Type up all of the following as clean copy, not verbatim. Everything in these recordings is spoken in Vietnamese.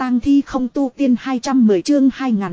tang thi không tu tiên 210 chương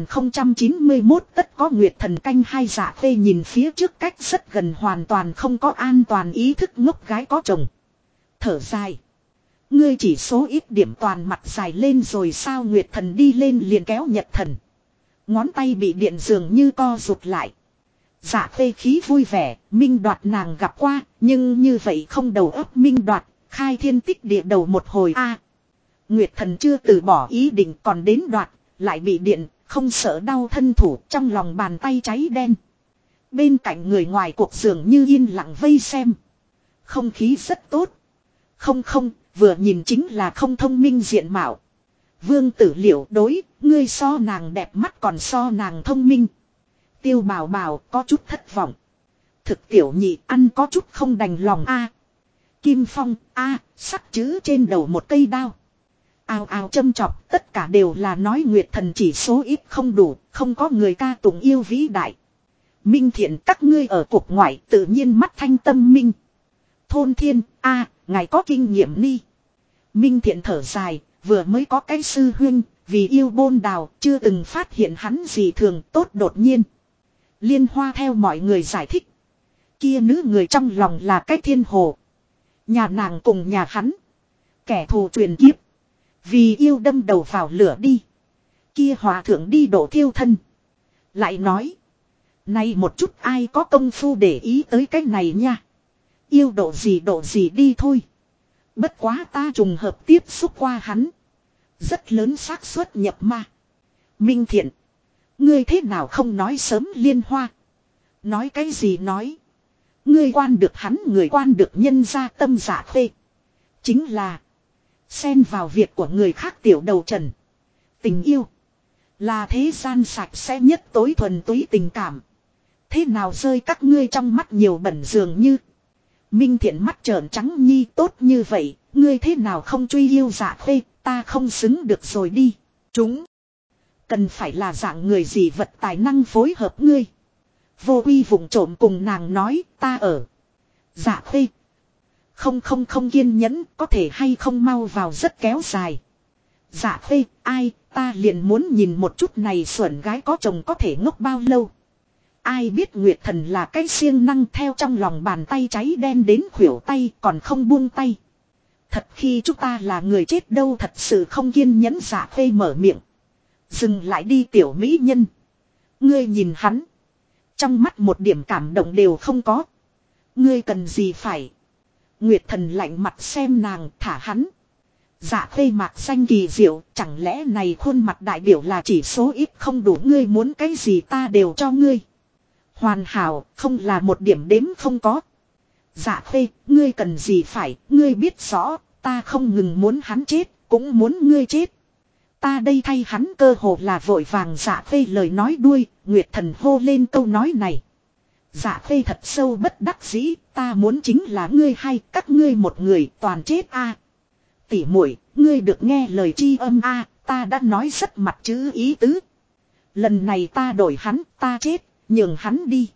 2091 tất có Nguyệt Thần canh hai. Dạ Khê nhìn phía trước cách rất gần hoàn toàn không có an toàn ý thức ngốc gái có chồng. Thở dài. Ngươi chỉ số ít điểm toàn mặt dài lên rồi sao? Nguyệt Thần đi lên liền kéo Nhật Thần. Ngón tay bị điện dường như co rụt lại. Dạ Khê khí vui vẻ, Minh Đoạt nàng gặp qua, nhưng như vậy không đầu óc Minh Đoạt, khai thiên tích địa đầu một hồi a. Nguyệt Thần chưa từ bỏ ý định còn đến đoạt, lại bị điện, không sợ đau thân thủ trong lòng bàn tay cháy đen. Bên cạnh người ngoài cuộc dường như yên lặng vây xem. Không khí rất tốt. Không, vừa nhìn chính là không thông minh diện mạo. Vương Tử Liệu đối, ngươi so nàng đẹp mắt còn so nàng thông minh. Tiêu Bảo Bảo có chút thất vọng. Thực tiểu nhị ăn có chút không đành lòng a. Kim Phong a, sắc chữ trên đầu một cây đao. Ào ào châm chọc, tất cả đều là nói Nguyệt Thần chỉ số ít không đủ, không có người ca tụng yêu vĩ đại. Minh Thiện các ngươi ở cục ngoại tự nhiên mắt thanh tâm minh. Thôn Thiên a, ngài có kinh nghiệm ni. Minh Thiện thở dài, vừa mới có cái sư huynh, vì yêu bôn đào, chưa từng phát hiện hắn gì thường tốt đột nhiên. Liên Hoa theo mọi người giải thích. Kia nữ người trong lòng là cái thiên hồ. Nhà nàng cùng nhà hắn. Kẻ thù truyền kiếp. Vì yêu đâm đầu vào lửa đi. Kia hòa thượng đi đổ thiêu thân. Lại nói. Nay một chút ai có công phu để ý tới cái này nha. Yêu độ gì đi thôi. Bất quá ta trùng hợp tiếp xúc qua hắn. Rất lớn xác suất nhập ma. Minh Thiện. Ngươi thế nào không nói sớm? Liên Hoa. Nói cái gì nói. Ngươi quan được hắn, người quan được nhân ra tâm. Dạ Khê. Chính là. Xen vào việc của người khác tiểu đầu trần. Tình yêu. Là thế gian sạch sẽ nhất tối thuần túy tình cảm. Thế nào rơi các ngươi trong mắt nhiều bẩn dường như. Minh Thiện mắt trợn trắng nhi tốt như vậy. Ngươi thế nào không truy yêu Dạ Khê. Ta không xứng được rồi đi. Chúng. Cần phải là dạng người gì vật tài năng phối hợp ngươi. Vô Uy vụng trộm cùng nàng nói ta ở. Dạ Khê. Không kiên nhẫn có thể hay không mau vào rất kéo dài. Dạ Khê ai ta liền muốn nhìn một chút này xuẩn gái có chồng có thể ngốc bao lâu. Ai biết Nguyệt Thần là cái siêng năng theo trong lòng bàn tay cháy đen đến khuỷu tay còn không buông tay. Thật khi chúng ta là người chết đâu thật sự không kiên nhẫn. Dạ Khê mở miệng. Dừng lại đi tiểu mỹ nhân. Ngươi nhìn hắn. Trong mắt một điểm cảm động đều không có. Ngươi cần gì phải. Nguyệt Thần lạnh mặt xem nàng thả hắn. Dạ Khê mạc xanh kỳ diệu. Chẳng lẽ này khuôn mặt đại biểu là chỉ số ít không đủ. Ngươi muốn cái gì ta đều cho ngươi. Hoàn hảo không là một điểm đếm không có. Dạ Khê ngươi cần gì phải. Ngươi biết rõ ta không ngừng muốn hắn chết. Cũng muốn ngươi chết. Ta đây thay hắn cơ hồ là vội vàng. Dạ Khê lời nói đuôi. Nguyệt Thần hô lên câu nói này. Dạ Khê thật sâu bất đắc dĩ. Ta muốn chính là ngươi hay các ngươi một người toàn chết a. Tỉ muội ngươi được nghe lời tri âm a. Ta đã nói rất mặt chữ ý tứ. Lần này ta đổi hắn ta chết. Nhường hắn đi.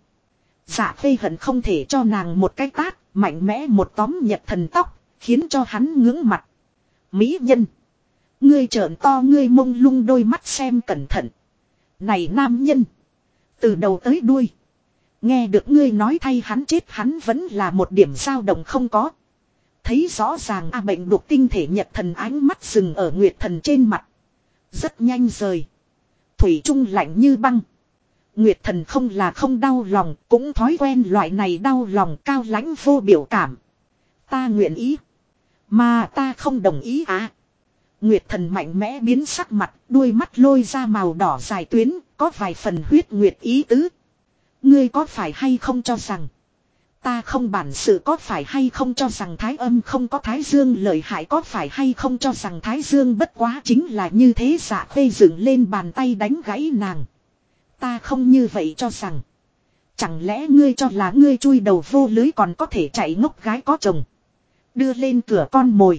Dạ Khê hận không thể cho nàng một cái tát. Mạnh mẽ một tóm Nhật Thần tóc. Khiến cho hắn ngưỡng mặt. Mỹ nhân. Ngươi trợn to ngươi mông lung đôi mắt xem cẩn thận. Này nam nhân. Từ đầu tới đuôi. Nghe được ngươi nói thay hắn chết hắn vẫn là một điểm dao động không có. Thấy rõ ràng bệnh đục tinh thể Nhật Thần ánh mắt dừng ở Nguyệt Thần trên mặt. Rất nhanh rời. Thủy chung lạnh như băng. Nguyệt Thần không là không đau lòng. Cũng thói quen loại này đau lòng cao lãnh vô biểu cảm. Ta nguyện ý. Mà ta không đồng ý à. Nguyệt Thần mạnh mẽ biến sắc mặt. Đuôi mắt lôi ra màu đỏ dài tuyến. Có vài phần huyết nguyệt ý tứ. Ngươi có phải hay không cho rằng. Ta không bản sự có phải hay không cho rằng thái âm không có thái dương lợi hại có phải hay không cho rằng thái dương bất quá chính là như thế. Dạ Khê dựng lên bàn tay đánh gãy nàng. Ta không như vậy cho rằng. Chẳng lẽ ngươi cho là ngươi chui đầu vô lưới còn có thể chạy ngốc gái có chồng. Đưa lên cửa con mồi.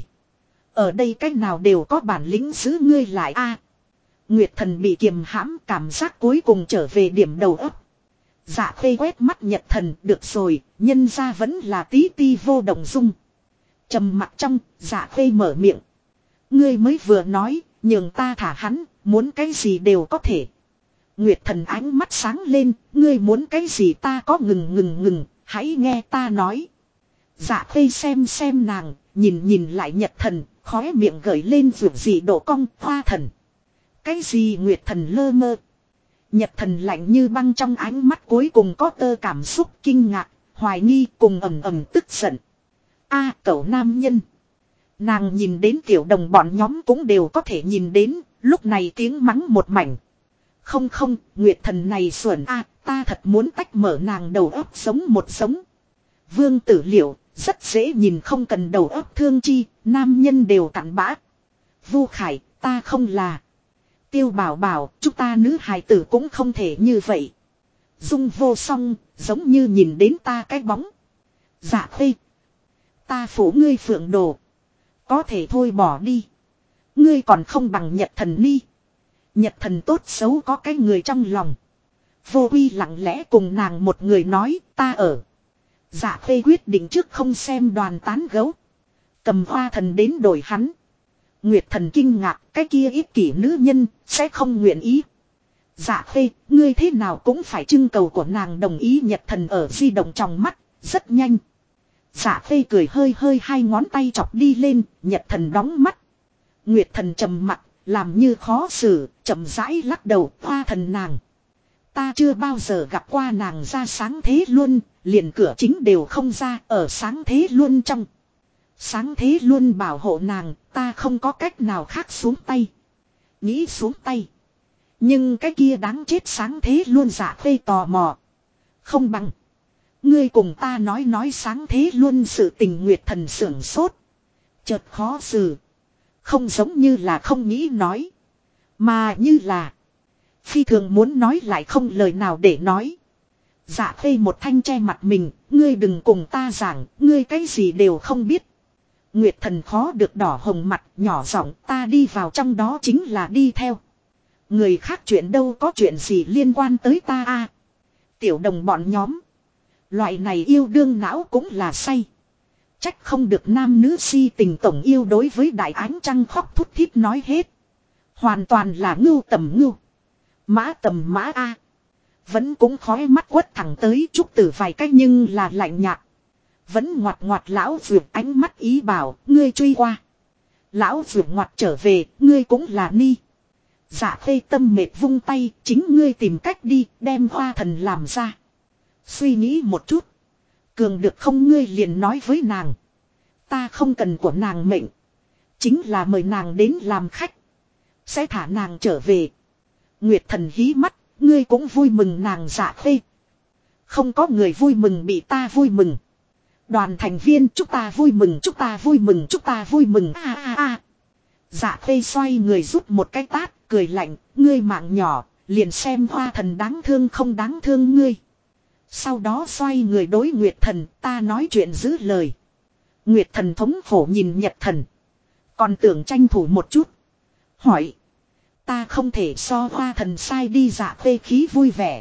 Ở đây cách nào đều có bản lĩnh giữ ngươi lại a. Nguyệt Thần bị kiềm hãm cảm giác cuối cùng trở về điểm đầu óc. Dạ Khê quét mắt Nhật Thần được rồi, nhân ra vẫn là tí ti vô động dung. Trầm mặc trong, Dạ Khê mở miệng. Ngươi mới vừa nói, Nhường ta thả hắn, muốn cái gì đều có thể. Nguyệt thần ánh mắt sáng lên, ngươi muốn cái gì ta có ngừng, hãy nghe ta nói. Dạ khê xem nàng, nhìn lại Nhật thần, khóe miệng gởi lên vượt gì độ cong, hoa thần. Cái gì Nguyệt thần lơ mơ. Nhật thần lạnh như băng trong ánh mắt cuối cùng có tơ cảm xúc kinh ngạc, hoài nghi cùng ầm tức giận. A cậu nam nhân. Nàng nhìn đến tiểu đồng bọn nhóm cũng đều có thể nhìn đến, lúc này tiếng mắng một mảnh. Không, Nguyệt thần này xuẩn a, ta thật muốn tách mở nàng đầu óc sống một sống. Vương Tử Liệu, rất dễ nhìn không cần đầu óc thương chi, nam nhân đều cặn bã. Vu Khải, ta không là. Tiêu Bảo Bảo, chúng ta nữ hài tử cũng không thể như vậy. Dung Vô Song, giống như nhìn đến ta cái bóng. Dạ Khê, ta phủ ngươi phượng đồ. Có thể thôi bỏ đi. Ngươi còn không bằng Nhật thần ni. Nhật thần tốt xấu có cái người trong lòng. Vô Uy lặng lẽ cùng nàng một người nói ta ở. Dạ Khê quyết định trước không xem đoàn tán gấu. Cầm hoa thần đến đổi hắn. Nguyệt thần kinh ngạc cái kia ích kỷ nữ nhân sẽ không nguyện ý. Dạ Khê, ngươi thế nào cũng phải trưng cầu của nàng đồng ý. Nhật thần ở di động trong mắt, rất nhanh. Dạ Khê cười hơi hai ngón tay chọc đi lên, Nhật thần đóng mắt. Nguyệt thần trầm mặt, làm như khó xử, chậm rãi lắc đầu, hoa thần nàng. Ta chưa bao giờ gặp qua nàng ra sáng thế luôn, liền cửa chính đều không ra, ở sáng thế luôn trong. Sáng thế luôn bảo hộ nàng, ta không có cách nào khác xuống tay. Nghĩ xuống tay. Nhưng cái kia đáng chết sáng thế luôn Dạ Khê tò mò. Không bằng. Ngươi cùng ta nói sáng thế luôn sự tình. Nguyệt thần sưởng sốt. Chợt khó xử. Không giống như là không nghĩ nói. Mà như là. Phi thường muốn nói lại không lời nào để nói. Dạ Khê một thanh che mặt mình. Ngươi đừng cùng ta giảng. Ngươi cái gì đều không biết. Nguyệt thần khó được đỏ hồng mặt nhỏ giọng ta đi vào trong đó chính là đi theo. Người khác chuyện đâu có chuyện gì liên quan tới ta a. Tiểu đồng bọn nhóm. Loại này yêu đương não cũng là say. Trách không được nam nữ si tình tổng yêu đối với đại ánh trăng khóc thút thít nói hết. Hoàn toàn là ngưu tầm ngưu. Mã tầm mã a. Vẫn cũng khói mắt quất thẳng tới Trúc Tử vài cách nhưng là lạnh nhạt. Vẫn ngoặt lão vượt ánh mắt ý bảo ngươi truy qua. Lão vượt ngoặt trở về ngươi cũng là ni. Dạ Khê tâm mệt vung tay chính ngươi tìm cách đi đem hoa thần làm ra. Suy nghĩ một chút. Cường được không ngươi liền nói với nàng. Ta không cần của nàng mệnh. Chính là mời nàng đến làm khách. Sẽ thả nàng trở về. Nguyệt thần hí mắt. Ngươi cũng vui mừng nàng Dạ Khê. Không có người vui mừng bị ta vui mừng. Đoàn thành viên chúc ta vui mừng chúc ta vui mừng chúc ta vui mừng a. Dạ Khê xoay người rút một cái tát cười lạnh. Ngươi mạng nhỏ liền xem hoa thần đáng thương không đáng thương ngươi. Sau đó xoay người đối Nguyệt thần ta nói chuyện giữ lời. Nguyệt thần thống khổ nhìn Nhật thần. Còn tưởng tranh thủ một chút. Hỏi. Ta không thể so hoa thần sai đi. Dạ Khê khí vui vẻ.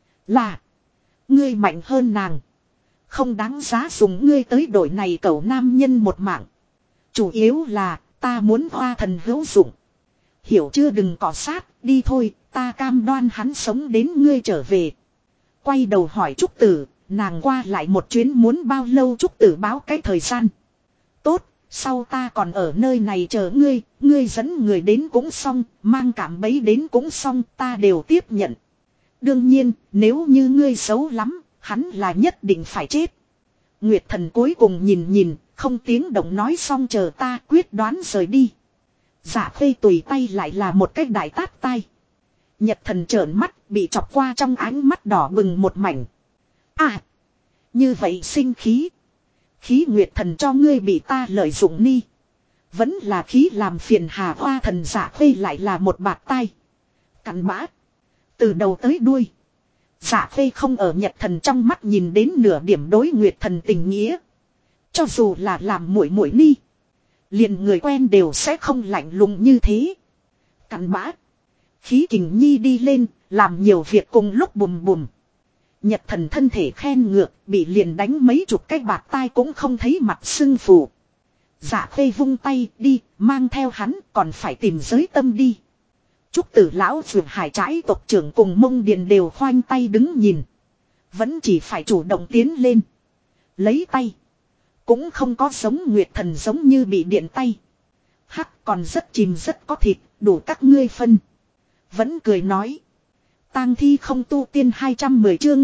Là. Ngươi mạnh hơn nàng. Không đáng giá dùng ngươi tới đổi này cậu nam nhân một mạng. Chủ yếu là ta muốn hoa thần hữu dụng. Hiểu chưa đừng cọ sát. Đi thôi ta cam đoan hắn sống đến ngươi trở về. Quay đầu hỏi Trúc Tử, nàng qua lại một chuyến muốn bao lâu. Trúc Tử báo cái thời gian. Tốt, sau ta còn ở nơi này chờ ngươi, ngươi dẫn người đến cũng xong, mang cảm bấy đến cũng xong, ta đều tiếp nhận. Đương nhiên, nếu như ngươi xấu lắm, hắn là nhất định phải chết. Nguyệt thần cuối cùng nhìn, không tiếng động nói xong chờ ta quyết đoán rời đi. Dạ Khê tùy tay lại là một cái đại tát tay. Nhật thần trợn mắt bị chọc qua trong ánh mắt đỏ bừng một mảnh. À. Như vậy sinh khí. Khí Nguyệt thần cho ngươi bị ta lợi dụng ni. Vẫn là khí làm phiền Hà Hoa thần. Dạ Khê lại là một bạt tay. Cặn bã. Từ đầu tới đuôi. Dạ Khê không ở Nhật thần trong mắt nhìn đến nửa điểm đối Nguyệt thần tình nghĩa. Cho dù là làm muội muội ni. Liền người quen đều sẽ không lạnh lùng như thế. Cặn bã. Khí kình nhi đi lên, làm nhiều việc cùng lúc bùm bùm. Nhật thần thân thể khen ngược, bị liền đánh mấy chục cái bạt tai cũng không thấy mặt sưng phù. Dạ Khê vung tay đi, mang theo hắn còn phải tìm giới tâm đi. Trúc Tử lão vượt hải trãi tộc trưởng cùng Mông Điền đều khoanh tay đứng nhìn. Vẫn chỉ phải chủ động tiến lên. Lấy tay. Cũng không có giống Nguyệt Thần giống như bị điện tay. Hắc còn rất chìm rất có thịt, đủ các ngươi phân. Vẫn cười nói. Tang thi không tu tiên 210 chương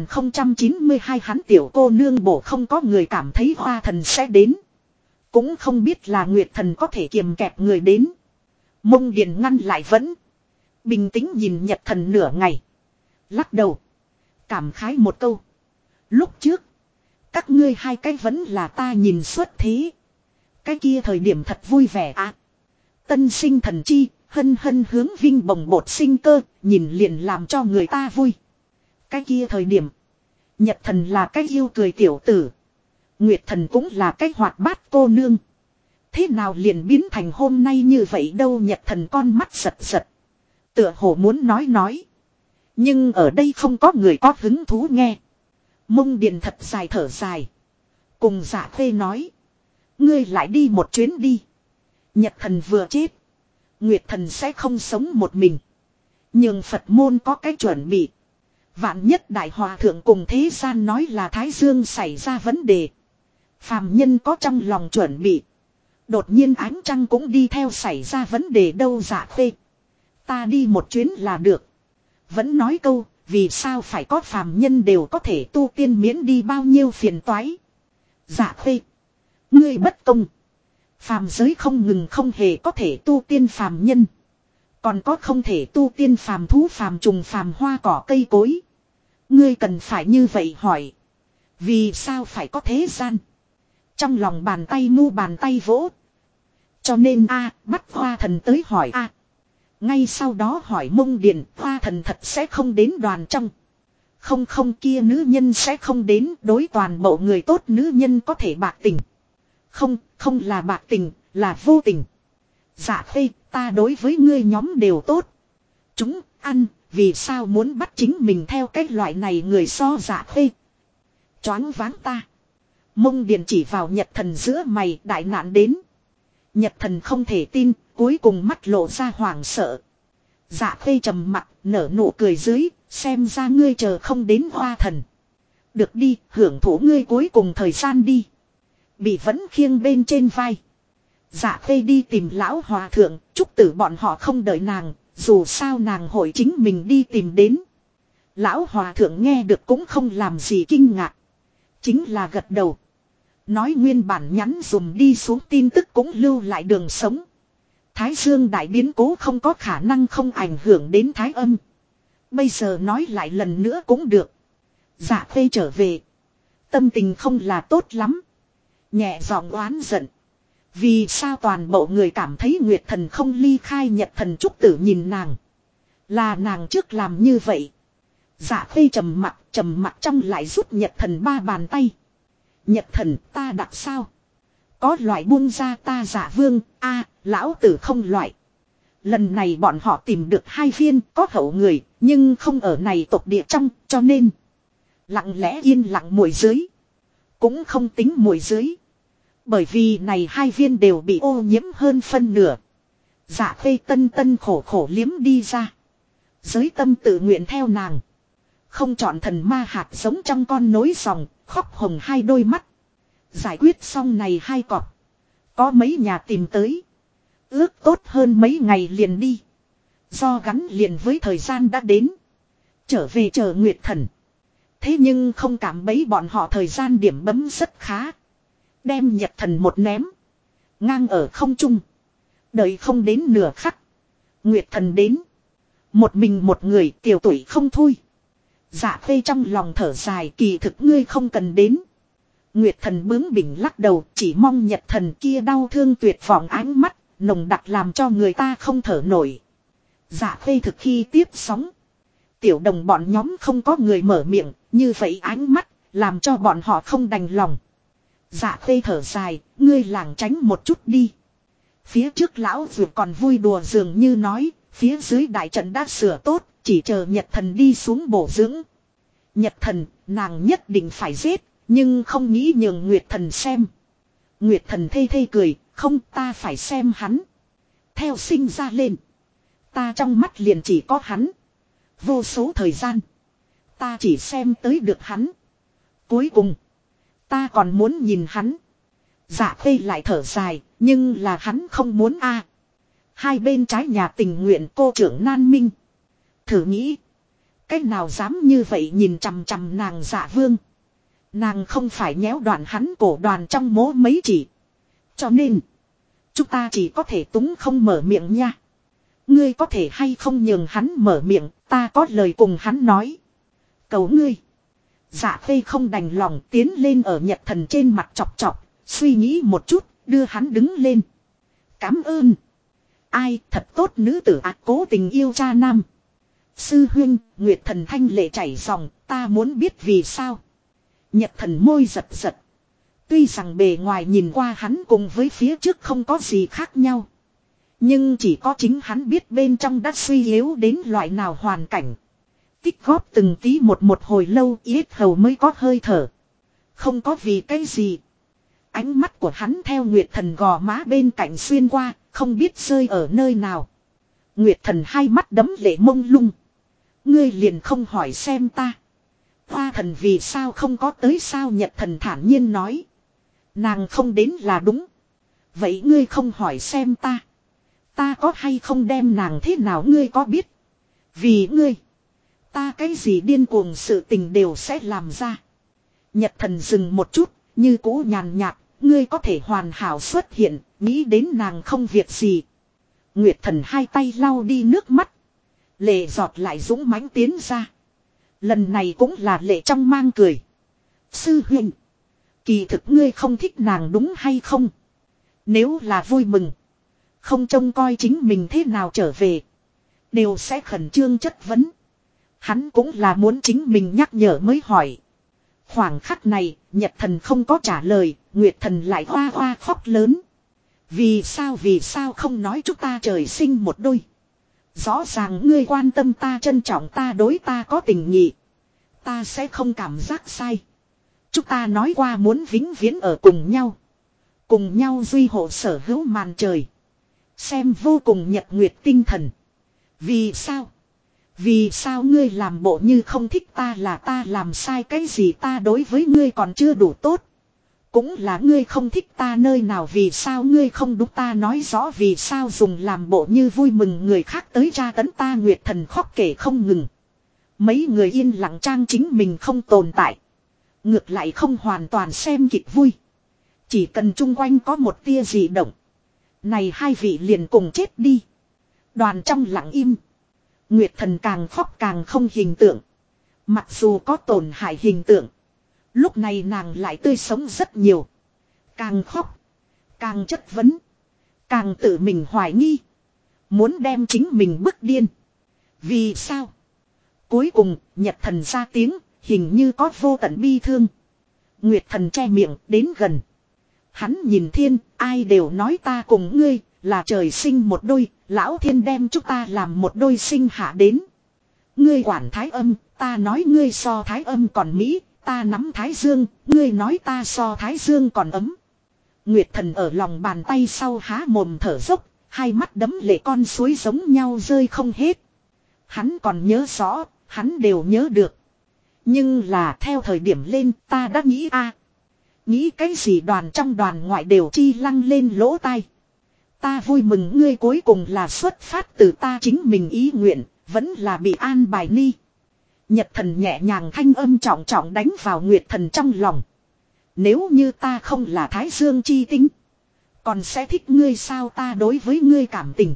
2092 hắn tiểu cô nương bổ không có người cảm thấy Hoa Thần sẽ đến. Cũng không biết là Nguyệt Thần có thể kiềm kẹp người đến. Mông Điền ngăn lại vẫn. Bình tĩnh nhìn Nhật Thần nửa ngày. Lắc đầu. Cảm khái một câu. Lúc trước. Các ngươi hai cái vẫn là ta nhìn suốt thế. Cái kia thời điểm thật vui vẻ à. Tân sinh thần chi. Hân hân hướng vinh bồng bột sinh cơ. Nhìn liền làm cho người ta vui. Cái kia thời điểm. Nhật Thần là cái yêu cười tiểu tử. Nguyệt Thần cũng là cái hoạt bát cô nương. Thế nào liền biến thành hôm nay như vậy đâu. Nhật Thần con mắt giật giật. Tựa hồ muốn nói. Nhưng ở đây không có người có hứng thú nghe. Mông Điền thật dài thở dài. Cùng Dạ Khê nói. Ngươi lại đi một chuyến đi. Nhật Thần vừa chết. Nguyệt Thần sẽ không sống một mình. Nhưng Phật môn có cái chuẩn bị. Vạn nhất Đại Hòa Thượng cùng thế gian nói là Thái Dương xảy ra vấn đề. Phàm nhân có trong lòng chuẩn bị. Đột nhiên ánh trăng cũng đi theo xảy ra vấn đề đâu. Dạ Khê. Ta đi một chuyến là được. Vẫn nói câu. Vì sao phải có phàm nhân đều có thể tu tiên miễn đi bao nhiêu phiền toái. Dạ Khê. Ngươi bất công. Phàm giới không ngừng không hề có thể tu tiên phàm nhân. Còn có không thể tu tiên phàm thú phàm trùng phàm hoa cỏ cây cối. Ngươi cần phải như vậy hỏi. Vì sao phải có thế gian. Trong lòng bàn tay mu bàn tay vỗ. Cho nên bắt Hoa Thần tới hỏi ngay sau đó hỏi Mông Điền. Hoa Thần thật sẽ không đến đoàn trong. Không kia nữ nhân sẽ không đến. Đối toàn bộ người tốt nữ nhân có thể bạc tình. Không là bạc tình. Là vô tình. Dạ Khê ta đối với ngươi nhóm đều tốt. Chúng ăn. Vì sao muốn bắt chính mình theo cái loại này người so. Dạ Khê choáng váng ta. Mông Điền chỉ vào Nhật Thần giữa mày. Đại nạn đến. Nhật Thần không thể tin. Cuối cùng mắt lộ ra hoảng sợ. Dạ Khê trầm mặt nở nụ cười dưới. Xem ra ngươi chờ không đến Hoa Thần. Được đi hưởng thụ ngươi cuối cùng thời gian đi. Bị vẫn khiêng bên trên vai. Dạ Khê đi tìm lão Hòa Thượng. Trúc Tử bọn họ không đợi nàng. Dù sao nàng hội chính mình đi tìm đến. Lão Hòa Thượng nghe được cũng không làm gì kinh ngạc. Chính là gật đầu. Nói nguyên bản nhắn dùm đi xuống tin tức cũng lưu lại đường sống. Thái Dương đại biến cố không có khả năng không ảnh hưởng đến Thái Âm. Bây giờ nói lại lần nữa cũng được. Dạ Khê trở về. Tâm tình không là tốt lắm. Nhẹ giọng oán giận. Vì sao toàn bộ người cảm thấy Nguyệt Thần không ly khai. Nhật Thần Trúc Tử nhìn nàng. Là nàng trước làm như vậy. Dạ Khê trầm mặt trong lại rút Nhật Thần ba bàn tay. Nhật Thần ta đặt sao? Có loại buông ra ta. Dạ Vương lão tử không loại. Lần này bọn họ tìm được 2 viên có hậu người. Nhưng không ở này tộc địa trong. Cho nên lặng lẽ yên lặng mùi dưới. Cũng không tính mùi dưới. Bởi vì này 2 viên đều bị ô nhiễm hơn phân nửa. Dạ Khê tân khổ liếm đi ra. Giới tâm tự nguyện theo nàng. Không chọn thần ma hạt giống trong con nối dòng. Khóc hồng 2 đôi mắt. Giải quyết xong này 2 cọp. Có mấy nhà tìm tới. Ước tốt hơn mấy ngày liền đi. Do gắn liền với thời gian đã đến. Trở về chờ Nguyệt Thần. Thế nhưng không cảm bấy bọn họ thời gian điểm bấm rất khá. Đem Nhật Thần một ném. Ngang ở không trung. Đợi không đến nửa khắc. Nguyệt Thần đến. Một mình một người tiểu tuổi không thôi. Dạ Khê trong lòng thở dài kỳ thực ngươi không cần đến. Nguyệt Thần bướng bỉnh lắc đầu chỉ mong Nhật Thần kia đau thương tuyệt vọng ánh mắt. Nồng đặc làm cho người ta không thở nổi. Dạ Khê thực khi tiếp sóng. Tiểu đồng bọn nhóm không có người mở miệng. Như vậy ánh mắt làm cho bọn họ không đành lòng. Dạ Khê thở dài, ngươi lảng tránh một chút đi. Phía trước lão vừa còn vui đùa dường như nói, phía dưới đại trận đã sửa tốt, chỉ chờ Nhật Thần đi xuống bổ dưỡng. Nhật Thần, nàng nhất định phải giết, nhưng không nghĩ nhường Nguyệt Thần xem. Nguyệt thần thê thê cười, không ta phải xem hắn. Theo sinh ra lên. Ta trong mắt liền chỉ có hắn. Vô số thời gian. Ta chỉ xem tới được hắn. Cuối cùng. Ta còn muốn nhìn hắn. Dạ khê lại thở dài. Nhưng là hắn không muốn a. Hai bên trái nhà tình nguyện cô trưởng nan minh. Thử nghĩ. Cách nào dám như vậy nhìn chằm chằm nàng Dạ Vương. Nàng không phải nhéo đoạn hắn cổ đoàn trong mố mấy chỉ. Cho nên. Chúng ta chỉ có thể túng không mở miệng nha. Ngươi có thể hay không nhường hắn mở miệng. Ta có lời cùng hắn nói. Cầu ngươi. Dạ khê không đành lòng tiến lên ở Nhật thần trên mặt chọc chọc. Suy nghĩ một chút. Đưa hắn đứng lên. Cảm ơn. Ai thật tốt nữ tử cố tình yêu cha nam. Sư huynh, Nguyệt thần thanh lệ chảy dòng, ta muốn biết vì sao. Nhật thần môi giật giật. Tuy rằng bề ngoài nhìn qua hắn cùng với phía trước không có gì khác nhau. Nhưng chỉ có chính hắn biết bên trong đã suy yếu đến loại nào hoàn cảnh. Tích góp từng tí một hồi lâu yết hầu mới có hơi thở. Không có vì cái gì. Ánh mắt của hắn theo Nguyệt thần gò má bên cạnh xuyên qua, không biết rơi ở nơi nào. Nguyệt thần hai mắt đấm lệ mông lung. Ngươi liền không hỏi xem ta. Hoa thần vì sao không có tới sao Nhật thần thản nhiên nói. Nàng không đến là đúng. Vậy ngươi không hỏi xem ta. Ta có hay không đem nàng thế nào ngươi có biết. Vì ngươi. Ta cái gì điên cuồng sự tình đều sẽ làm ra. Nhật thần dừng một chút. Như cũ nhàn nhạt. Ngươi có thể hoàn hảo xuất hiện. Nghĩ đến nàng không việc gì. Nguyệt thần hai tay lau đi nước mắt. Lệ giọt lại dũng mãnh tiến ra. Lần này cũng là lệ trong mang cười. Sư huynh. Kỳ thực ngươi không thích nàng đúng hay không? Nếu là vui mừng. Không trông coi chính mình thế nào trở về. Đều sẽ khẩn trương chất vấn. Hắn cũng là muốn chính mình nhắc nhở mới hỏi. Khoảng khắc này, Nhật thần không có trả lời, Nguyệt thần lại hoa hoa khóc lớn. Vì sao không nói chúng ta trời sinh một đôi. Rõ ràng ngươi quan tâm ta trân trọng ta đối ta có tình nhị. Ta sẽ không cảm giác sai. Chúng ta nói qua muốn vĩnh viễn ở cùng nhau. Cùng nhau duy hộ sở hữu màn trời. Xem vô cùng nhật nguyệt tinh thần. Vì sao? Vì sao ngươi làm bộ như không thích ta là ta làm sai cái gì ta đối với ngươi còn chưa đủ tốt. Cũng là ngươi không thích ta nơi nào vì sao ngươi không đúng ta nói rõ vì sao dùng làm bộ như vui mừng người khác tới tra tấn ta Nguyệt thần khóc kể không ngừng. Mấy người yên lặng trang chính mình không tồn tại. Ngược lại không hoàn toàn xem kịch vui. Chỉ cần chung quanh có một tia dị động. Này hai vị liền cùng chết đi. Đoàn trong lặng im. Nguyệt thần càng khóc càng không hình tượng. Mặc dù có tổn hại hình tượng. Lúc này nàng lại tươi sống rất nhiều. Càng khóc. Càng chất vấn. Càng tự mình hoài nghi. Muốn đem chính mình bức điên. Vì sao? Cuối cùng Nhật thần ra tiếng. Hình như có vô tận bi thương. Nguyệt thần che miệng đến gần. Hắn nhìn thiên. Ai đều nói ta cùng ngươi. Là trời sinh một đôi. Lão thiên đem chúng ta làm một đôi sinh hạ đến. Ngươi quản thái âm. Ta nói ngươi so thái âm còn mỹ. Ta nắm thái dương, ngươi nói ta so thái dương còn ấm. Nguyệt thần ở lòng bàn tay sau há mồm thở dốc, hai mắt đấm lệ con suối giống nhau rơi không hết. Hắn còn nhớ rõ, hắn đều nhớ được. Nhưng là theo thời điểm lên ta đã nghĩ nghĩ cái gì đoàn trong đoàn ngoại đều chi lăng lên lỗ tai. Ta vui mừng ngươi cuối cùng là xuất phát từ ta chính mình ý nguyện, vẫn là bị an bài ni. Nhật thần nhẹ nhàng thanh âm trọng trọng đánh vào Nguyệt thần trong lòng. Nếu như ta không là Thái Dương chi tinh. Còn sẽ thích ngươi sao ta đối với ngươi cảm tình.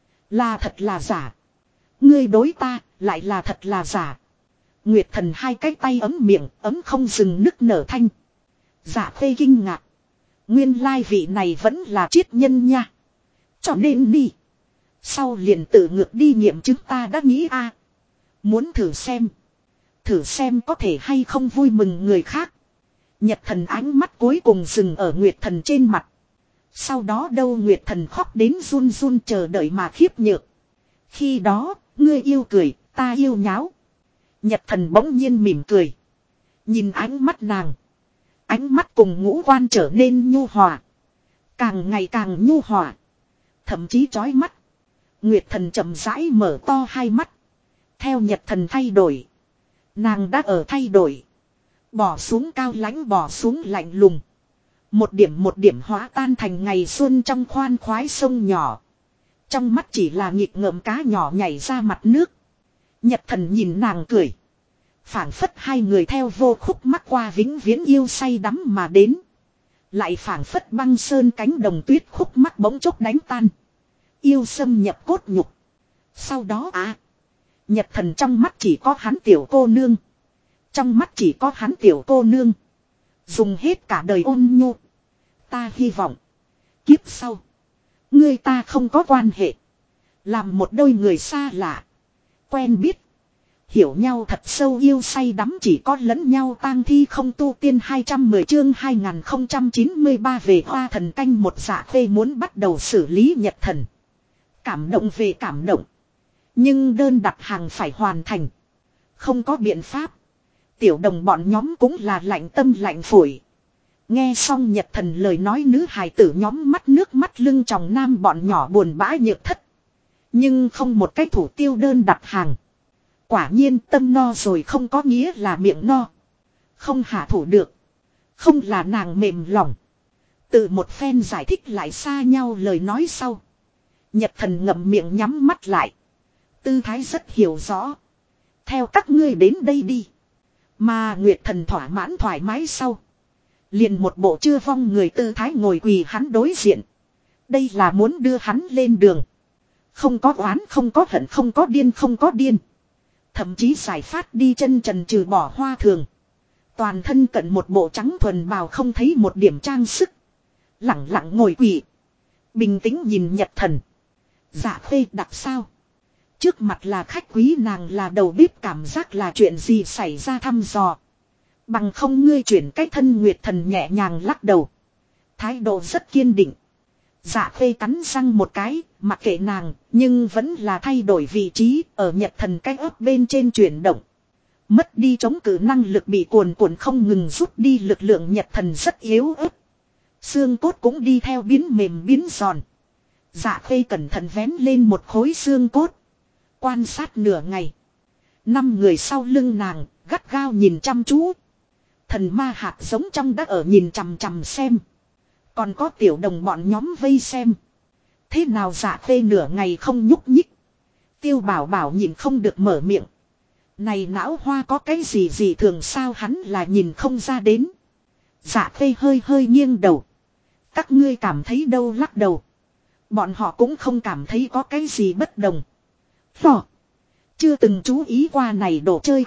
Là thật là giả. Ngươi đối ta lại là thật là giả. Nguyệt thần hai cái tay ấm miệng ấm không dừng nức nở thanh. Giả phê kinh ngạc. Nguyên lai vị này vẫn là triết nhân nha. Cho nên đi. Sau liền tự ngược đi nghiệm chứng ta đã nghĩ muốn thử xem. Thử xem có thể hay không vui mừng người khác. Nhật thần ánh mắt cuối cùng dừng ở Nguyệt thần trên mặt. Sau đó đâu Nguyệt thần khóc đến run run chờ đợi mà khiếp nhược. Khi đó, ngươi yêu cười, ta yêu nháo. Nhật thần bỗng nhiên mỉm cười. Nhìn ánh mắt nàng. Ánh mắt cùng ngũ quan trở nên nhu hòa. càng ngày càng nhu hòa. Thậm chí chói mắt. Nguyệt thần chậm rãi mở to hai mắt. Theo nhật thần thay đổi. Nàng đã ở thay đổi. Bỏ xuống cao lãnh, bỏ xuống lạnh lùng. Một điểm hóa tan thành ngày xuân trong khoan khoái sông nhỏ. Trong mắt chỉ là nghịch ngợm cá nhỏ nhảy ra mặt nước. Nhật thần nhìn nàng cười. Phảng phất hai người theo vô khúc mắc qua vĩnh viễn yêu say đắm mà đến. Lại phảng phất băng sơn cánh đồng tuyết khúc mắc bỗng chốc đánh tan. Yêu xâm nhập cốt nhục. Sau đó Nhật thần trong mắt chỉ có hắn tiểu cô nương. Trong mắt chỉ có hắn tiểu cô nương. Dùng hết cả đời ôn nhu. Ta hy vọng. Kiếp sau. Ngươi ta không có quan hệ. Làm một đôi người xa lạ. Quen biết. Hiểu nhau thật sâu, yêu say đắm, chỉ có lẫn nhau tang thi không tu tiên. 210 chương 2093 về Hoa Thần canh một. Dạ Khê muốn bắt đầu xử lý Nhật thần. Cảm động về cảm động. Nhưng đơn đặt hàng phải hoàn thành. Không có biện pháp. Tiểu đồng bọn nhóm cũng là lạnh tâm lạnh phổi. Nghe xong Nhật thần lời nói, nữ hài tử nhóm mắt nước mắt lưng tròng, nam bọn nhỏ buồn bã nhược thất. Nhưng không một cái thủ tiêu đơn đặt hàng. Quả nhiên tâm no rồi không có nghĩa là miệng no. Không hạ thủ được. Không là nàng mềm lòng. Từ một phen giải thích lại xa nhau lời nói sau. Nhật thần ngậm miệng nhắm mắt lại. Tư thái rất hiểu rõ. Theo các ngươi đến đây đi. Mà Nguyệt thần thỏa mãn thoải mái sau. Liền một bộ chưa vong người tư thái ngồi quỳ hắn đối diện. Đây là muốn đưa hắn lên đường. Không có oán, không có hận, không có điên, không có điên. Thậm chí giải phát đi chân trần trừ bỏ hoa thường. Toàn thân cận một bộ trắng thuần bào, không thấy một điểm trang sức. Lặng lặng ngồi quỳ. Bình tĩnh nhìn Nhật thần. Dạ Khê đặc sao. Trước mặt là khách quý, nàng là đầu bếp, cảm giác là chuyện gì xảy ra thăm dò. Bằng không ngươi chuyển cái thân. Nguyệt thần nhẹ nhàng lắc đầu. Thái độ rất kiên định. Dạ Khê cắn răng một cái, mặc kệ nàng, nhưng vẫn là thay đổi vị trí, ở Nhật thần cái ớt bên trên chuyển động. Mất đi chống cự năng lực, bị cuồn cuộn không ngừng rút đi lực lượng, Nhật thần rất yếu ớt. Xương cốt cũng đi theo biến mềm biến giòn. Dạ Khê cẩn thận vén lên một khối xương cốt. Quan sát nửa ngày. 5 người sau lưng nàng, gắt gao nhìn chăm chú. Thần ma hạt giống trong đã ở nhìn chằm chằm xem. Còn có tiểu đồng bọn nhóm vây xem. Thế nào Dạ Khê nửa ngày không nhúc nhích. Tiêu Bảo Bảo nhìn không được mở miệng. Này não hoa có cái gì thường sao, hắn là nhìn không ra đến. Dạ Khê hơi nghiêng đầu. Các ngươi cảm thấy đâu, lắc đầu. Bọn họ cũng không cảm thấy có cái gì bất đồng. Phò. Chưa từng chú ý qua này đồ chơi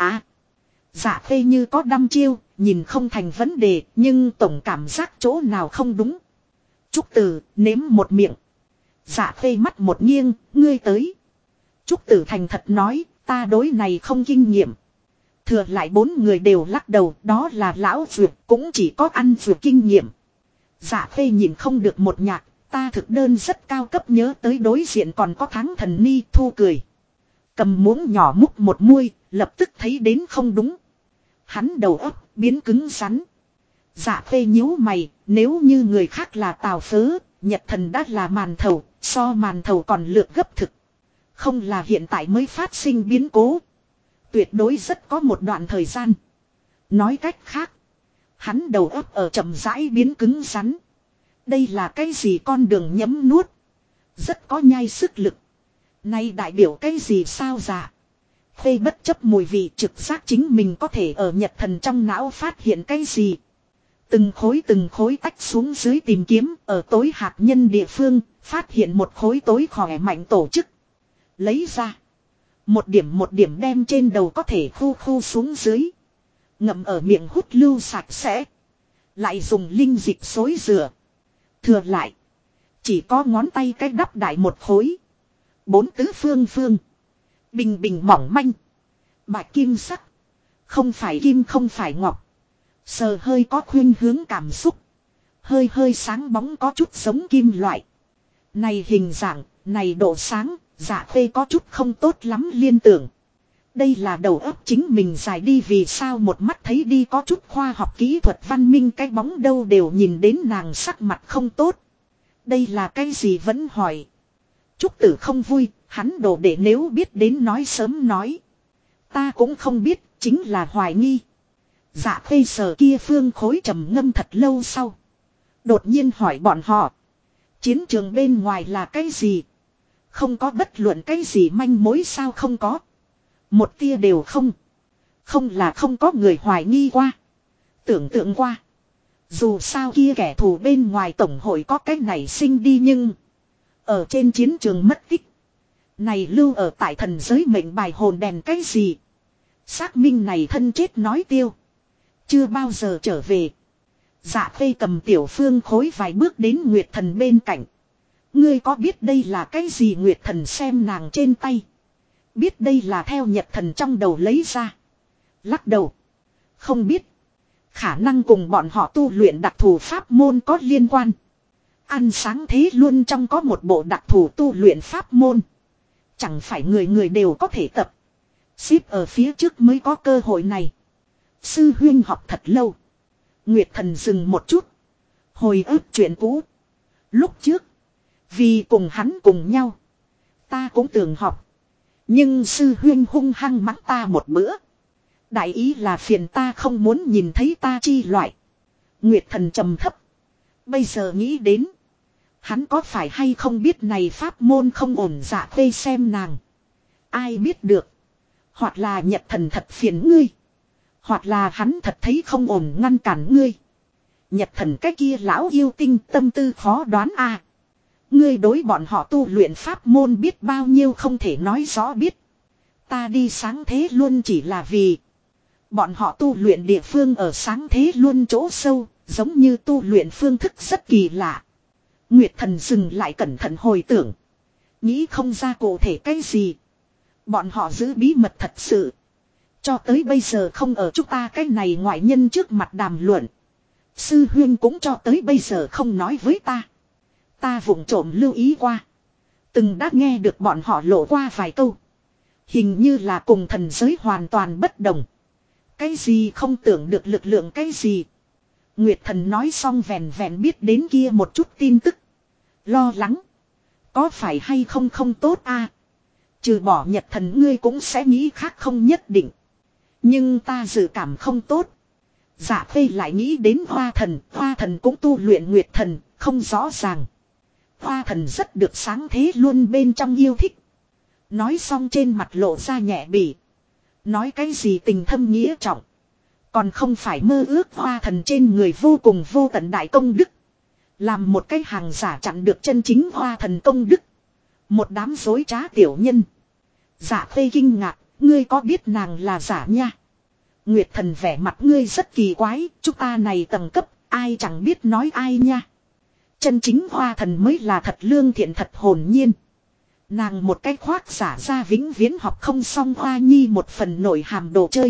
Dạ Khê như có đăm chiêu, nhìn không thành vấn đề, nhưng tổng cảm giác chỗ nào không đúng. Trúc Tử, nếm một miệng. Dạ Khê mắt một nghiêng, ngươi tới. Trúc Tử thành thật nói, ta đối này không kinh nghiệm. Thừa lại 4 người đều lắc đầu, đó là lão dược, cũng chỉ có ăn dược kinh nghiệm. Dạ Khê nhìn không được một nhạc, ta thực đơn rất cao cấp, nhớ tới đối diện còn có Tháng Thần Ni. Thu cười. Cầm muỗng nhỏ múc một muôi, lập tức thấy đến không đúng. Hắn đầu óc biến cứng rắn. Dạ Khê nhíu mày, nếu như người khác là Tào Phớ, Nhật thần đã là màn thầu, so màn thầu còn lược gấp thực. Không là hiện tại mới phát sinh biến cố. Tuyệt đối rất có một đoạn thời gian. Nói cách khác, hắn đầu óc ở chậm rãi biến cứng rắn. Đây là cái gì, con đường nhấm nuốt. Rất có nhai sức lực. Nay đại biểu cái gì sao dạ? Khê bất chấp mùi vị, trực giác chính mình có thể ở Nhật thần trong não phát hiện cái gì. Từng khối tách xuống dưới tìm kiếm, ở tối hạt nhân địa phương, phát hiện một khối tối khỏe mạnh tổ chức. Lấy ra. Một điểm đem trên đầu có thể khu xuống dưới. Ngậm ở miệng hút lưu sạch sẽ. Lại dùng linh dịch xối rửa. Thừa lại. Chỉ có ngón tay cách đắp đại một khối. 4 tứ phương. Bình mỏng manh. Bạch kim sắc. Không phải kim không phải ngọc. Sờ hơi có khuynh hướng cảm xúc. Hơi sáng bóng, có chút giống kim loại. Này hình dạng, này độ sáng, Dạ Khê có chút không tốt lắm liên tưởng. Đây là đầu óc chính mình dài đi, vì sao một mắt thấy đi có chút khoa học kỹ thuật văn minh, cái bóng đâu đều nhìn đến nàng sắc mặt không tốt. Đây là cái gì vẫn hỏi. Trúc Tử không vui, hắn đồ để nếu biết đến nói sớm nói. Ta cũng không biết, chính là hoài nghi. Dạ Khê sờ kia phương khối trầm ngâm thật lâu sau. Đột nhiên hỏi bọn họ. Chiến trường bên ngoài là cái gì? Không có bất luận cái gì manh mối sao không có. Một tia đều không. Không là không có người hoài nghi qua. Tưởng tượng qua. Dù sao kia kẻ thù bên ngoài tổng hội có cái này sinh đi nhưng. Ở trên chiến trường mất tích. Này lưu ở tại thần giới mệnh bài hồn đèn cái gì? Xác minh này thân chết nói tiêu. Chưa bao giờ trở về. Dạ Khê cầm tiểu phương khối vài bước đến Nguyệt Thần bên cạnh. Ngươi có biết đây là cái gì? Nguyệt Thần xem nàng trên tay. Biết đây là theo Nhật Thần trong đầu lấy ra. Lắc đầu. Không biết. Khả năng cùng bọn họ tu luyện đặc thù pháp môn có liên quan. Ăn sáng thế luôn trong có một bộ đặc thù tu luyện pháp môn. Chẳng phải người người đều có thể tập. Xếp ở phía trước mới có cơ hội này. Sư huynh học thật lâu. Nguyệt Thần dừng một chút. Hồi ức chuyện cũ. Lúc trước. Vì cùng hắn cùng nhau. Ta cũng tưởng học. Nhưng sư huynh hung hăng mắng ta một bữa. Đại ý là phiền ta không muốn nhìn thấy ta chi loại. Nguyệt Thần trầm thấp. Bây giờ nghĩ đến. Hắn có phải hay không biết này pháp môn không ổn. Dạ Khê xem nàng. Ai biết được. Hoặc là Nhật Thần thật phiền ngươi. Hoặc là hắn thật thấy không ổn ngăn cản ngươi. Nhật Thần cái kia lão yêu tinh tâm tư khó đoán a. Ngươi đối bọn họ tu luyện pháp môn biết bao nhiêu không thể nói rõ biết. Ta đi sáng thế luôn chỉ là vì. Bọn họ tu luyện địa phương ở sáng thế luôn chỗ sâu. Giống như tu luyện phương thức rất kỳ lạ. Nguyệt Thần dừng lại cẩn thận hồi tưởng. Nghĩ không ra cụ thể cái gì. Bọn họ giữ bí mật thật sự. Cho tới bây giờ không ở chúng ta cái này ngoại nhân trước mặt đàm luận. Sư huyên cũng cho tới bây giờ không nói với ta. Ta vụng trộm lưu ý qua. Từng đã nghe được bọn họ lộ qua vài câu. Hình như là cùng thần giới hoàn toàn bất đồng. Cái gì không tưởng được lực lượng cái gì. Nguyệt Thần nói xong vẹn vẹn biết đến kia một chút tin tức. Lo lắng. Có phải hay không không tốt a? Trừ bỏ Nhật Thần ngươi cũng sẽ nghĩ khác không nhất định. Nhưng ta dự cảm không tốt. Dạ Khê lại nghĩ đến Hoa Thần cũng tu luyện Nguyệt Thần, không rõ ràng. Hoa Thần rất được sáng thế luôn bên trong yêu thích. Nói xong trên mặt lộ ra nhẹ bỉ. Nói cái gì tình thâm nghĩa trọng. Còn không phải mơ ước Hoa Thần trên người vô cùng vô tận đại công đức. Làm một cái hàng giả chặn được chân chính Hoa Thần công đức. Một đám dối trá tiểu nhân. Dạ Khê kinh ngạc, ngươi có biết nàng là giả nha? Nguyệt Thần vẻ mặt ngươi rất kỳ quái, chúng ta này tầng cấp, ai chẳng biết nói ai nha. Chân chính Hoa Thần mới là thật lương thiện thật hồn nhiên. Nàng một cái khoác giả ra vĩnh viễn học không xong Hoa Nhi một phần nội hàm đồ chơi.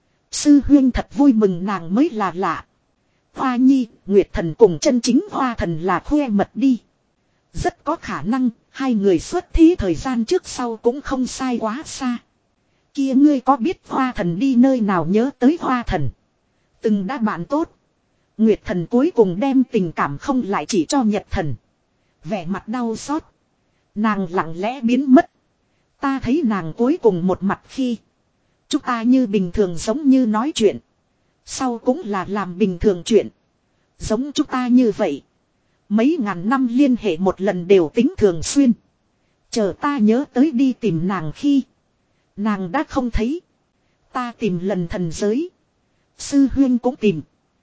Sư huyên thật vui mừng nàng mới là lạ. Hoa Nhi, Nguyệt Thần cùng chân chính Hoa Thần là khoe mật đi. Rất có khả năng, hai người xuất thí thời gian trước sau cũng không sai quá xa. Kia ngươi có biết Hoa Thần đi nơi nào nhớ tới Hoa Thần? Từng đã bạn tốt. Nguyệt Thần cuối cùng đem tình cảm không lại chỉ cho Nhật Thần. Vẻ mặt đau xót. Nàng lặng lẽ biến mất. Ta thấy nàng cuối cùng một mặt khi. Chúng ta như bình thường giống như nói chuyện. Sau cũng là làm bình thường chuyện. Giống chúng ta như vậy. Mấy ngàn năm liên hệ một lần đều tính thường xuyên. Chờ ta nhớ tới đi tìm nàng khi. Nàng đã không thấy. Ta tìm lần thần giới. Sư huyên cũng tìm.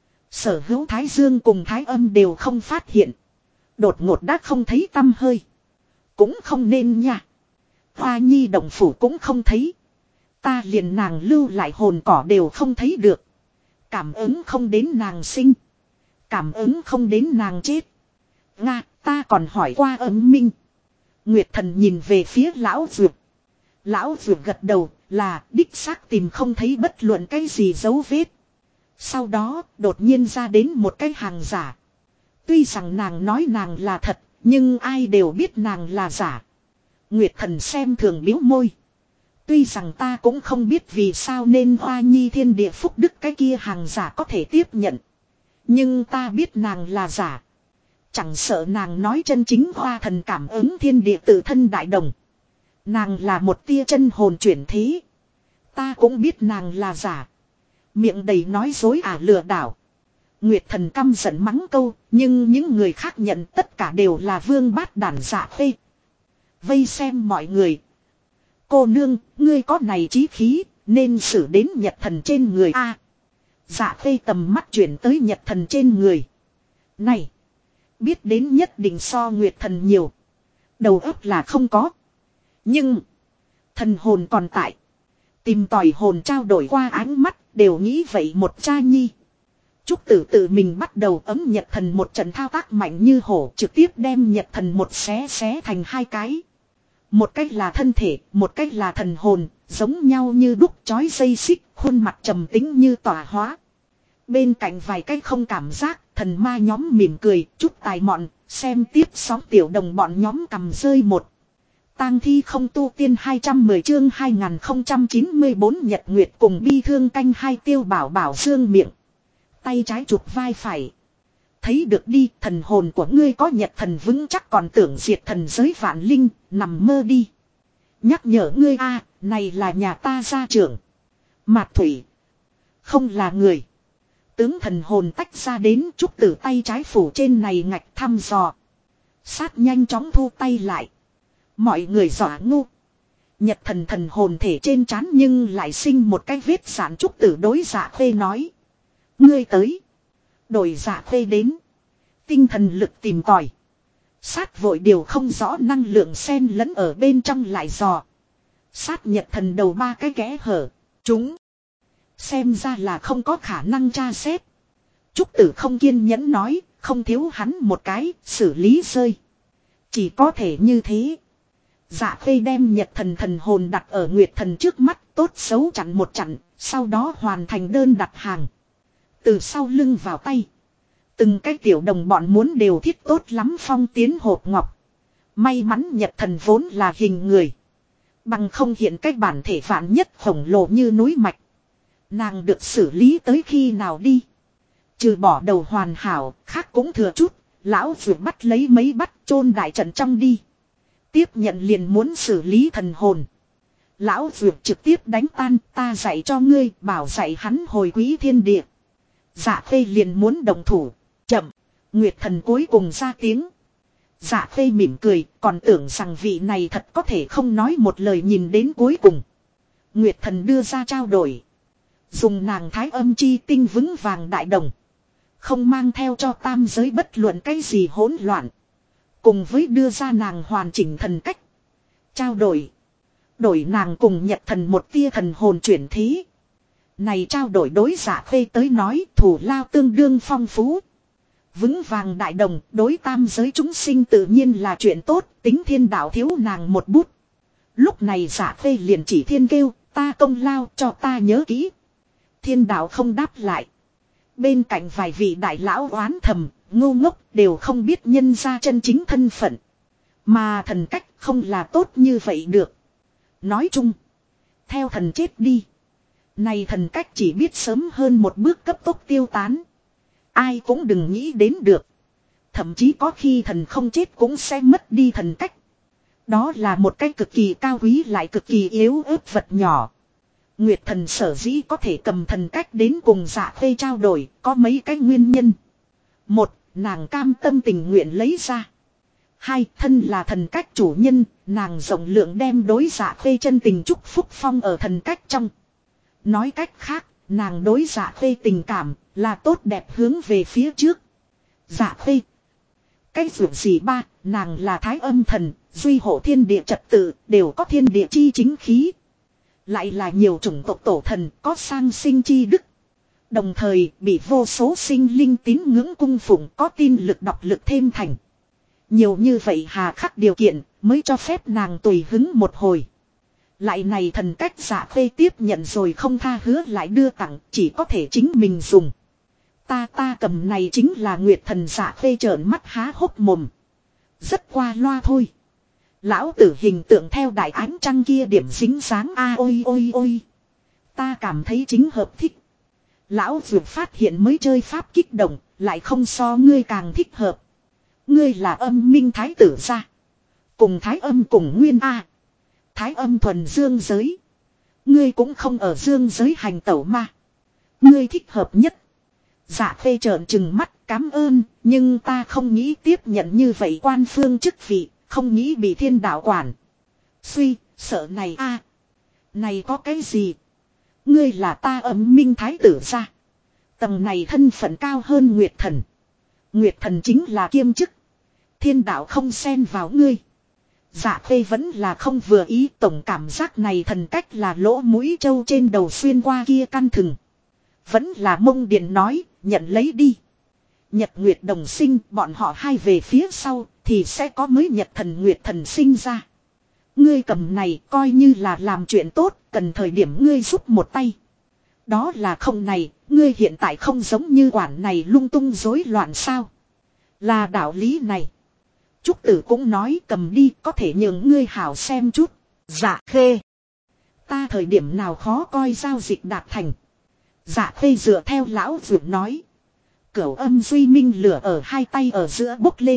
Sở hữu Thái Dương cùng Thái Âm đều không phát hiện. Đột ngột đã không thấy tăm hơi. Cũng không nên nha. Hoa Nhi động phủ cũng không thấy. Ta liền nàng lưu lại hồn cỏ đều không thấy được. Cảm ứng không đến nàng sinh. Cảm ứng không đến nàng chết. Nga, ta còn hỏi qua âm minh. Nguyệt Thần nhìn về phía lão Dược. Lão Dược gật đầu là đích xác tìm không thấy bất luận cái gì dấu vết. Sau đó đột nhiên ra đến một cái hàng giả. Tuy rằng nàng nói nàng là thật, nhưng ai đều biết nàng là giả. Nguyệt Thần xem thường biếu môi. Tuy rằng ta cũng không biết vì sao nên Hoa Nhi thiên địa phúc đức cái kia hàng giả có thể tiếp nhận. Nhưng ta biết nàng là giả. Chẳng sợ nàng nói chân chính hoa thần cảm ứng thiên địa tự thân đại đồng. Nàng là một tia chân hồn chuyển thế. Ta cũng biết nàng là giả. Miệng đầy nói dối lừa đảo. Nguyệt thần căm giận mắng câu, nhưng những người khác nhận tất cả đều là vương bát đản dạ phê. Vây xem mọi người. Cô nương, ngươi có này chí khí, nên xử đến nhật thần trên người a. Dạ phê tầm mắt chuyển tới nhật thần trên người. Này, biết đến nhất định so nguyệt thần nhiều. Đầu óc là không có. Nhưng, thần hồn còn tại. Tìm tòi hồn trao đổi qua ánh mắt, đều nghĩ vậy một cha nhi. Trúc Tử tự mình bắt đầu ấm nhật thần một trận thao tác mạnh như hổ, trực tiếp đem nhật thần một xé thành hai cái. Một cách là thân thể, một cách là thần hồn, giống nhau như đúc chói dây xích, khuôn mặt trầm tính như tỏa hóa. Bên cạnh vài cách không cảm giác, thần ma nhóm mỉm cười, chút tài mọn, xem tiếp sóng tiểu đồng bọn nhóm cầm rơi một. Tang thi không tu tiên 210 chương 2094 nhật nguyệt cùng bi thương canh hai tiêu bảo bảo dương miệng. Tay trái chụp vai phải. Thấy được đi, thần hồn của ngươi có nhật thần vững chắc còn tưởng diệt thần giới vạn linh, nằm mơ đi. Nhắc nhở ngươi này là nhà ta gia trưởng. Mạt Thủy. Không là người. Tướng thần hồn tách ra đến Trúc Tử tay trái phủ trên này ngạch thăm dò. Sát nhanh chóng thu tay lại. Mọi người dọa ngu. Nhật thần thần hồn thể trên trán nhưng lại sinh một cái vết sản. Trúc Tử đối Dạ Khê nói. Ngươi tới. Đổi Dạ Khê đến. Tinh thần lực tìm tòi. Sát vội điều không rõ năng lượng xen lẫn ở bên trong lại dò. Sát nhật thần đầu ba cái kẽ hở. Chúng. Xem ra là không có khả năng tra xét. Trúc Tử không kiên nhẫn nói. Không thiếu hắn một cái xử lý rơi. Chỉ có thể như thế. Dạ Khê đem nhật thần thần hồn đặt ở nguyệt thần trước mắt. Tốt xấu chặn một chặn. Sau đó hoàn thành đơn đặt hàng. Từ sau lưng vào tay. Từng cái tiểu đồng bọn muốn đều thiết tốt lắm phong tiến hộp ngọc. May mắn nhật thần vốn là hình người. Bằng không hiện cách bản thể vạn nhất khổng lồ như núi mạch. Nàng được xử lý tới khi nào đi. Trừ bỏ đầu hoàn hảo, khác cũng thừa chút. Lão vừa bắt lấy mấy bắt chôn đại trận trong đi. Tiếp nhận liền muốn xử lý thần hồn. Lão vừa trực tiếp đánh tan, ta dạy cho ngươi, bảo dạy hắn hồi quý thiên địa. Dạ Khê liền muốn đồng thủ. Chậm. Nguyệt thần cuối cùng ra tiếng. Dạ Khê mỉm cười. Còn tưởng rằng vị này thật có thể không nói một lời nhìn đến cuối cùng. Nguyệt thần đưa ra trao đổi. Dùng nàng thái âm chi tinh vững vàng đại đồng. Không mang theo cho tam giới bất luận cái gì hỗn loạn. Cùng với đưa ra nàng hoàn chỉnh thần cách. Trao đổi. Đổi nàng cùng nhật thần một tia thần hồn chuyển thế. Này trao đổi đối Dạ Khê tới nói thủ lao tương đương phong phú. Vững vàng đại đồng đối tam giới chúng sinh tự nhiên là chuyện tốt. Tính thiên đạo thiếu nàng một bút. Lúc này Dạ Khê liền chỉ thiên kêu. Ta công lao cho ta nhớ kỹ. Thiên đạo không đáp lại. Bên cạnh vài vị đại lão oán thầm. Ngu ngốc đều không biết nhân ra chân chính thân phận. Mà thần cách không là tốt như vậy được. Nói chung. Theo thần chết đi. Này thần cách chỉ biết sớm hơn một bước cấp tốc tiêu tán. Ai cũng đừng nghĩ đến được. Thậm chí có khi thần không chết cũng sẽ mất đi thần cách. Đó là một cái cực kỳ cao quý lại cực kỳ yếu ớt vật nhỏ. Nguyệt thần sở dĩ có thể cầm thần cách đến cùng Dạ Khê trao đổi có mấy cái nguyên nhân. Một, nàng cam tâm tình nguyện lấy ra. Hai, thân là thần cách chủ nhân, nàng rộng lượng đem đối Dạ Khê chân tình chúc phúc phong ở thần cách trong. Nói cách khác, nàng đối Dạ Khê tình cảm là tốt đẹp hướng về phía trước. Dạ Khê. Cái vượt gì ba, nàng là thái âm thần, duy hộ thiên địa trật tự, đều có thiên địa chi chính khí. Lại là nhiều chủng tộc tổ thần, có sang sinh chi đức. Đồng thời bị vô số sinh linh tín ngưỡng cung phụng, có tin lực đọc lực thêm thành. Nhiều như vậy hà khắc điều kiện mới cho phép nàng tùy hứng một hồi. Lại này thần cách Dạ Khê tiếp nhận rồi không tha hứa lại đưa tặng, chỉ có thể chính mình dùng. Ta cầm này chính là Nguyệt thần Dạ Khê trợn mắt há hốc mồm. Rất qua loa thôi. Lão tử hình tượng theo đại ánh trăng kia điểm dính dáng ôi ôi ôi. Ta cảm thấy chính hợp thích. Lão vừa phát hiện mới chơi pháp kích động, lại không so ngươi càng thích hợp. Ngươi là âm minh thái tử gia. Cùng thái âm cùng nguyên A. Thái âm thuần dương giới. Ngươi cũng không ở dương giới hành tẩu mà. Ngươi thích hợp nhất. Dạ khê trợn trừng mắt, cảm ơn, nhưng ta không nghĩ tiếp nhận như vậy quan phương chức vị, không nghĩ bị thiên đạo quản. Suy, sợ này a, này có cái gì? Ngươi là ta âm minh thái tử gia. Tầng này thân phận cao hơn Nguyệt Thần. Nguyệt Thần chính là kiêm chức. Thiên đạo không xen vào ngươi. Dạ khê vẫn là không vừa ý, tổng cảm giác này thần cách là lỗ mũi trâu trên đầu xuyên qua kia căn thừng. Vẫn là Mông Điện nói, nhận lấy đi. Nhật Nguyệt đồng sinh, bọn họ hai về phía sau, thì sẽ có mới Nhật Thần Nguyệt Thần sinh ra. Ngươi cầm này coi như là làm chuyện tốt, cần thời điểm ngươi giúp một tay. Đó là không này, ngươi hiện tại không giống như quản này lung tung rối loạn sao. Là đạo lý này. Trúc Tử cũng nói cầm đi có thể nhường ngươi hảo xem chút. Dạ khê. Ta thời điểm nào khó coi giao dịch đạt thành. Dạ khê dựa theo lão vượt nói. Cửu âm duy minh lửa ở hai tay ở giữa bốc lên.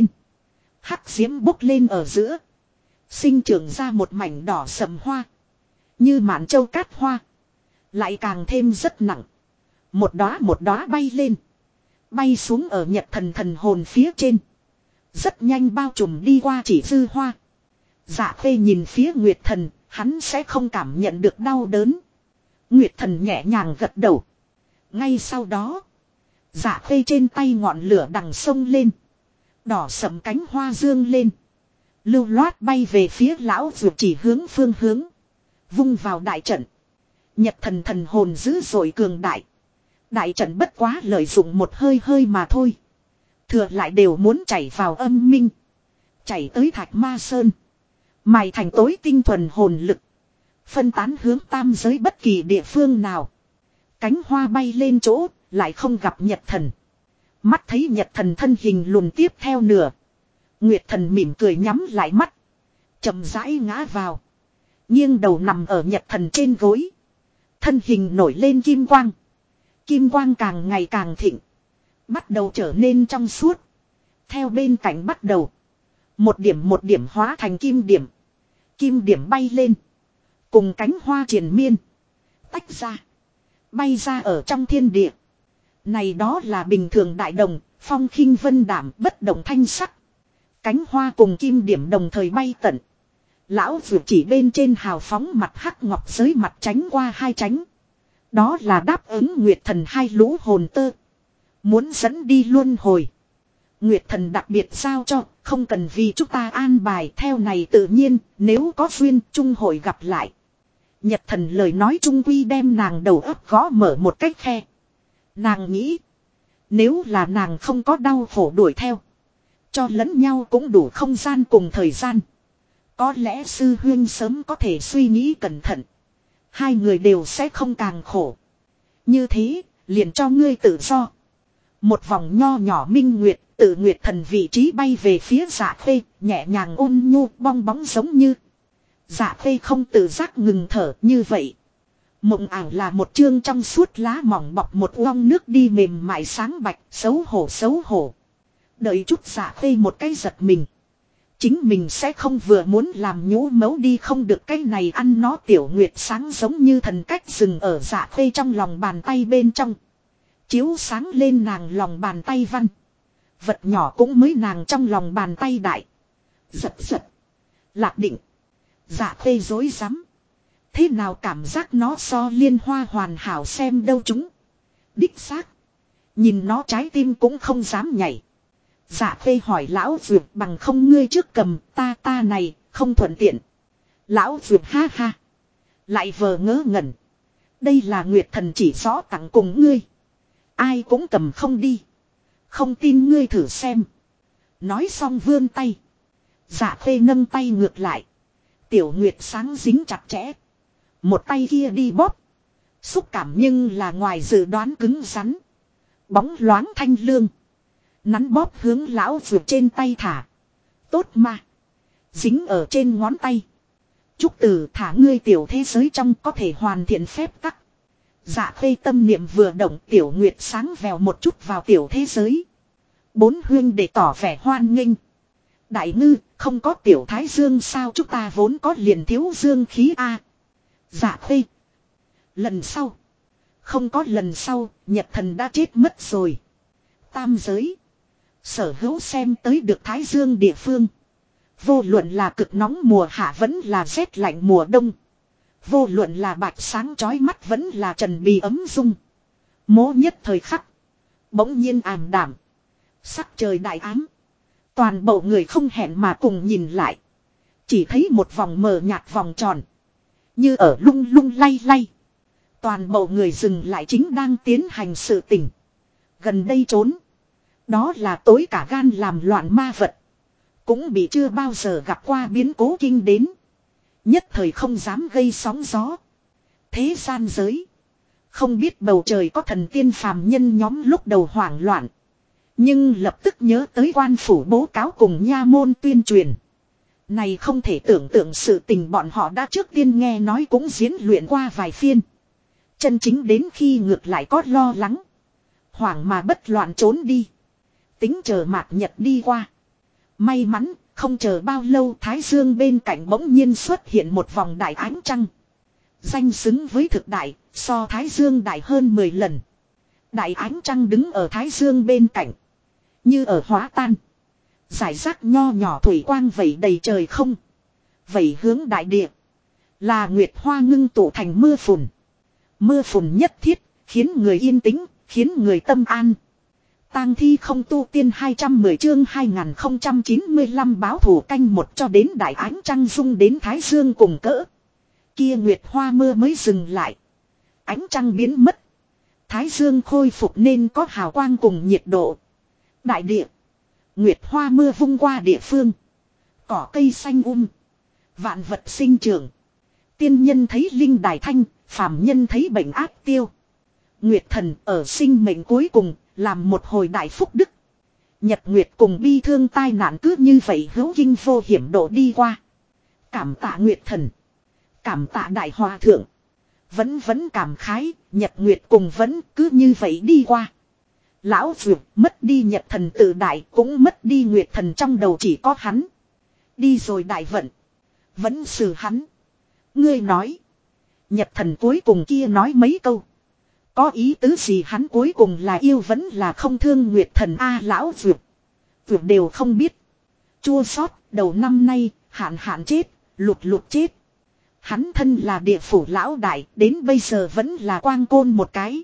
Hắc diễm bốc lên ở giữa. Sinh trưởng ra một mảnh đỏ sầm hoa. Như mạn châu cát hoa. Lại càng thêm rất nặng. Một đóa bay lên. Bay xuống ở Nhật Thần thần hồn phía trên. Rất nhanh bao trùm đi qua chỉ dư hoa. Dạ khê nhìn phía Nguyệt Thần, hắn sẽ không cảm nhận được đau đớn. Nguyệt Thần nhẹ nhàng gật đầu. Ngay sau đó, dạ khê trên tay ngọn lửa đằng sông lên. Đỏ sẫm cánh hoa dương lên. Lưu loát bay về phía lão vượt chỉ hướng phương hướng. Vung vào đại trận. Nhật Thần thần hồn dữ dội cường đại. Đại trận bất quá lợi dụng một hơi hơi mà thôi. Thừa lại đều muốn chảy vào âm minh. Chảy tới Thạch Ma Sơn. Mài thành tối tinh thuần hồn lực. Phân tán hướng tam giới bất kỳ địa phương nào. Cánh hoa bay lên chỗ, lại không gặp Nhật Thần. Mắt thấy Nhật Thần thân hình lùn tiếp theo nửa. Nguyệt Thần mỉm cười nhắm lại mắt. Chậm rãi ngã vào. Nghiêng đầu nằm ở Nhật Thần trên gối. Thân hình nổi lên kim quang. Kim quang càng ngày càng thịnh. Bắt đầu trở nên trong suốt. Theo bên cạnh bắt đầu. Một điểm hóa thành kim điểm. Kim điểm bay lên. Cùng cánh hoa triền miên. Tách ra. Bay ra ở trong thiên địa. Này đó là bình thường đại đồng. Phong khinh vân đảm bất động thanh sắc. Cánh hoa cùng kim điểm đồng thời bay tận. Lão vượt chỉ bên trên hào phóng mặt hắc ngọc giới mặt tránh qua hai tránh. Đó là đáp ứng Nguyệt Thần hai lũ hồn tơ. Muốn dẫn đi luân hồi. Nguyệt Thần đặc biệt giao cho, không cần vì chúng ta an bài theo này tự nhiên, nếu có duyên chung hội gặp lại. Nhật Thần lời nói trung quy đem nàng đầu óc gõ mở một cách khe. Nàng nghĩ, nếu là nàng không có đau khổ đuổi theo, cho lẫn nhau cũng đủ không gian cùng thời gian. Có lẽ sư huynh sớm có thể suy nghĩ cẩn thận. Hai người đều sẽ không càng khổ. Như thế, liền cho ngươi tự do. Một vòng nho nhỏ minh nguyệt, tự Nguyệt Thần vị trí bay về phía Dạ khê, nhẹ nhàng ôn nhu bong bóng giống như. Dạ khê không tự giác ngừng thở như vậy. Mộng ảo là một chương trong suốt lá mỏng bọc một uong nước đi mềm mại sáng bạch, xấu hổ. Đợi chút Dạ khê một cái giật mình. Chính mình sẽ không vừa muốn làm nhũ mấu đi không được cái này ăn nó tiểu nguyệt sáng giống như thần cách dừng ở Dạ khê trong lòng bàn tay bên trong. Chiếu sáng lên nàng lòng bàn tay văn. Vật nhỏ cũng mới nàng trong lòng bàn tay đại. Giật. Lạc định. Dạ khê dối rắm. Thế nào cảm giác nó so liên hoa hoàn hảo xem đâu chúng. Đích xác. Nhìn nó trái tim cũng không dám nhảy. Dạ khê hỏi lão vượt bằng không ngươi trước cầm ta này không thuận tiện. Lão vượt ha ha. Lại vờ ngớ ngẩn. Đây là Nguyệt Thần chỉ rõ tặng cùng ngươi. Ai cũng cầm không đi. Không tin ngươi thử xem. Nói xong vươn tay. Dạ khê nâng tay ngược lại. Tiểu Nguyệt sáng dính chặt chẽ. Một tay kia đi bóp. Xúc cảm nhưng là ngoài dự đoán cứng rắn. Bóng loáng thanh lương. Nắn bóp hướng lão vượt trên tay thả. Tốt mà. Dính ở trên ngón tay. Trúc Tử thả ngươi tiểu thế giới trong có thể hoàn thiện phép tắc. Dạ khê tâm niệm vừa động tiểu Nguyệt sáng vèo một chút vào tiểu thế giới. Bốn huyên để tỏ vẻ hoan nghênh. Đại ngư, không có tiểu thái dương sao, chúng ta vốn có liền thiếu dương khí a. Dạ Khuê. Lần sau. Không có lần sau, Nhật Thần đã chết mất rồi. Tam giới. Sở hữu xem tới được thái dương địa phương. Vô luận là cực nóng mùa hạ vẫn là rét lạnh mùa đông. Vô luận là bạch sáng chói mắt vẫn là trần bì ấm dung. Mố nhất thời khắc. Bỗng nhiên ảm đạm. Sắc trời đại ám. Toàn bộ người không hẹn mà cùng nhìn lại. Chỉ thấy một vòng mờ nhạt vòng tròn. Như ở lung lung lay lay. Toàn bộ người dừng lại chính đang tiến hành sự tình. Gần đây trốn. Đó là tối cả gan làm loạn ma vật. Cũng bị chưa bao giờ gặp qua biến cố kinh đến. Nhất thời không dám gây sóng gió. Thế gian giới. Không biết bầu trời có thần tiên phàm nhân nhóm lúc đầu hoảng loạn. Nhưng lập tức nhớ tới quan phủ bố cáo cùng nha môn tuyên truyền. Này không thể tưởng tượng sự tình bọn họ đã trước tiên nghe nói cũng diễn luyện qua vài phiên. Chân chính đến khi ngược lại có lo lắng. Hoảng mà bất loạn trốn đi. Tính chờ mạt nhật đi qua. May mắn, không chờ bao lâu thái dương bên cạnh bỗng nhiên xuất hiện một vòng đại ánh trăng. Danh xứng với thực đại, so thái dương đại hơn 10 lần. Đại ánh trăng đứng ở thái dương bên cạnh. Như ở hóa tan. Giải rác nho nhỏ thủy quang vẩy đầy trời không. Vẩy hướng đại địa. Là nguyệt hoa ngưng tụ thành mưa phùn. Mưa phùn nhất thiết, khiến người yên tĩnh, khiến người tâm an. Tang thi không tu tiên 210 chương 2095 báo thủ canh một cho đến đại ánh trăng rung đến thái dương cùng cỡ. Kia nguyệt hoa mưa mới dừng lại. Ánh trăng biến mất. Thái dương khôi phục nên có hào quang cùng nhiệt độ. Đại địa. Nguyệt hoa mưa vung qua địa phương. Cỏ cây xanh vạn vật sinh trưởng. Tiên nhân thấy linh đài thanh, phàm nhân thấy bệnh ác tiêu. Nguyệt thần ở sinh mệnh cuối cùng, làm một hồi đại phúc đức. Nhật nguyệt cùng bi thương tai nạn cứ như vậy hữu kinh vô hiểm độ đi qua. Cảm tạ Nguyệt thần. Cảm tạ đại hòa thượng. Vẫn cảm khái, Nhật nguyệt cùng vẫn cứ như vậy đi qua. Lão Dược mất đi Nhật thần tự đại cũng mất đi Nguyệt thần trong đầu chỉ có hắn. Đi rồi đại vận. Vẫn xử hắn. Ngươi nói. Nhật thần cuối cùng kia nói mấy câu. Có ý tứ gì hắn cuối cùng là yêu vẫn là không thương Nguyệt thần a lão Dược. Dược đều không biết. Chua xót đầu năm nay hạn chết, lụt chết. Hắn thân là địa phủ lão đại đến bây giờ vẫn là quang côn một cái.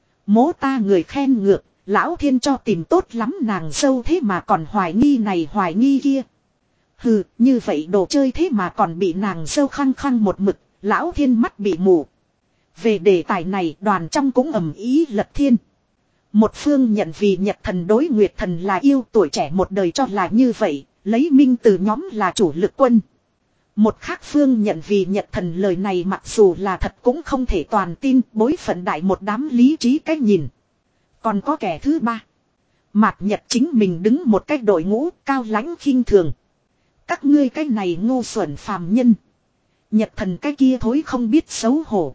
Mố ta người khen ngược. Lão thiên cho tìm tốt lắm nàng dâu thế mà còn hoài nghi này hoài nghi kia. Hừ, như vậy đồ chơi thế mà còn bị nàng dâu khăng khăng một mực, lão thiên mắt bị mù. Về đề tài này đoàn trong cũng ầm ý lật thiên. Một phương nhận vì Nhật thần đối Nguyệt thần là yêu tuổi trẻ một đời cho là như vậy, lấy minh từ nhóm là chủ lực quân. Một khác phương nhận vì Nhật thần lời này mặc dù là thật cũng không thể toàn tin, bối phận đại một đám lý trí cách nhìn. Còn có kẻ thứ ba. Mạt Nhật chính mình đứng một cách đội ngũ cao lãnh khinh thường. Các ngươi cái này ngu xuẩn phàm nhân. Nhật thần cái kia thối không biết xấu hổ.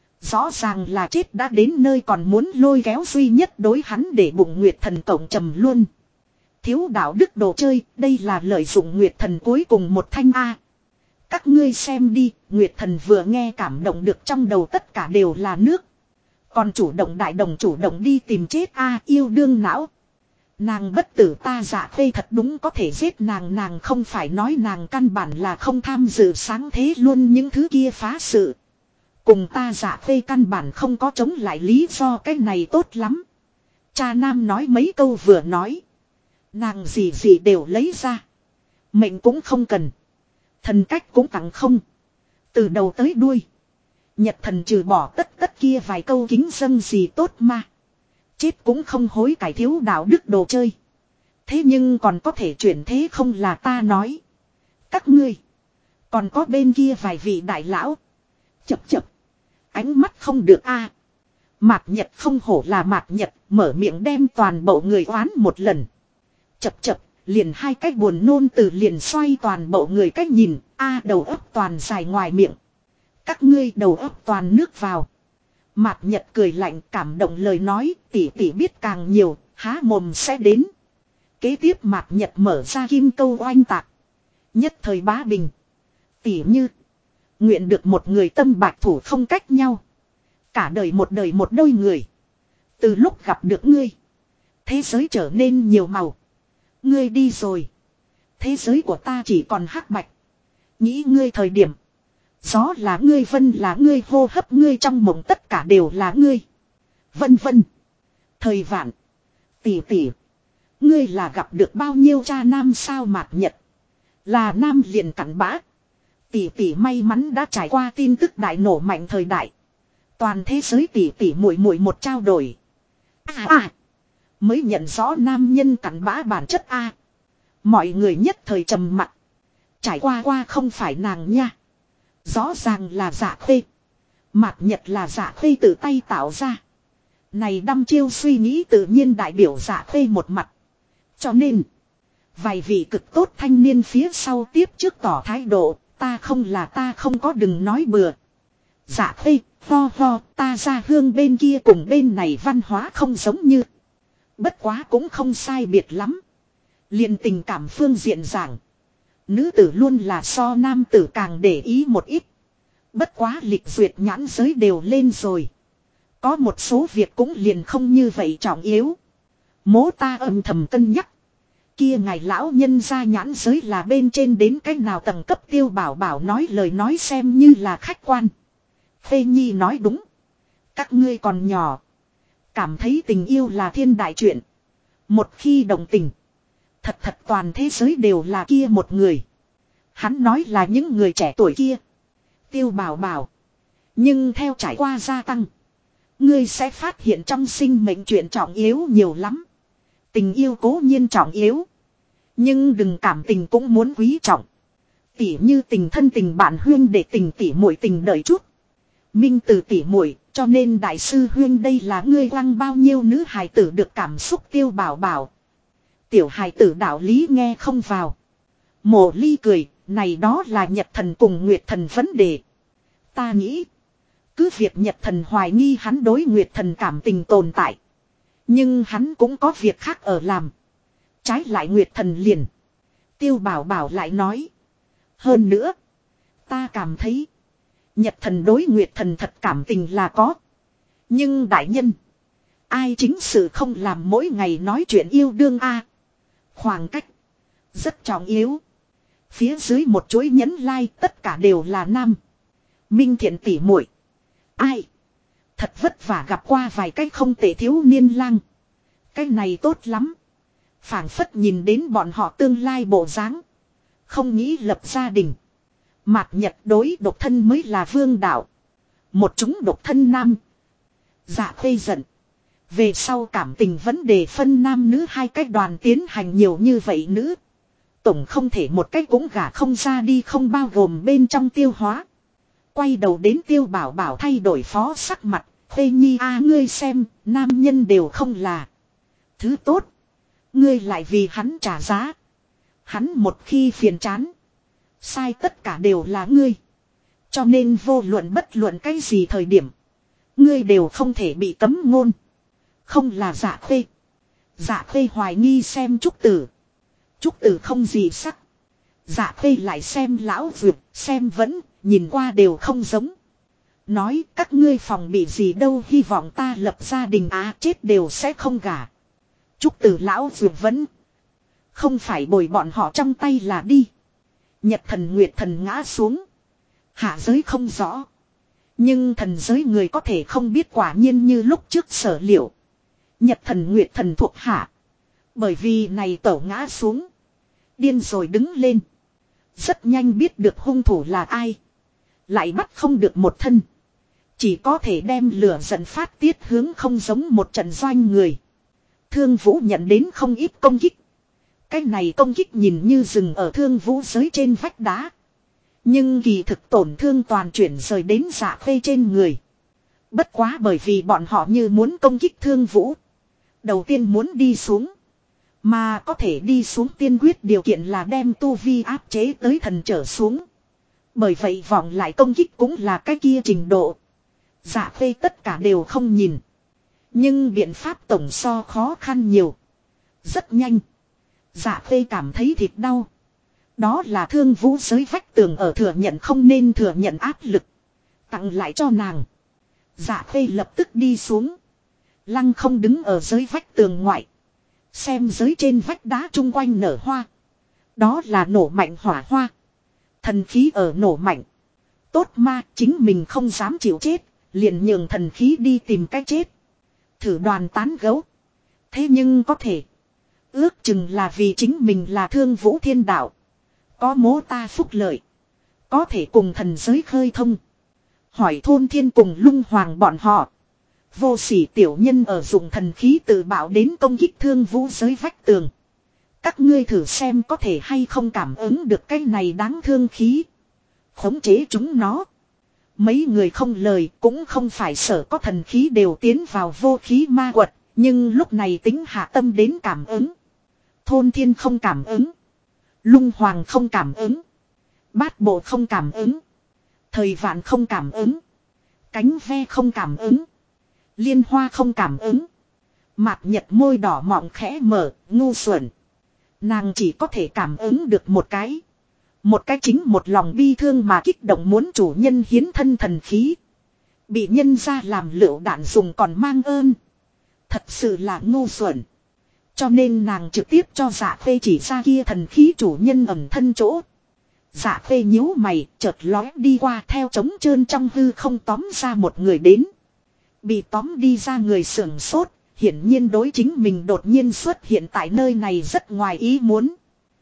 Rõ ràng là chết đã đến nơi còn muốn lôi kéo duy nhất đối hắn để bụng Nguyệt thần cộng trầm luôn. Thiếu đạo đức đồ chơi, đây là lợi dụng Nguyệt thần cuối cùng một thanh A. Các ngươi xem đi, Nguyệt thần vừa nghe cảm động được trong đầu tất cả đều là nước. Còn chủ động đại đồng chủ động đi tìm chết a yêu đương não. Nàng bất tử ta dạ khê thật đúng có thể giết nàng không phải nói nàng căn bản là không tham dự sáng thế luôn những thứ kia phá sự. Cùng ta dạ khê căn bản không có chống lại lý do cái này tốt lắm. Cha nam nói mấy câu vừa nói. Nàng gì đều lấy ra. Mệnh cũng không cần. Thần cách cũng tặng không. Từ đầu tới đuôi. Nhật thần trừ bỏ tất kia vài câu kính dâng gì tốt mà. Chết cũng không hối cải thiếu đạo đức đồ chơi. Thế nhưng còn có thể chuyển thế không là ta nói. Các ngươi. Còn có bên kia vài vị đại lão. Chập. Ánh mắt không được a. Mạt Nhật không hổ là Mạt Nhật. Mở miệng đem toàn bộ người oán một lần. Chập. Liền hai cách buồn nôn từ liền xoay toàn bộ người cách nhìn. A đầu óc toàn dài ngoài miệng. Các ngươi đầu óc toàn nước vào. Mạt Nhật cười lạnh cảm động lời nói, tỷ biết càng nhiều, há mồm sẽ đến. Kế tiếp Mạc Nhật mở ra kim câu oanh tạc. Nhất thời bá bình. Tỉ như. Nguyện được một người tâm bạch thủ không cách nhau. Cả đời một đôi người. Từ lúc gặp được ngươi. Thế giới trở nên nhiều màu. Ngươi đi rồi. Thế giới của ta chỉ còn hắc bạch. Nghĩ ngươi thời điểm. Gió là ngươi, vân là ngươi, hô hấp ngươi, trong mộng tất cả đều là ngươi. Vân vân. Thời vạn. Tỷ tỷ. Ngươi là gặp được bao nhiêu cha nam sao? Mạc Nhật. Là nam liền cặn bã. Tỷ tỷ may mắn đã trải qua tin tức đại nổ mạnh thời đại. Toàn thế giới tỷ tỷ muội muội một trao đổi. Mới nhận rõ nam nhân cặn bã bản chất a. Mọi người nhất thời trầm mặc. Trải qua không phải nàng nha. Rõ ràng là Dạ Khê. Mạc Nhật là Dạ Khê tự tay tạo ra. Này đăm chiêu suy nghĩ tự nhiên đại biểu Dạ Khê một mặt. Cho nên. Vài vị cực tốt thanh niên phía sau tiếp trước tỏ thái độ. Ta không có đừng nói bừa. Dạ Khê, ho, ta ra hương bên kia cùng bên này văn hóa không giống như. Bất quá cũng không sai biệt lắm. Liền tình cảm phương diện giảng. Nữ tử luôn là so nam tử càng để ý một ít. Bất quá lịch duyệt nhãn giới đều lên rồi. Có một số việc cũng liền không như vậy trọng yếu. Mố ta âm thầm cân nhắc. Kia ngài lão nhân ra nhãn giới là bên trên đến cách nào tầng cấp. Tiêu Bảo Bảo nói lời nói xem như là khách quan. Phê Nhi nói đúng. Các ngươi còn nhỏ. Cảm thấy tình yêu là thiên đại chuyện. Một khi đồng tình. Thật toàn thế giới đều là kia một người. Hắn nói là những người trẻ tuổi kia. Tiêu Bảo Bảo. Nhưng theo trải qua gia tăng. Ngươi sẽ phát hiện trong sinh mệnh chuyện trọng yếu nhiều lắm. Tình yêu cố nhiên trọng yếu. Nhưng đừng cảm tình cũng muốn quý trọng. Tỉ như tình thân tình bạn huyên để tình tỉ muội tình đợi chút. Minh từ tỉ muội, cho nên đại sư huyên đây là ngươi quăng bao nhiêu nữ hài tử được cảm xúc. Tiêu Bảo Bảo. Tiểu hài tử đạo lý nghe không vào. Mộ Ly cười, này đó là Nhật Thần cùng Nguyệt Thần vấn đề. Ta nghĩ, cứ việc Nhật Thần hoài nghi hắn đối Nguyệt Thần cảm tình tồn tại. Nhưng hắn cũng có việc khác ở làm. Trái lại Nguyệt Thần liền. Tiêu Bảo Bảo lại nói. Hơn nữa, ta cảm thấy, Nhật Thần đối Nguyệt Thần thật cảm tình là có. Nhưng đại nhân, ai chính sự không làm mỗi ngày nói chuyện yêu đương a. Khoảng cách rất trọng yếu. Phía dưới một chuỗi nhấn like tất cả đều là nam. Minh Thiện tỉ muội. Ai? Thật vất vả gặp qua vài cái không tệ thiếu niên lang. Cái này tốt lắm. Phảng phất nhìn đến bọn họ tương lai bộ dáng. Không nghĩ lập gia đình. Mạc Nhật đối độc thân mới là vương đạo. Một chúng độc thân nam. Dạ Khê giận. Về sau cảm tình vấn đề phân nam nữ hai cách đoàn tiến hành nhiều như vậy nữ. Tổng không thể một cách cũng gả không ra đi, không bao gồm bên trong tiêu hóa. Quay đầu đến Tiêu Bảo Bảo thay đổi phó sắc mặt. Khê Nhi ngươi xem, nam nhân đều không là thứ tốt. Ngươi lại vì hắn trả giá. Hắn một khi phiền chán. Sai tất cả đều là ngươi. Cho nên vô luận bất luận cái gì thời điểm. Ngươi đều không thể bị cấm ngôn. Không là Dạ Khê. Dạ Khê hoài nghi xem Trúc Tử. Trúc Tử không gì sắc. Dạ Khê lại xem lão Dược, xem vẫn, nhìn qua đều không giống. Nói các ngươi phòng bị gì đâu, hy vọng ta lập gia đình chết đều sẽ không gả. Trúc Tử lão Dược vẫn. Không phải bồi bọn họ trong tay là đi. Nhật Thần Nguyệt Thần ngã xuống. Hạ giới không rõ. Nhưng thần giới người có thể không biết, quả nhiên như lúc trước sở liệu. Nhật Thần Nguyệt Thần thuộc hạ. Bởi vì này tẩu ngã xuống. Điên rồi đứng lên. Rất nhanh biết được hung thủ là ai. Lại bắt không được một thân. Chỉ có thể đem lửa giận phát tiết hướng không giống một trận doanh người. Thương Vũ nhận đến không ít công kích. Cái này công kích nhìn như dừng ở Thương Vũ giới trên vách đá. Nhưng kỳ thực tổn thương toàn chuyển rời đến Dạ Khê trên người. Bất quá bởi vì bọn họ như muốn công kích Thương Vũ. Đầu tiên muốn đi xuống. Mà có thể đi xuống tiên quyết điều kiện là đem tu vi áp chế tới thần trở xuống. Bởi vậy vọng lại công kích cũng là cái kia trình độ. Dạ Khê tất cả đều không nhìn. Nhưng biện pháp tổng so khó khăn nhiều. Rất nhanh. Dạ Khê cảm thấy thịt đau. Đó là Thương Vũ giới vách tường ở thừa nhận không nên thừa nhận áp lực. Tặng lại cho nàng. Dạ Khê lập tức đi xuống. Lăng không đứng ở giới vách tường ngoại. Xem giới trên vách đá chung quanh nở hoa. Đó là nổ mạnh hỏa hoa. Thần khí ở nổ mạnh. Tốt ma, chính mình không dám chịu chết. Liền nhường thần khí đi tìm cách chết. Thử đoàn tán gấu. Thế nhưng có thể. Ước chừng là vì chính mình là Thương Vũ thiên đạo. Có mố ta phúc lợi. Có thể cùng thần giới khơi thông. Hỏi thôn thiên cùng lung hoàng bọn họ. Vô sỉ tiểu nhân ở dùng thần khí tự bảo đến công kích Thương Vũ giới vách tường. Các ngươi thử xem có thể hay không cảm ứng được cái này đáng thương khí. Khống chế chúng nó. Mấy người không lời cũng không phải sợ có thần khí đều tiến vào vô khí ma quật. Nhưng lúc này tính hạ tâm đến cảm ứng. Thôn thiên không cảm ứng. Lung hoàng không cảm ứng. Bát bộ không cảm ứng. Thời vạn không cảm ứng. Cánh ve không cảm ứng. Liên hoa không cảm ứng. Mạc Nhật môi đỏ mọng khẽ mở, ngu xuẩn. Nàng chỉ có thể cảm ứng được một cái. Một cái chính một lòng bi thương mà kích động muốn chủ nhân hiến thân thần khí. Bị nhân ra làm lựu đạn dùng còn mang ơn. Thật sự là ngu xuẩn. Cho nên nàng trực tiếp cho Dạ Khê chỉ ra kia thần khí chủ nhân ẩn thân chỗ. Dạ Khê nhíu mày, chợt lóe đi qua theo trống trơn trong hư không tóm ra một người đến. Bị tóm đi ra người sưởng sốt, hiển nhiên đối chính mình đột nhiên xuất hiện tại nơi này rất ngoài ý muốn.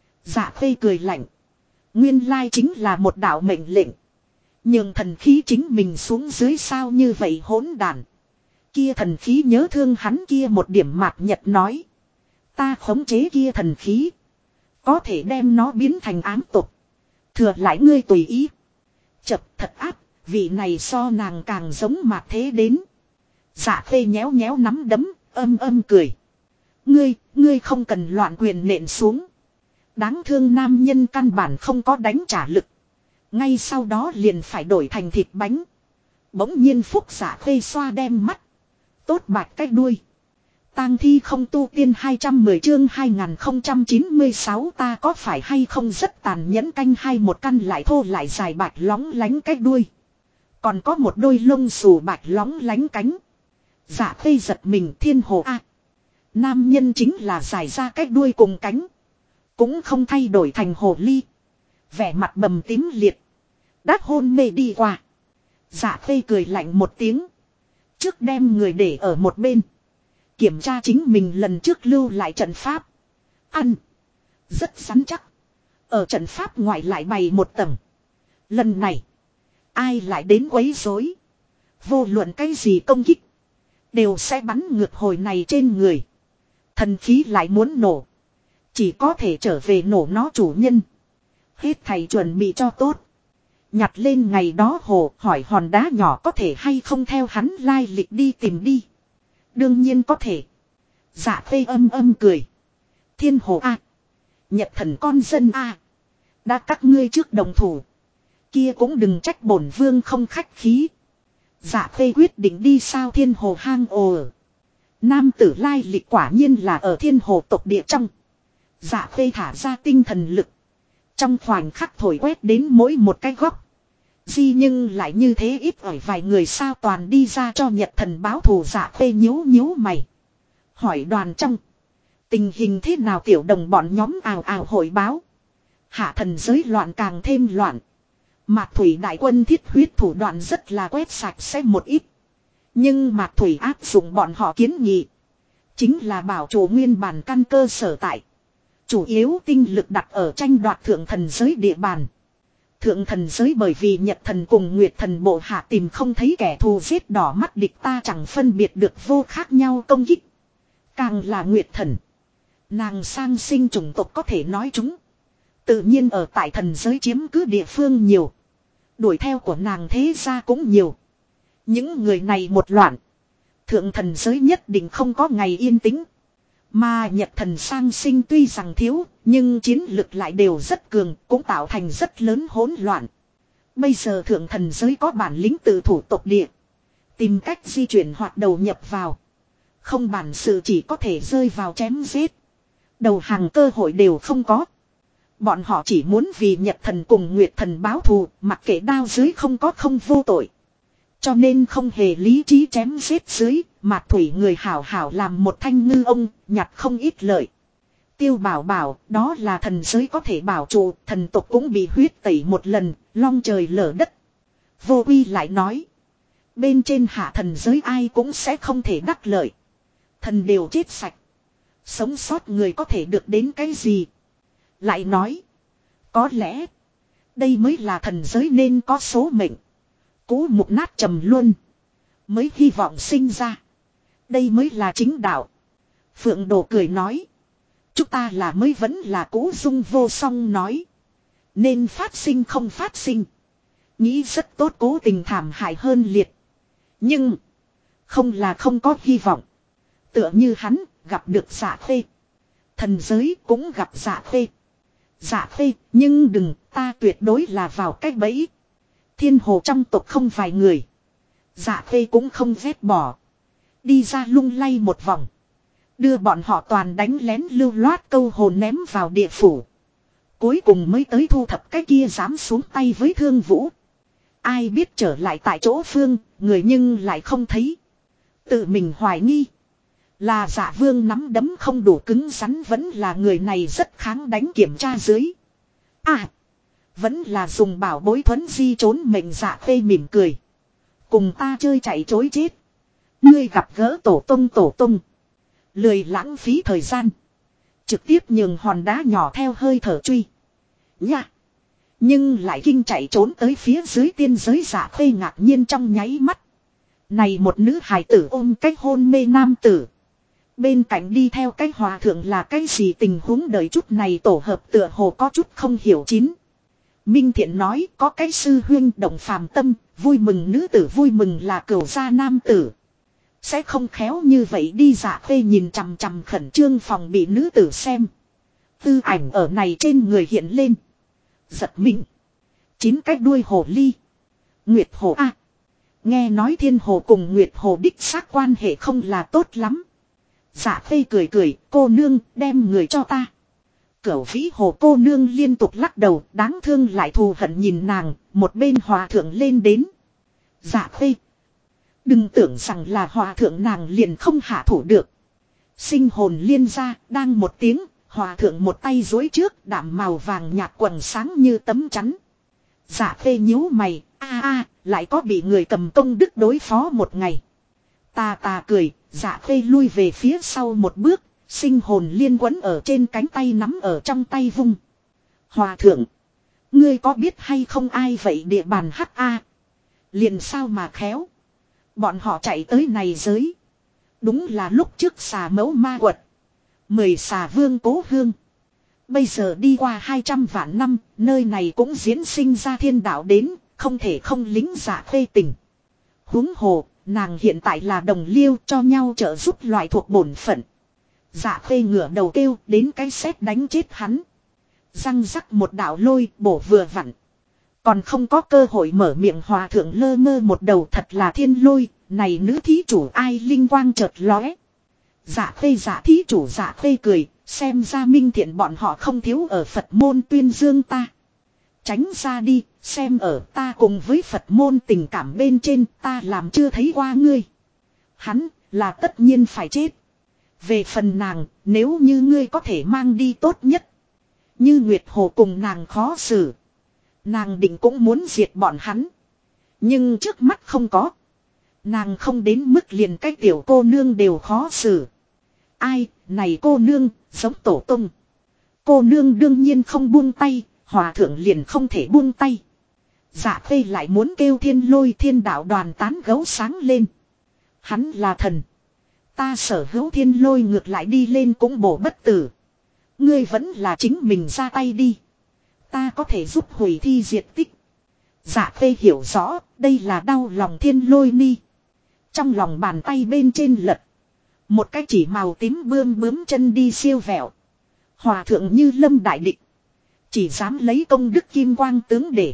Dạ Khê cười lạnh. Nguyên lai chính là một đạo mệnh lệnh. Nhưng thần khí chính mình xuống dưới sao như vậy hỗn đản. Kia thần khí nhớ thương hắn kia một điểm Mạc Nhật nói. Ta khống chế kia thần khí. Có thể đem nó biến thành ám tục. Thừa lại ngươi tùy ý. Chập thật áp, vị này so nàng càng giống Mạc Thế đến. Dạ Khê nhéo nhéo nắm đấm, âm cười. Ngươi không cần loạn quyền nện xuống. Đáng thương nam nhân căn bản không có đánh trả lực. Ngay sau đó liền phải đổi thành thịt bánh. Bỗng nhiên Phúc Dạ Khê xoa đem mắt. Tốt bạch cái đuôi. Tang thi không tu tiên 210 chương 2096 ta có phải hay không rất tàn nhẫn canh hai một căn lại thô lại dài bạch lóng lánh cái đuôi. Còn có một đôi lông xù bạch lóng lánh cánh. Dạ Khê giật mình thiên hồ a. Nam nhân chính là dài ra cái đuôi cùng cánh. Cũng không thay đổi thành hồ ly. Vẻ mặt bầm tím liệt. Đã hôn mê đi qua. Dạ Khê cười lạnh một tiếng. Trước đem người để ở một bên. Kiểm tra chính mình lần trước lưu lại trận pháp. Ăn. Rất rắn chắc. Ở trận pháp ngoại lại bày một tầng. Lần này. Ai lại đến quấy rối. Vô luận cái gì công kích. Đều sẽ bắn ngược hồi này trên người. Thần khí lại muốn nổ. Chỉ có thể trở về nổ nó chủ nhân. Hết thầy chuẩn bị cho tốt. Nhặt lên ngày đó hồ hỏi hòn đá nhỏ có thể hay không theo hắn lai lịch đi tìm đi. Đương nhiên có thể. Dạ Khê âm cười. Thiên hồ a. Nhật thần con dân a. Đã các ngươi trước đồng thủ. Kia cũng đừng trách bổn vương không khách khí. Dạ Khê quyết định đi sao thiên hồ hang ồ. Nam tử lai lịch quả nhiên là ở thiên hồ tộc địa trong. Dạ Khê thả ra tinh thần lực. Trong khoảnh khắc thổi quét đến mỗi một cái góc. Di nhưng lại như thế ít ỏi vài người sao toàn đi ra cho Nhật thần báo thù. Dạ Khê nhíu mày. Hỏi đoàn trong. Tình hình thế nào tiểu đồng bọn nhóm ào ào hội báo. Hạ thần giới loạn càng thêm loạn. Mạc Thủy đại quân thiết huyết thủ đoạn rất là quét sạch sẽ một ít. Nhưng Mạc Thủy áp dụng bọn họ kiến nghị. Chính là bảo chủ nguyên bản căn cơ sở tại. Chủ yếu tinh lực đặt ở tranh đoạt thượng thần giới địa bàn. Thượng thần giới bởi vì Nhật thần cùng Nguyệt thần bộ hạ tìm không thấy kẻ thù giết đỏ mắt địch ta chẳng phân biệt được vô khác nhau công kích. Càng là Nguyệt thần. Nàng sang sinh chủng tộc có thể nói chúng. Tự nhiên ở tại thần giới chiếm cứ địa phương nhiều. Đuổi theo của nàng thế ra cũng nhiều. Những người này một loạn. Thượng thần giới nhất định không có ngày yên tĩnh. Mà Nhật thần sang sinh tuy rằng thiếu, nhưng chiến lực lại đều rất cường, cũng tạo thành rất lớn hỗn loạn. Bây giờ thượng thần giới có bản lĩnh tự thủ tộc địa. Tìm cách di chuyển hoặc đầu nhập vào. Không bản sự chỉ có thể rơi vào chém giết. Đầu hàng cơ hội đều không có. Bọn họ chỉ muốn vì Nhật thần cùng Nguyệt thần báo thù, mặc kệ đao dưới không có không vô tội. Cho nên không hề lý trí chém giết dưới, Mạc Thủy người hảo hảo làm một thanh ngư ông, nhặt không ít lợi. Tiêu Bảo bảo, đó là thần giới có thể bảo trụ, thần tộc cũng bị huyết tẩy một lần, long trời lở đất. Vô Uy lại nói, bên trên hạ thần giới ai cũng sẽ không thể đắc lợi. Thần đều chết sạch. Sống sót người có thể được đến cái gì? Lại nói, có lẽ, đây mới là thần giới nên có số mệnh. Cũ mục nát trầm luân, mới hy vọng sinh ra. Đây mới là chính đạo. Phượng Đồ cười nói, chúng ta là mới vẫn là cũ dung vô song nói. Nên phát sinh không phát sinh. Nghĩ rất tốt cố tình thảm hại hơn liệt. Nhưng, không là không có hy vọng. Tựa như hắn, gặp được Dạ Khê. Thần giới cũng gặp Dạ Khê. Dạ Khê, nhưng đừng, ta tuyệt đối là vào cách bẫy. Thiên hồ trong tộc không vài người. Dạ Khê cũng không ghét bỏ. Đi ra lung lay một vòng. Đưa bọn họ toàn đánh lén lưu loát câu hồn ném vào địa phủ. Cuối cùng mới tới thu thập cái kia dám xuống tay với Thương Vũ. Ai biết trở lại tại chỗ Phương, người nhưng lại không thấy. Tự mình hoài nghi. Là Dạ Vương nắm đấm không đủ cứng rắn, vẫn là người này rất kháng đánh kiểm tra dưới. À, vẫn là dùng bảo bối thuấn di trốn mệnh. Dạ Khê mỉm cười. Cùng ta chơi chạy chối chết. Ngươi gặp gỡ tổ tông. Lười lãng phí thời gian. Trực tiếp nhường hòn đá nhỏ theo hơi thở truy. Nha. Nhưng lại kinh chạy trốn tới phía dưới tiên giới. Dạ Khê ngạc nhiên trong nháy mắt. Này một nữ hài tử ôm cách hôn mê nam tử. Bên cạnh đi theo cái hòa thượng là cái gì tình huống, đời chút này tổ hợp tựa hồ có chút không hiểu chín. Minh Thiện nói có cái sư huyên động phàm tâm, vui mừng nữ tử vui mừng là cửu gia nam tử. Sẽ không khéo như vậy đi. Dạ Khê nhìn chằm chằm khẩn trương phòng bị nữ tử xem. Tư ảnh ở này trên người hiện lên. Giật mình. 9 cái đuôi hồ ly. Nguyệt hồ a. Nghe nói Thiên hồ cùng Nguyệt hồ đích xác quan hệ không là tốt lắm. Dạ Khê cười, cô nương đem người cho ta. Cửu Vĩ hồ cô nương liên tục lắc đầu, đáng thương lại thù hận nhìn nàng, một bên hòa thượng lên đến. Dạ Khê, đừng tưởng rằng là hòa thượng nàng liền không hạ thủ được. Sinh hồn liên ra, đang một tiếng, hòa thượng một tay dối trước, đảm màu vàng nhạt quần sáng như tấm chắn. Dạ Khê nhíu mày, lại có bị người cầm công đức đối phó một ngày. Ta cười, Dạ Khê lui về phía sau một bước, sinh hồn liên quấn ở trên cánh tay nắm ở trong tay vung. Hòa thượng, ngươi có biết hay không ai vậy địa bàn HA? Liền sao mà khéo. Bọn họ chạy tới này giới. Đúng là lúc trước xà mẫu ma quật. 10 xà vương cố hương. Bây giờ đi qua 200 vạn năm, nơi này cũng diễn sinh ra thiên đạo đến, không thể không lính Dạ Khê tình. Huống hồ, nàng hiện tại là đồng liêu cho nhau trợ giúp loại thuộc bổn phận. Dạ Khê ngửa đầu kêu đến cái sét đánh chết hắn. Răng rắc một đạo lôi bổ vừa vặn. Còn không có cơ hội mở miệng hòa thượng lơ mơ một đầu, thật là thiên lôi, này nữ thí chủ ai linh quang chợt lóe. Dạ thí chủ Dạ Khê cười, xem ra Minh Thiện bọn họ không thiếu ở Phật môn tuyên dương ta. Tránh ra đi, xem ở ta cùng với Phật môn tình cảm bên trên, ta làm chưa thấy qua ngươi. Hắn, là tất nhiên phải chết. Về phần nàng, nếu như ngươi có thể mang đi tốt nhất. Như Nguyệt Hồ cùng nàng khó xử. Nàng định cũng muốn diệt bọn hắn. Nhưng trước mắt không có. Nàng không đến mức liền cái tiểu cô nương đều khó xử. Ai, này cô nương, giống tổ tung. Cô nương đương nhiên không buông tay, hòa thượng liền không thể buông tay. Dạ Khê lại muốn kêu thiên lôi thiên đạo đoàn tán gấu sáng lên. Hắn là thần. Ta sở hữu thiên lôi ngược lại đi lên cũng bổ bất tử. Ngươi vẫn là chính mình ra tay đi. Ta có thể giúp hủy thi diệt tích. Dạ Khê hiểu rõ, đây là đau lòng thiên lôi ni. Trong lòng bàn tay bên trên lật. Một cái chỉ màu tím bướm chân đi siêu vẹo. Hòa thượng như lâm đại địch. Chỉ dám lấy công đức kim quang tướng để.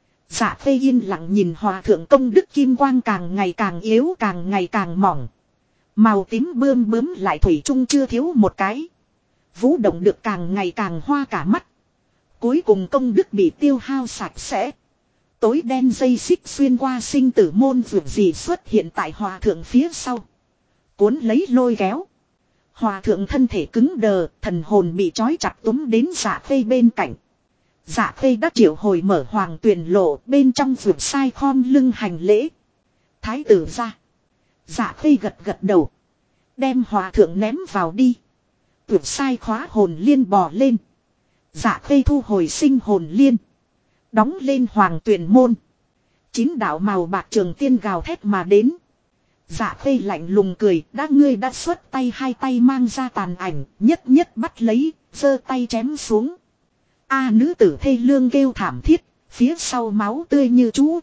Dạ Khê yên lặng nhìn hòa thượng công đức kim quang càng ngày càng yếu, càng ngày càng mỏng. Màu tím bướm lại thủy chung chưa thiếu một cái. Vũ động được càng ngày càng hoa cả mắt. Cuối cùng công đức bị tiêu hao sạch sẽ. Tối đen dây xích xuyên qua sinh tử môn vượt gì xuất hiện tại hòa thượng phía sau. Cuốn lấy lôi kéo. Hòa thượng thân thể cứng đờ, thần hồn bị trói chặt túm đến Dạ Khê bên cạnh. Dạ Khê đã triệu hồi mở hoàng tuyển lộ, bên trong vượt sai khom lưng hành lễ. Thái tử ra. Dạ Khê gật gật đầu. Đem hòa thượng ném vào đi. Vượt sai khóa hồn liên bò lên. Dạ Khê thu hồi sinh hồn liên. Đóng lên hoàng tuyển môn. 9 đạo màu bạc trường tiên gào thét mà đến. Dạ Khê lạnh lùng cười, ngươi đã xuất tay, hai tay mang ra tàn ảnh, nhất nhất bắt lấy, giơ tay chém xuống. Nữ tử thê lương kêu thảm thiết, phía sau máu tươi như chú.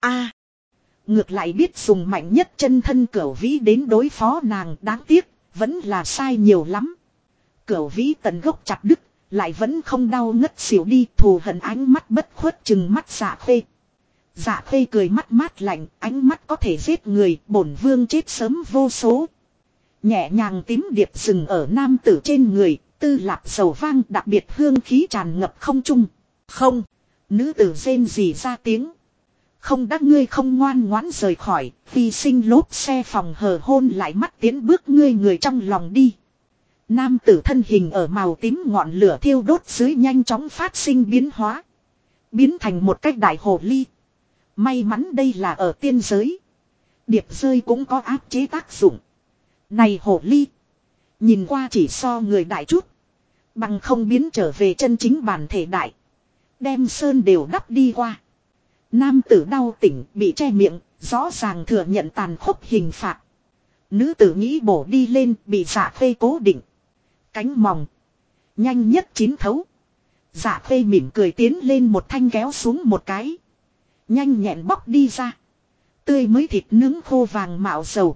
Ngược lại biết dùng mạnh nhất chân thân Cửu Vĩ đến đối phó nàng, đáng tiếc, vẫn là sai nhiều lắm. Cửu Vĩ tận gốc chặt đứt, lại vẫn không đau ngất xỉu đi, thù hận ánh mắt bất khuất chừng mắt Dạ Khê. Dạ Khê cười mắt mát lạnh, ánh mắt có thể giết người, bổn vương chết sớm vô số. Nhẹ nhàng tím điệp dừng ở nam tử trên người, tư lạp sầu vang đặc biệt hương khí tràn ngập không trung. Không, nữ tử rên rỉ ra tiếng. Không, ngươi không ngoan ngoãn rời khỏi, vì sinh lốp xe phòng hờ hôn lại mắt tiến bước ngươi người trong lòng đi. Nam tử thân hình ở màu tím ngọn lửa thiêu đốt dưới nhanh chóng phát sinh biến hóa. Biến thành một cách đại hồ ly. May mắn đây là ở tiên giới. Điệp rơi cũng có áp chế tác dụng. Này hồ ly. Nhìn qua chỉ so người đại chút. Bằng không biến trở về chân chính bản thể đại. Đem sơn đều đắp đi qua. Nam tử đau tỉnh bị che miệng. Rõ ràng thừa nhận tàn khốc hình phạt. Nữ tử nghĩ bổ đi lên bị Dạ Khê cố định. Cánh mỏng. Nhanh nhất chín thấu. Dạ Khê mỉm cười tiến lên một thanh kéo xuống một cái. Nhanh nhẹn bóc đi ra. Tươi mới thịt nướng khô vàng mạo dầu.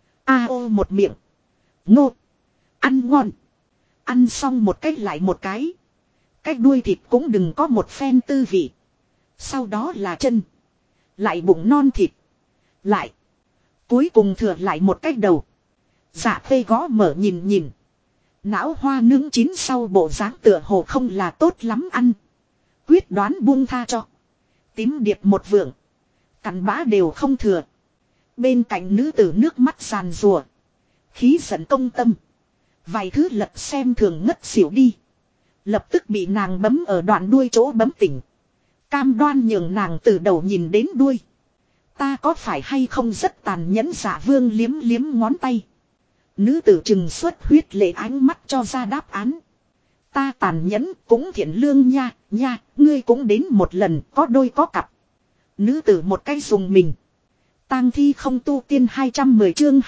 Ô một miệng. Ngô. Ăn ngon. Ăn xong một cách lại một cái. Cái đuôi thịt cũng đừng có một phen tư vị. Sau đó là chân. Lại bụng non thịt. Lại. Cuối cùng thừa lại một cách đầu. Dạ Khê gõ mở nhìn nhìn. Não hoa nướng chín sau bộ dáng tựa hồ không là tốt lắm ăn. Quyết đoán buông tha cho. Tím điệp một vượng. Cặn bã đều không thừa. Bên cạnh nữ tử nước mắt giàn rùa. Khí giận công tâm. Vài thứ lật xem thường ngất xỉu đi. Lập tức bị nàng bấm ở đoạn đuôi chỗ bấm tỉnh. Cam đoan nhường nàng từ đầu nhìn đến đuôi. Ta có phải hay không rất tàn nhẫn? Dạ Vương liếm liếm ngón tay. Nữ tử trừng xuất huyết lệ ánh mắt cho ra đáp án. Ta tàn nhẫn cũng thiện lương nha, ngươi cũng đến một lần, có đôi có cặp. Nữ tử một cái dùng mình. Tang thi không tu tiên 210 chương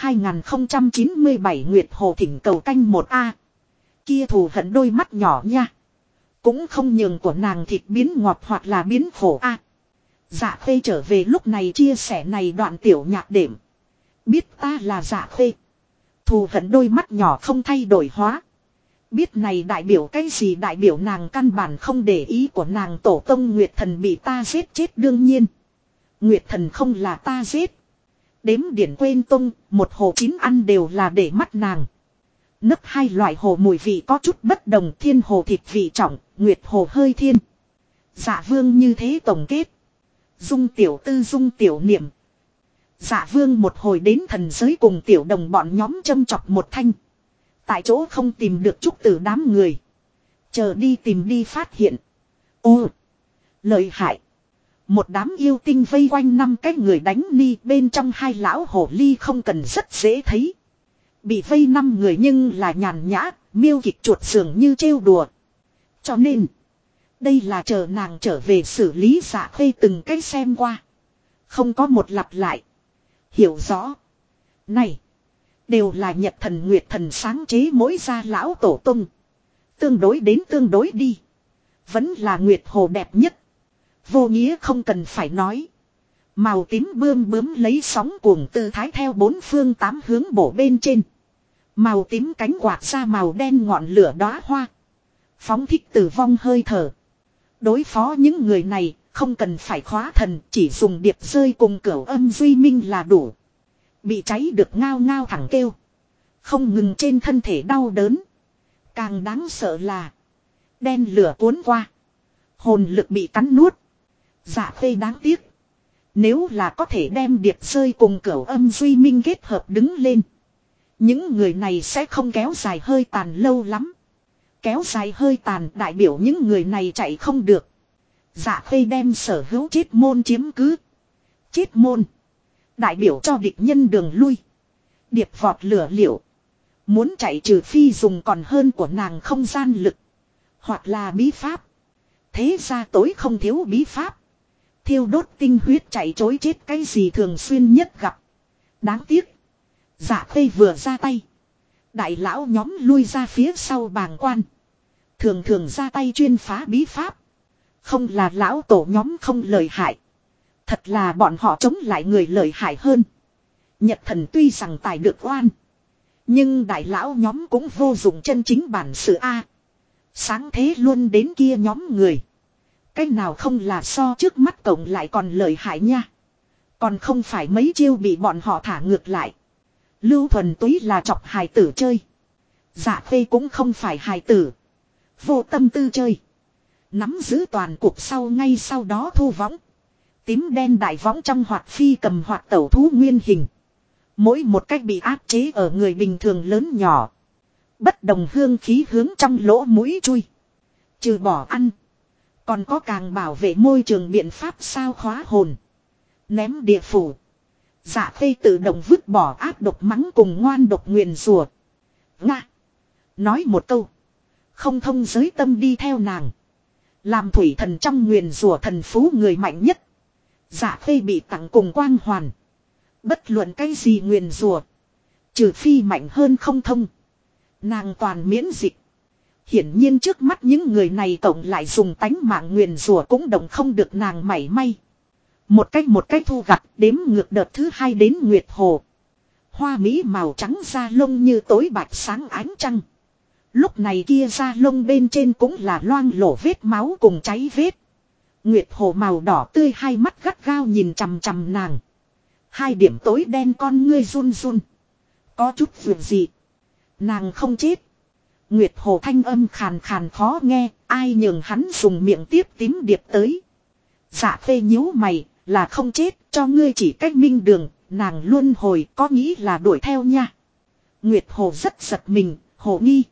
2097 Nguyệt Hồ thỉnh cầu canh 1A. Kia thù hận đôi mắt nhỏ nha. Cũng không nhường của nàng thịt biến ngọt hoặc là biến khổ A. Dạ Khê trở về lúc này chia sẻ này đoạn tiểu nhạc đệm. Biết ta là Dạ Khê. Thù hận đôi mắt nhỏ không thay đổi hóa. Biết này đại biểu cái gì? Đại biểu nàng căn bản không để ý của nàng tổ tông Nguyệt Thần bị ta giết chết đương nhiên. Nguyệt Thần không là ta giết. Đếm điển quên tung, một hồ 9 ăn đều là để mắt nàng. Nấc hai loại hồ mùi vị có chút bất đồng, thiên hồ thịt vị trọng, Nguyệt hồ hơi thiên. Dạ Vương như thế tổng kết. Dung tiểu tư dung tiểu niệm. Dạ Vương một hồi đến thần giới cùng tiểu đồng bọn nhóm châm chọc một thanh. Tại chỗ không tìm được trúc tử đám người. Chờ đi tìm đi phát hiện. Ô! Lợi hại! Một đám yêu tinh vây quanh 5 cái người đánh ni, bên trong 2 lão hồ ly không cần rất dễ thấy. Bị vây 5 người nhưng là nhàn nhã, miêu kịch chuột dường như trêu đùa. Cho nên, đây là chờ nàng trở về xử lý. Dạ Khê từng cái xem qua. Không có một lặp lại. Hiểu rõ. Này, đều là Nhật Thần Nguyệt Thần sáng chế mỗi gia lão tổ tung. Tương đối đến tương đối đi. Vẫn là Nguyệt Hồ đẹp nhất. Vô nghĩa không cần phải nói. Màu tím bươm bướm lấy sóng cuồng tư thái theo 4 phương 8 hướng bổ bên trên. Màu tím cánh quạt ra màu đen ngọn lửa đóa hoa. Phóng thích tử vong hơi thở. Đối phó những người này, không cần phải khóa thần, chỉ dùng điệp rơi cùng cửu âm duy minh là đủ. Bị cháy được ngao ngao thẳng kêu. Không ngừng trên thân thể đau đớn. Càng đáng sợ là. Đen lửa cuốn qua. Hồn lực bị cắn nuốt. Dạ Khê đáng tiếc. Nếu là có thể đem điệp rơi cùng cửu âm duy minh kết hợp đứng lên. Những người này sẽ không kéo dài hơi tàn lâu lắm. Kéo dài hơi tàn đại biểu những người này chạy không được. Dạ Khê đem sở hữu chết môn chiếm cứ. Chết môn. Đại biểu cho địch nhân đường lui. Điệp vọt lửa liệu. Muốn chạy trừ phi dùng còn hơn của nàng không gian lực. Hoặc là bí pháp. Thế ra tối không thiếu bí pháp. Thiêu đốt tinh huyết chạy chối chết cái gì thường xuyên nhất gặp. Đáng tiếc. Dạ Khê vừa ra tay. Đại lão nhóm lui ra phía sau bàng quan. Thường thường ra tay chuyên phá bí pháp. Không là lão tổ nhóm không lợi hại. Thật là bọn họ chống lại người lợi hại hơn. Nhật thần tuy rằng tài được oan. Nhưng đại lão nhóm cũng vô dụng chân chính bản sự A. Sáng thế luôn đến kia nhóm người. Cái nào không là so trước mắt cộng lại còn lợi hại nha. Còn không phải mấy chiêu bị bọn họ thả ngược lại. Lưu thuần túy là chọc hài tử chơi. Dạ Khê cũng không phải hài tử. Vô tâm tư chơi. Nắm giữ toàn cục sau ngay sau đó thu võng. Tím đen đại võng trong hoạt phi cầm hoạt tẩu thú nguyên hình. Mỗi một cách bị áp chế ở người bình thường lớn nhỏ. Bất đồng hương khí hướng trong lỗ mũi chui. Trừ bỏ ăn. Còn có càng bảo vệ môi trường biện pháp sao khóa hồn. Ném địa phủ. Dạ Khê tự động vứt bỏ áp độc mắng cùng ngoan độc nguyền rủa. Nga. Nói một câu. Không thông giới tâm đi theo nàng. Làm thủy thần trong nguyền rủa thần phú người mạnh nhất. Dạ Khê bị tặng cùng quang hoàn. Bất luận cái gì nguyền rủa. Trừ phi mạnh hơn không thông. Nàng toàn miễn dịch. Hiển nhiên trước mắt những người này cộng lại dùng tánh mạng nguyền rủa cũng động không được nàng mảy may. Một cách thu gặt đếm ngược đợt thứ 2 đến Nguyệt Hồ. Hoa mỹ màu trắng da lông như tối bạch sáng ánh trăng. Lúc này kia da lông bên trên cũng là loang lổ vết máu cùng cháy vết. Nguyệt Hồ màu đỏ tươi hai mắt gắt gao nhìn chằm chằm nàng. Hai điểm tối đen con ngươi run run. Có chút việc gì. Nàng không chết. Nguyệt Hồ thanh âm khàn khàn khó nghe. Ai nhường hắn dùng miệng tiếp tím điệp tới. Dạ Khê nhíu mày. Là không chết cho ngươi chỉ cách minh đường. Nàng luôn hồi có nghĩ là đuổi theo nha. Nguyệt Hồ rất giật mình. Hồ nghi.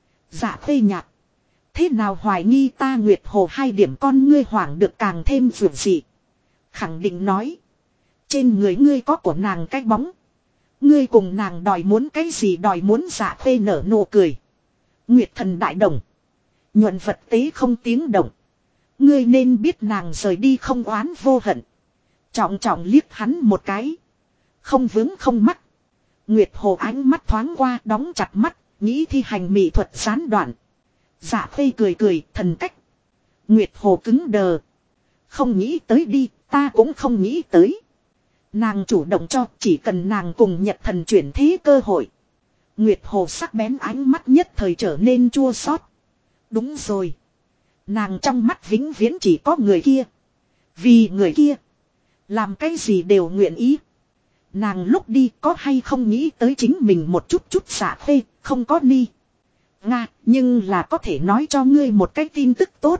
Dạ Khê nhạt. Thế nào hoài nghi ta Nguyệt Hồ hai điểm con ngươi hoảng được càng thêm vượt dị. Khẳng định nói. Trên người ngươi có của nàng cái bóng. Ngươi cùng nàng đòi muốn cái gì đòi muốn Dạ Khê nở nụ cười. Nguyệt thần đại đồng. Nhuận vật tế không tiếng động. Ngươi nên biết nàng rời đi không oán vô hận. Trọng trọng liếc hắn một cái. Không vướng không mắt. Nguyệt Hồ ánh mắt thoáng qua đóng chặt mắt. Nghĩ thi hành mỹ thuật gián đoạn. Dạ Khê cười cười thần cách. Nguyệt Hồ cứng đờ. Không nghĩ tới đi ta cũng không nghĩ tới. Nàng chủ động cho chỉ cần nàng cùng Nhật thần chuyển thế cơ hội. Nguyệt Hồ sắc bén ánh mắt nhất thời trở nên chua xót. Đúng rồi. Nàng trong mắt vĩnh viễn chỉ có người kia. Vì người kia. Làm cái gì đều nguyện ý. Nàng lúc đi có hay không nghĩ tới chính mình một chút Dạ Khê không có ni. Nga nhưng là có thể nói cho ngươi một cái tin tức tốt.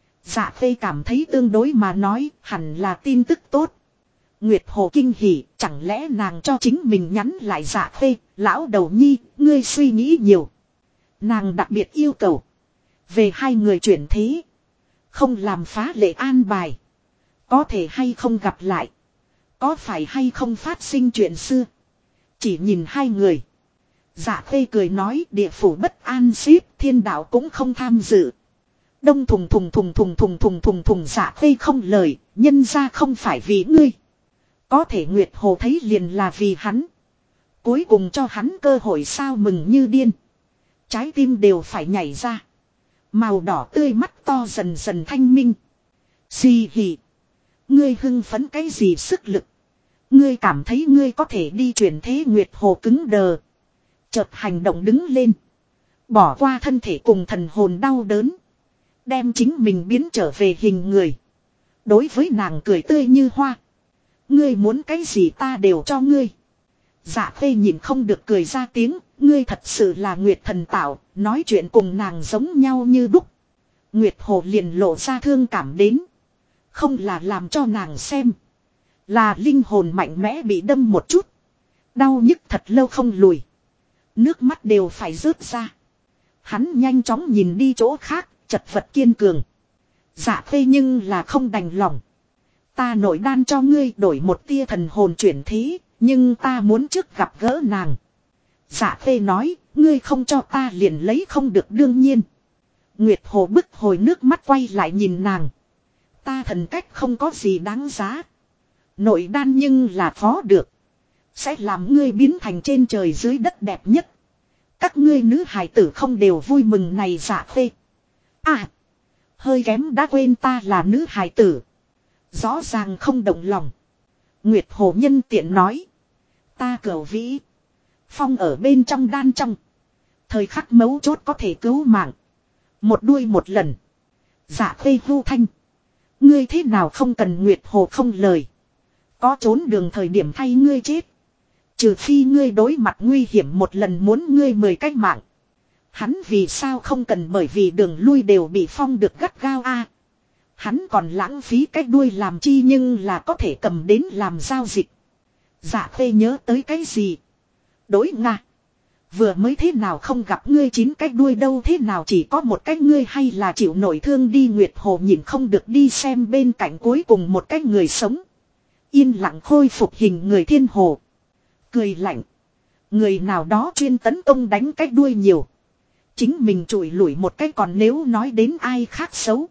Dạ Khê cảm thấy tương đối mà nói hẳn là tin tức tốt. Nguyệt Hồ kinh hỉ, chẳng lẽ nàng cho chính mình nhắn lại Dạ Khê, lão đầu nhi, ngươi suy nghĩ nhiều. Nàng đặc biệt yêu cầu. Về hai người chuyển thế. Không làm phá lệ an bài. Có thể hay không gặp lại. Có phải hay không phát sinh chuyện xưa. Chỉ nhìn hai người. Dạ Khê cười nói địa phủ bất an ship thiên đạo cũng không tham dự. Đông thùng Dạ Khê không lời, nhân ra không phải vì ngươi. Có thể Nguyệt Hồ thấy liền là vì hắn. Cuối cùng cho hắn cơ hội sao mừng như điên. Trái tim đều phải nhảy ra. Màu đỏ tươi mắt to dần dần thanh minh. Xì hì. Ngươi hưng phấn cái gì sức lực. Ngươi cảm thấy ngươi có thể đi chuyển thế Nguyệt Hồ cứng đờ. Chợt hành động đứng lên. Bỏ qua thân thể cùng thần hồn đau đớn. Đem chính mình biến trở về hình người. Đối với nàng cười tươi như hoa. Ngươi muốn cái gì ta đều cho ngươi. Dạ Khê nhìn không được cười ra tiếng, ngươi thật sự là Nguyệt thần tạo, nói chuyện cùng nàng giống nhau như đúc. Nguyệt Hồ liền lộ ra thương cảm đến. Không là làm cho nàng xem. Là linh hồn mạnh mẽ bị đâm một chút. Đau nhức thật lâu không lùi. Nước mắt đều phải rớt ra. Hắn nhanh chóng nhìn đi chỗ khác, chật vật kiên cường. Dạ Khê nhưng là không đành lòng. Ta nội đan cho ngươi đổi một tia thần hồn chuyển thế, nhưng ta muốn trước gặp gỡ nàng. Dạ Khê nói, ngươi không cho ta liền lấy không được đương nhiên. Nguyệt Hồ bức hồi nước mắt quay lại nhìn nàng. Ta thần cách không có gì đáng giá. Nội đan nhưng là phó được. Sẽ làm ngươi biến thành trên trời dưới đất đẹp nhất. Các ngươi nữ hài tử không đều vui mừng này. Dạ Khê. À. Hơi kém đã quên ta là nữ hài tử. Rõ ràng không động lòng. Nguyệt Hồ nhân tiện nói. Ta cửu vĩ. Phong ở bên trong đan trong. Thời khắc mấu chốt có thể cứu mạng. Một đuôi một lần. Dạ Khê hưu thanh. Ngươi thế nào không cần. Nguyệt Hồ không lời. Có trốn đường thời điểm thay ngươi chết. Trừ phi ngươi đối mặt nguy hiểm một lần muốn ngươi 10 cách mạng. Hắn vì sao không cần, bởi vì đường lui đều bị phong được gắt gao a. Hắn còn lãng phí cái đuôi làm chi nhưng là có thể cầm đến làm giao dịch. Dạ Khê nhớ tới cái gì? Đối Nga. Vừa mới thế nào không gặp ngươi 9 cái đuôi đâu, thế nào chỉ có một cái ngươi, hay là chịu nổi thương đi. Nguyệt Hồ nhìn không được đi xem bên cạnh cuối cùng một cái người sống. Yên lặng khôi phục hình người Thiên Hồ. Cười lạnh. Người nào đó chuyên tấn công đánh cái đuôi nhiều. Chính mình chùi lủi một cái, còn nếu nói đến ai khác xấu.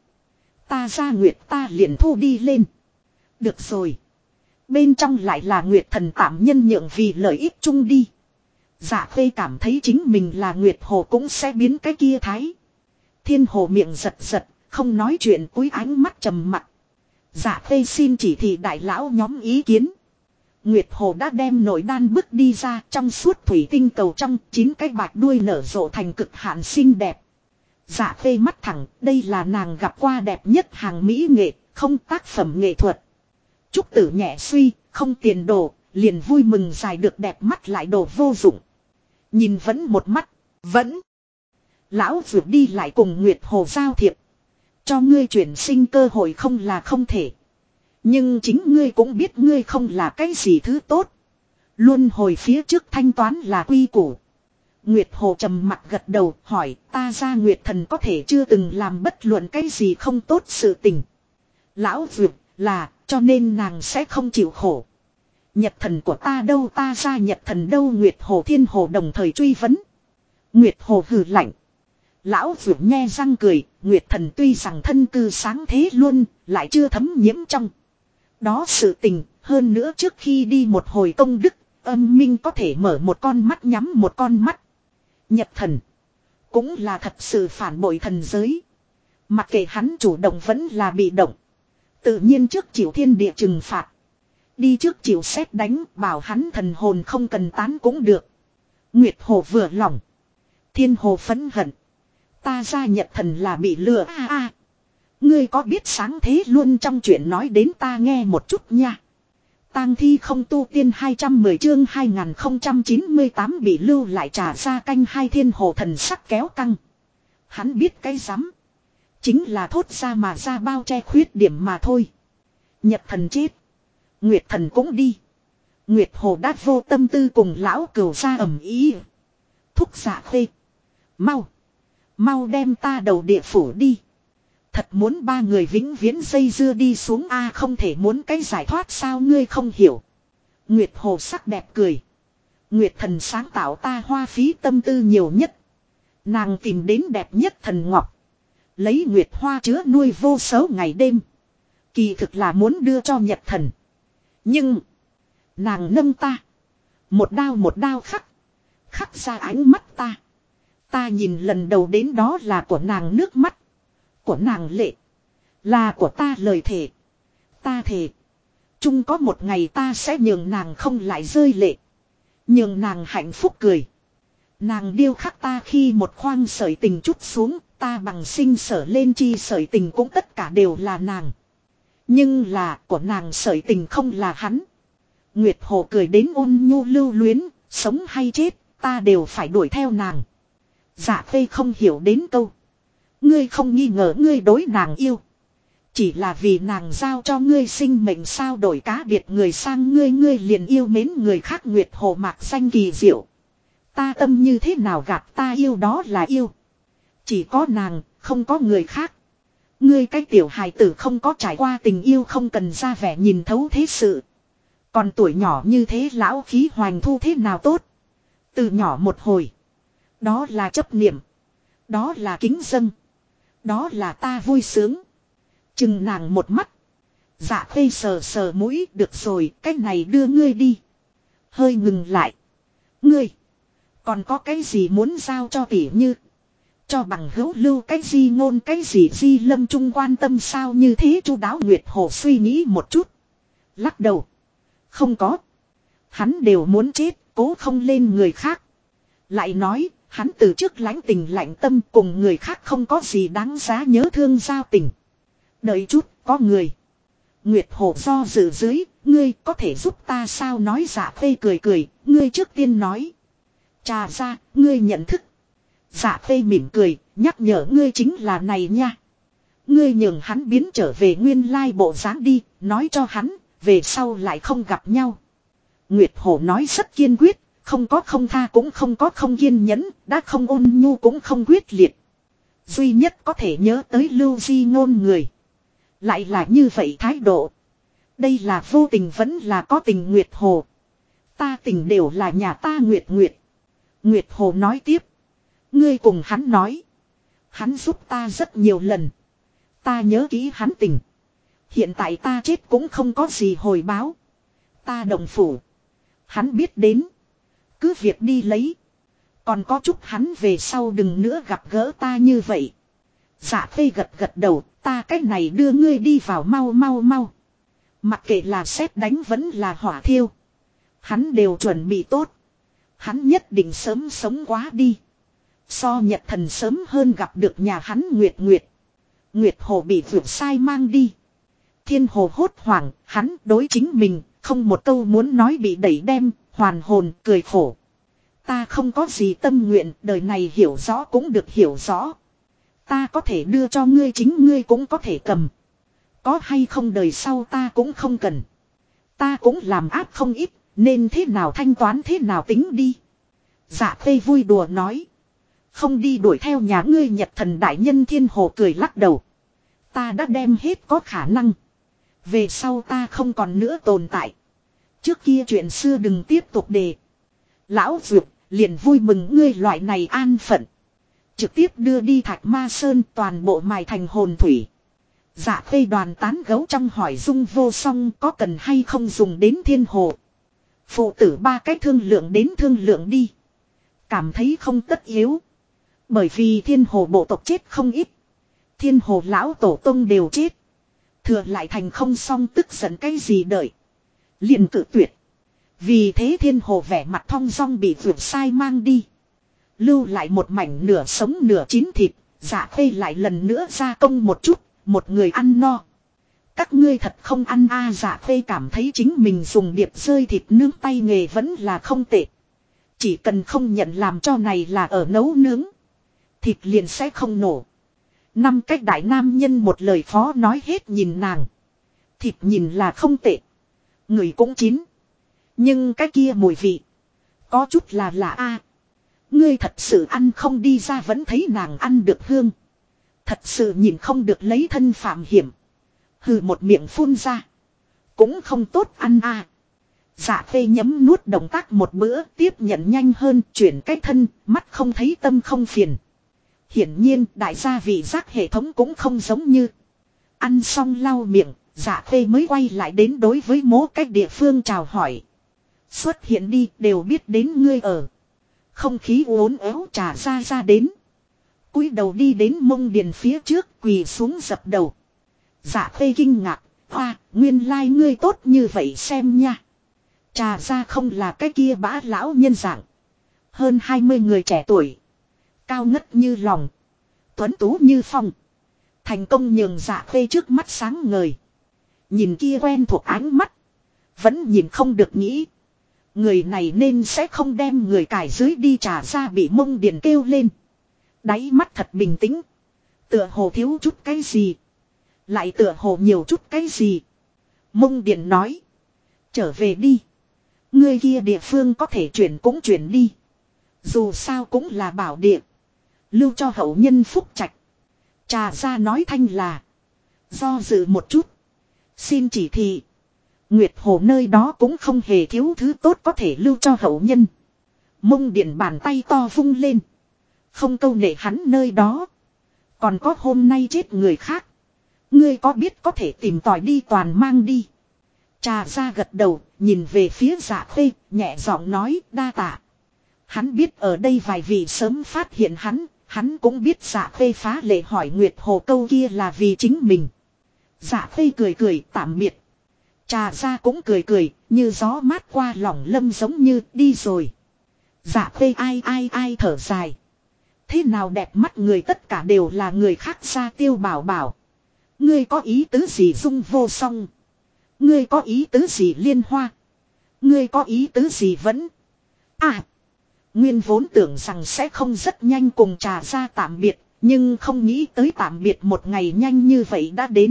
Ta ra Nguyệt ta liền thu đi lên. Được rồi. Bên trong lại là Nguyệt thần tạm nhân nhượng vì lợi ích chung đi. Dạ Khê cảm thấy chính mình là Nguyệt Hồ cũng sẽ biến cái kia thái. Thiên Hồ miệng giật giật, không nói chuyện, cúi ánh mắt trầm mặc. Dạ Khê xin chỉ thị đại lão nhóm ý kiến. Nguyệt Hồ đã đem nội đan bước đi ra, trong suốt thủy tinh cầu trong 9 cái bạch đuôi nở rộ thành cực hạn xinh đẹp. Dạ Khê mắt thẳng, đây là nàng gặp qua đẹp nhất hàng mỹ nghệ, không tác phẩm nghệ thuật. Trúc Tử nhẹ suy, không tiền đồ, liền vui mừng dài được đẹp mắt lại đồ vô dụng. Nhìn vẫn một mắt, vẫn. Lão vượt đi lại cùng Nguyệt Hồ giao thiệp. Cho ngươi chuyển sinh cơ hội không là không thể. Nhưng chính ngươi cũng biết ngươi không là cái gì thứ tốt. Luôn hồi phía trước thanh toán là quy củ. Nguyệt Hồ trầm mặt gật đầu hỏi, ta ra Nguyệt thần có thể chưa từng làm bất luận cái gì không tốt sự tình. Lão vượt là, cho nên nàng sẽ không chịu khổ. Nhật thần của ta đâu, ta ra Nhật thần đâu. Nguyệt Hồ Thiên Hồ đồng thời truy vấn. Nguyệt Hồ hừ lạnh. Lão vượt nhe răng cười, Nguyệt thần tuy rằng thân cư sáng thế luôn, lại chưa thấm nhiễm trong đó sự tình. Hơn nữa trước khi đi một hồi công đức, âm minh có thể mở một con mắt nhắm một con mắt. Nhật thần cũng là thật sự phản bội thần giới. Mặc kệ hắn chủ động vẫn là bị động, tự nhiên trước chịu thiên địa trừng phạt. Đi trước chịu xét đánh, bảo hắn thần hồn không cần tán cũng được. Nguyệt Hồ vừa lòng. Thiên Hồ phẫn hận. Ta ra Nhật thần là bị lừa a. Ngươi có biết sáng thế luôn trong chuyện nói đến ta nghe một chút nha. Tang thi không tu tiên 210 chương 2098 bị lưu lại trả ra canh hai. Thiên Hồ thần sắc kéo căng. Hắn biết cái rắm. Chính là thốt ra mà ra bao che khuyết điểm mà thôi. Nhật thần chết. Nguyệt thần cũng đi. Nguyệt Hồ đã vô tâm tư cùng lão cừu ra ầm ý. Thúc Dạ Khê. Mau. Mau đem ta đầu địa phủ đi. Thật muốn ba người vĩnh viễn dây dưa đi xuống a, không thể muốn cái giải thoát sao ngươi không hiểu. Nguyệt Hồ sắc đẹp cười. Nguyệt thần sáng tạo ta hoa phí tâm tư nhiều nhất. Nàng tìm đến đẹp nhất thần ngọc. Lấy Nguyệt hoa chứa nuôi vô số ngày đêm. Kỳ thực là muốn đưa cho Nhật thần. Nhưng nàng nâng ta. Một đao khắc. Khắc ra ánh mắt ta. Ta nhìn lần đầu đến đó là của nàng nước mắt. Của nàng lệ. Là của ta lời thề. Ta thề. Chung có một ngày ta sẽ nhường nàng không lại rơi lệ. Nhường nàng hạnh phúc cười. Nàng điêu khắc ta khi một khoang sợi tình chút xuống. Ta bằng sinh sở lên chi sợi tình cũng tất cả đều là nàng. Nhưng là của nàng sợi tình không là hắn. Nguyệt Hồ cười đến ôn nhu lưu luyến, sống hay chết, ta đều phải đuổi theo nàng. Dạ Khê không hiểu đến câu. Ngươi không nghi ngờ ngươi đối nàng yêu. Chỉ là vì nàng giao cho ngươi sinh mệnh sao đổi cá biệt người sang ngươi liền yêu mến người khác. Nguyệt Hồ mạc xanh kỳ diệu. Ta tâm như thế nào gạt ta yêu đó là yêu. Chỉ có nàng, không có người khác. Ngươi cái tiểu hài tử không có trải qua tình yêu không cần ra vẻ nhìn thấu thế sự. Còn tuổi nhỏ như thế lão khí hoành thu thế nào tốt. Từ nhỏ một hồi. Đó là chấp niệm. Đó là kính dâng. Đó là ta vui sướng. Chừng nàng một mắt. Dạ Khê sờ sờ mũi, được rồi, cái này đưa ngươi đi. Hơi ngừng lại. Ngươi. Còn có cái gì muốn giao cho tỉ như. Cho bằng hữu lưu cái gì ngôn cái gì di lâm trung quan tâm sao như thế chu đáo. Nguyệt Hồ suy nghĩ một chút. Lắc đầu. Không có. Hắn đều muốn chết, cố không lên người khác. Lại nói, hắn từ trước lãnh tình lạnh tâm cùng người khác không có gì đáng giá nhớ thương giao tình. Đợi chút, có người. Nguyệt Hồ do dự dưới, ngươi có thể giúp ta sao nói. Dạ Khê cười cười, ngươi trước tiên nói. Trà ra, ngươi nhận thức. Dạ Khê mỉm cười, nhắc nhở ngươi chính là này nha. Ngươi nhường hắn biến trở về nguyên lai bộ dáng đi, nói cho hắn, về sau lại không gặp nhau. Nguyệt Hồ nói rất kiên quyết, không có không tha cũng không có không kiên nhẫn, đã không ôn nhu cũng không quyết liệt. Duy nhất có thể nhớ tới Lưu Di Ngôn người. Lại là như vậy thái độ. Đây là vô tình vẫn là có tình. Nguyệt Hồ. Ta tình đều là nhà ta Nguyệt Nguyệt. Nguyệt Hồ nói tiếp. Ngươi cùng hắn nói. Hắn giúp ta rất nhiều lần. Ta nhớ kỹ hắn tình. Hiện tại ta chết cũng không có gì hồi báo. Ta đồng phủ. Hắn biết đến. Cứ việc đi lấy. Còn có chúc hắn về sau đừng nữa gặp gỡ ta như vậy. Dạ Khê gật gật đầu. Ta cách này đưa ngươi đi vào mau mau mau. Mặc kệ là sét đánh vẫn là hỏa thiêu. Hắn đều chuẩn bị tốt. Hắn nhất định sớm sống quá đi. So Nhật Thần sớm hơn gặp được nhà hắn Nguyệt Nguyệt. Nguyệt Hồ bị vượt sai mang đi. Thiên Hồ hốt hoảng, hắn đối chính mình, không một câu muốn nói bị đẩy đem, hoàn hồn, cười khổ. Ta không có gì tâm nguyện, đời này hiểu rõ cũng được hiểu rõ. Ta có thể đưa cho ngươi chính ngươi cũng có thể cầm. Có hay không đời sau ta cũng không cần. Ta cũng làm áp không ít, nên thế nào thanh toán thế nào tính đi. Dạ Khê vui đùa nói. Không đi đuổi theo nhà ngươi Nhật Thần đại nhân. Thiên Hồ cười lắc đầu. Ta đã đem hết có khả năng. Về sau ta không còn nữa tồn tại. Trước kia chuyện xưa đừng tiếp tục đề. Lão Dược liền vui mừng ngươi loại này an phận. Trực tiếp đưa đi Thạch Ma Sơn toàn bộ mài thành hồn thủy. Dạ Khê đoàn tán gấu trong hỏi Dung Vô Song có cần hay không dùng đến Thiên Hồ. Phụ tử ba cái thương lượng đến thương lượng đi. Cảm thấy không tất yếu. Bởi vì Thiên Hồ bộ tộc chết không ít. Thiên Hồ lão tổ tông đều chết. Thừa lại thành không xong tức giận cái gì đợi. Liền cự tuyệt. Vì thế Thiên Hồ vẻ mặt thong dong bị vượt sai mang đi. Lưu lại một mảnh nửa sống nửa chín thịt. Dạ Khê lại lần nữa gia công một chút. Một người ăn no. Các ngươi thật không ăn a. Dạ Khê cảm thấy chính mình dùng điệp rơi thịt nướng tay nghề vẫn là không tệ. Chỉ cần không nhận làm cho này là ở nấu nướng. Thịt liền sẽ không nổ. Năm cách đại nam nhân một lời phó nói hết nhìn nàng. Thịt nhìn là không tệ. Người cũng chín. Nhưng cái kia mùi vị. Có chút là lạ a. Ngươi thật sự ăn không đi ra vẫn thấy nàng ăn được hương. Thật sự nhìn không được lấy thân phạm hiểm. Hừ một miệng phun ra. Cũng không tốt ăn a. Dạ Khê nhấm nuốt động tác một bữa tiếp nhận nhanh hơn chuyển cái thân mắt không thấy tâm không phiền. Hiển nhiên đại gia vị giác hệ thống cũng không giống như. Ăn xong lau miệng, Dạ Khê mới quay lại đến đối với mố cách địa phương chào hỏi. Xuất hiện đi đều biết đến ngươi ở. Không khí uốn éo trà ra đến. Cúi đầu đi đến mông điền phía trước quỳ xuống dập đầu. Dạ Khê kinh ngạc, hoa, nguyên lai ngươi tốt như vậy xem nha. Trà ra không là cái kia bã lão nhân dạng. Hơn 20 người trẻ tuổi. Cao ngất như lòng. Tuấn tú như phong. Thành công nhường Dạ Khê trước mắt sáng ngời. Nhìn kia quen thuộc ánh mắt. Vẫn nhìn không được nghĩ. Người này nên sẽ không đem người cài dưới đi trả ra, bị Mông Điền kêu lên. Đáy mắt thật bình tĩnh. Tựa hồ thiếu chút cái gì. Lại tựa hồ nhiều chút cái gì. Mông Điền nói. Trở về đi. Người kia địa phương có thể chuyển cũng chuyển đi. Dù sao cũng là bảo địa. Lưu cho hậu nhân phúc trạch. Trà ra nói thanh là. Do dự một chút. Xin chỉ thị. Nguyệt Hồ nơi đó cũng không hề thiếu thứ tốt có thể lưu cho hậu nhân. Mông Điền bàn tay to vung lên. Không câu nệ hắn nơi đó. Còn có hôm nay chết người khác. Ngươi có biết có thể tìm tòi đi toàn mang đi. Trà ra gật đầu, nhìn về phía Dạ Khê, nhẹ giọng nói đa tạ. Hắn biết ở đây vài vị sớm phát hiện hắn cũng biết Dạ Khê phá lệ hỏi Nguyệt Hồ câu kia là vì chính mình. Dạ Khê cười cười tạm biệt. Trà ra cũng cười cười, như gió mát qua lòng lâm giống như đi rồi. Dạ Khê ai thở dài. Thế nào đẹp mắt người tất cả đều là người khác ra Tiêu Bảo Bảo. Ngươi có ý tứ gì Dung Vô Song? Ngươi có ý tứ gì Liên Hoa? Ngươi có ý tứ gì vẫn? Nguyên vốn tưởng rằng sẽ không rất nhanh cùng Trà ra tạm biệt, nhưng không nghĩ tới tạm biệt một ngày nhanh như vậy đã đến.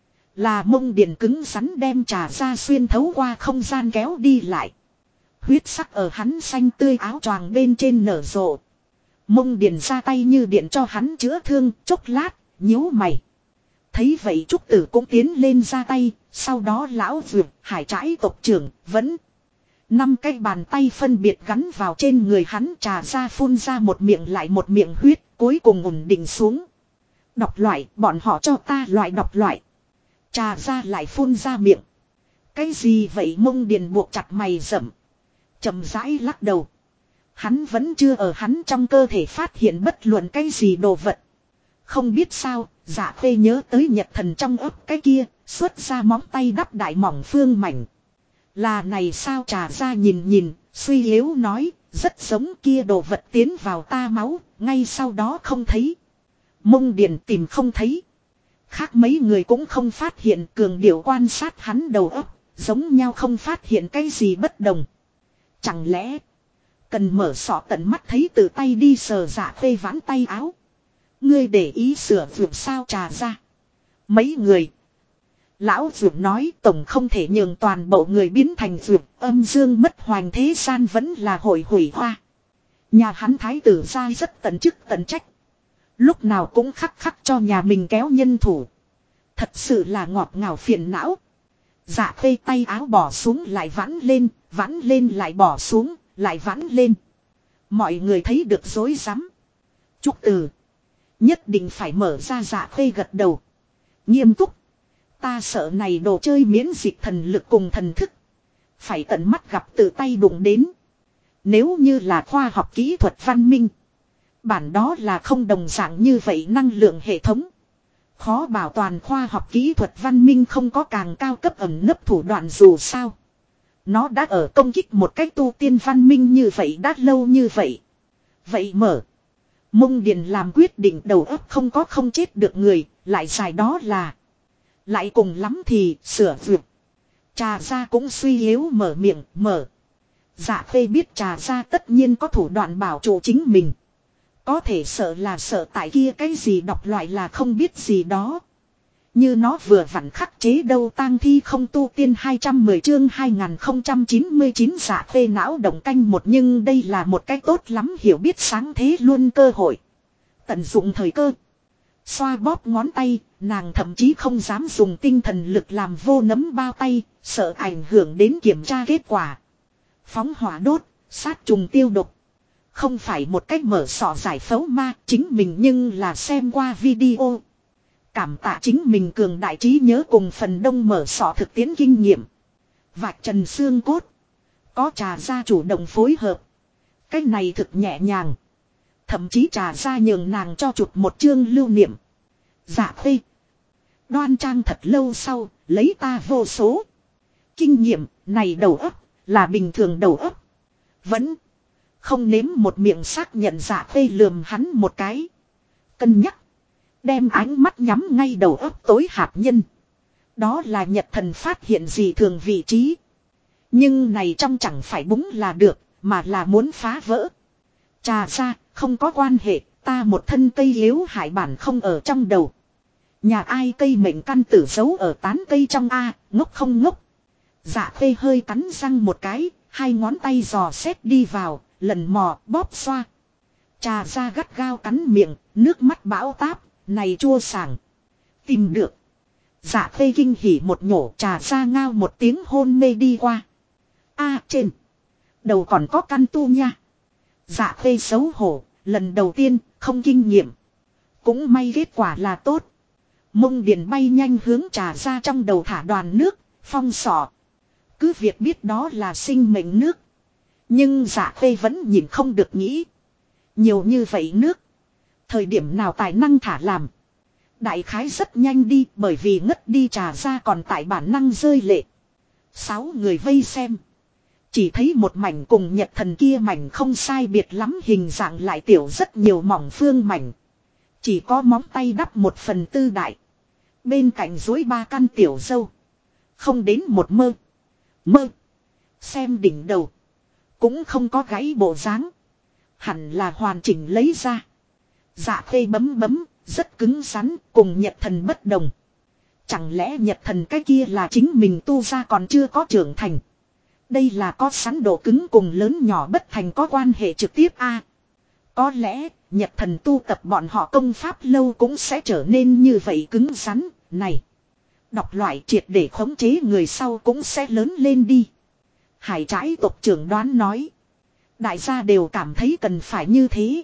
Là Mông Điền cứng rắn đem Trà ra xuyên thấu qua không gian kéo đi lại. Huyết sắc ở hắn xanh tươi áo choàng bên trên nở rộ. Mông Điền ra tay như điện cho hắn chữa thương, chốc lát, nhíu mày. Thấy vậy Trúc Tử cũng tiến lên ra tay, sau đó lão vượt, Hải Trãi tộc trưởng, vẫn. 5 cái bàn tay phân biệt gắn vào trên người hắn, Trà ra phun ra một miệng lại một miệng huyết, cuối cùng ổn định xuống. Độc loại, bọn họ cho ta loại độc loại. Trà ra lại phun ra miệng. Cái gì vậy Mông Điền buộc chặt mày rậm. Chậm rãi lắc đầu. Hắn vẫn chưa ở hắn trong cơ thể phát hiện bất luận cái gì đồ vật. Không biết sao, Dạ Khê nhớ tới Nhật Thần trong ấp cái kia, xuất ra móng tay đắp đại mỏng phương mảnh. Là này sao Trà ra nhìn, suy yếu nói, rất giống kia đồ vật tiến vào ta máu, ngay sau đó không thấy. Mông Điền tìm không thấy. Khác mấy người cũng không phát hiện, cường điệu quan sát hắn đầu óc, giống nhau không phát hiện cái gì bất đồng. Chẳng lẽ cần mở sọ tận mắt thấy từ tay đi sờ Dạ Khê vãn tay áo. Ngươi để ý sửa vượt sao Trà ra. Mấy người. Lão vượt nói tổng không thể nhường toàn bộ người biến thành vượt, âm dương mất hoành thế gian vẫn là hội hủy hoa. Nhà hắn thái tử ra rất tận chức tận trách. Lúc nào cũng khắc cho nhà mình kéo nhân thủ. Thật sự là ngọt ngào phiền não. Dạ Khê tay áo bỏ xuống lại vãn lên lại bỏ xuống, lại vãn lên. Mọi người thấy được rối rắm. Trúc Tử. Nhất định phải mở ra. Dạ Khê gật đầu. Nghiêm túc. Ta sợ này đồ chơi miễn dịch thần lực cùng thần thức. Phải tận mắt gặp tự tay đụng đến. Nếu như là khoa học kỹ thuật văn minh. Bản đó là không đồng dạng như vậy năng lượng hệ thống. Khó bảo toàn khoa học kỹ thuật văn minh không có càng cao cấp ẩn nấp thủ đoạn dù sao. Nó đã ở công kích một cách tu tiên văn minh như vậy đã lâu như vậy. Vậy mở. Mông Điền làm quyết định đầu óc không chết được người, lại dài đó là. Lại cùng lắm thì sửa vượt. Trà ra cũng suy yếu mở miệng, mở. Dạ Khê biết Trà ra tất nhiên có thủ đoạn bảo trụ chính mình. Có thể sợ tại kia cái gì đọc loại là không biết gì đó. Như nó vừa vặn khắc chế đâu tang thi không tu tiên 210 chương 2099 Dạ Khê não động canh một, nhưng đây là một cái tốt lắm hiểu biết sáng thế luôn cơ hội. Tận dụng thời cơ. Xoa bóp ngón tay, nàng thậm chí không dám dùng tinh thần lực làm vô nấm bao tay, sợ ảnh hưởng đến kiểm tra kết quả. Phóng hỏa đốt, sát trùng tiêu độc. Không phải một cách mở sọ giải phẫu ma, chính mình nhưng là xem qua video. Cảm tạ chính mình cường đại trí nhớ cùng phần đông mở sọ thực tiễn kinh nghiệm. Vạch trần xương cốt. Có Trà ra chủ động phối hợp. Cách này thực nhẹ nhàng. Thậm chí Trà ra nhường nàng cho chụp một chương lưu niệm. Dạ Khê. Đoan trang thật lâu sau, lấy ta vô số. Kinh nghiệm, này đầu óc, là bình thường đầu óc. Vẫn không nếm một miệng xác nhận. Dạ Khê lườm hắn một cái. Cân nhắc. Đem ánh mắt nhắm ngay đầu óc tối hạt nhân. Đó là Nhật Thần phát hiện gì thường vị trí. Nhưng này trong chẳng phải búng là được, mà là muốn phá vỡ. Trà ra, không có quan hệ, ta một thân cây yếu hại bản không ở trong đầu. Nhà ai cây mệnh căn tử giấu ở tán cây trong A, ngốc không ngốc. Dạ khê hơi cắn răng một cái, hai ngón tay dò xét đi vào, lần mò, bóp xoa. Trà ra gắt gao cắn miệng, nước mắt bão táp, này chua sảng. Tìm được. Dạ khê kinh hỉ một nhổ, trà ra ngao một tiếng hôn mê đi qua. A trên. Đầu còn có căn tu nha. Dạ khê xấu hổ, lần đầu tiên, không kinh nghiệm. Cũng may kết quả là tốt. Mông điền bay nhanh hướng trà ra trong đầu thả đoàn nước, phong sọ. Cứ việc biết đó là sinh mệnh nước. Nhưng dạ khê vẫn nhìn không được nghĩ. Nhiều như vậy nước. Thời điểm nào tài năng thả làm. Đại khái rất nhanh đi bởi vì ngất đi trà ra còn tại bản năng rơi lệ. 6 người vây xem. Chỉ thấy một mảnh cùng nhật thần kia mảnh không sai biệt lắm hình dạng lại tiểu rất nhiều mỏng phương mảnh. Chỉ có móng tay đắp 1/4 đại. Bên cạnh dối 3 căn tiểu dâu. Không đến một mơ. Xem đỉnh đầu. Cũng không có gãy bộ dáng. Hẳn là hoàn chỉnh lấy ra. Dạ khê bấm, rất cứng rắn, cùng nhật thần bất đồng. Chẳng lẽ nhật thần cái kia là chính mình tu ra còn chưa có trưởng thành. Đây là có sẵn độ cứng cùng lớn nhỏ bất thành có quan hệ trực tiếp a. Có lẽ, nhật thần tu tập bọn họ công pháp lâu cũng sẽ trở nên như vậy cứng rắn, này. Đọc loại triệt để khống chế người sau cũng sẽ lớn lên đi. Hải trãi tộc trưởng đoán nói. Đại gia đều cảm thấy cần phải như thế.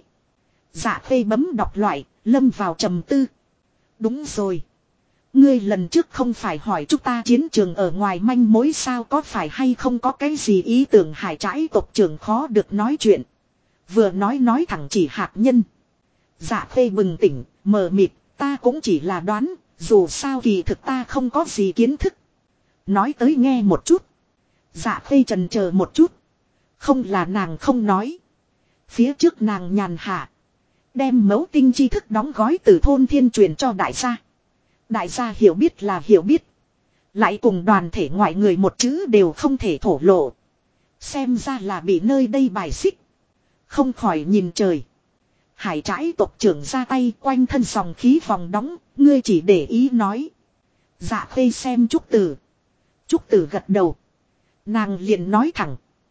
Dạ khê bấm đọc loại, lâm vào trầm tư. Đúng rồi. Ngươi lần trước không phải hỏi chúng ta chiến trường ở ngoài manh mối sao có phải hay không có cái gì ý tưởng hải trãi tộc trưởng khó được nói chuyện. Vừa nói thẳng chỉ hạt nhân. Dạ khê bừng tỉnh, mờ mịt, ta cũng chỉ là đoán, dù sao kỳ thực ta không có gì kiến thức. Nói tới nghe một chút. Dạ khê trần chờ một chút. Không là nàng không nói. Phía trước nàng nhàn hạ. Đem mấu tinh tri thức đóng gói từ thôn thiên truyền cho đại gia. Đại gia hiểu biết là hiểu biết. Lại cùng đoàn thể ngoại người một chữ đều không thể thổ lộ. Xem ra là bị nơi đây bài xích. Không khỏi nhìn trời. Hải trãi tộc trưởng ra tay quanh thân dòng khí vòng đóng. Ngươi chỉ để ý nói. Dạ khê xem Trúc Tử. Trúc Tử gật đầu. Nàng liền nói thẳng.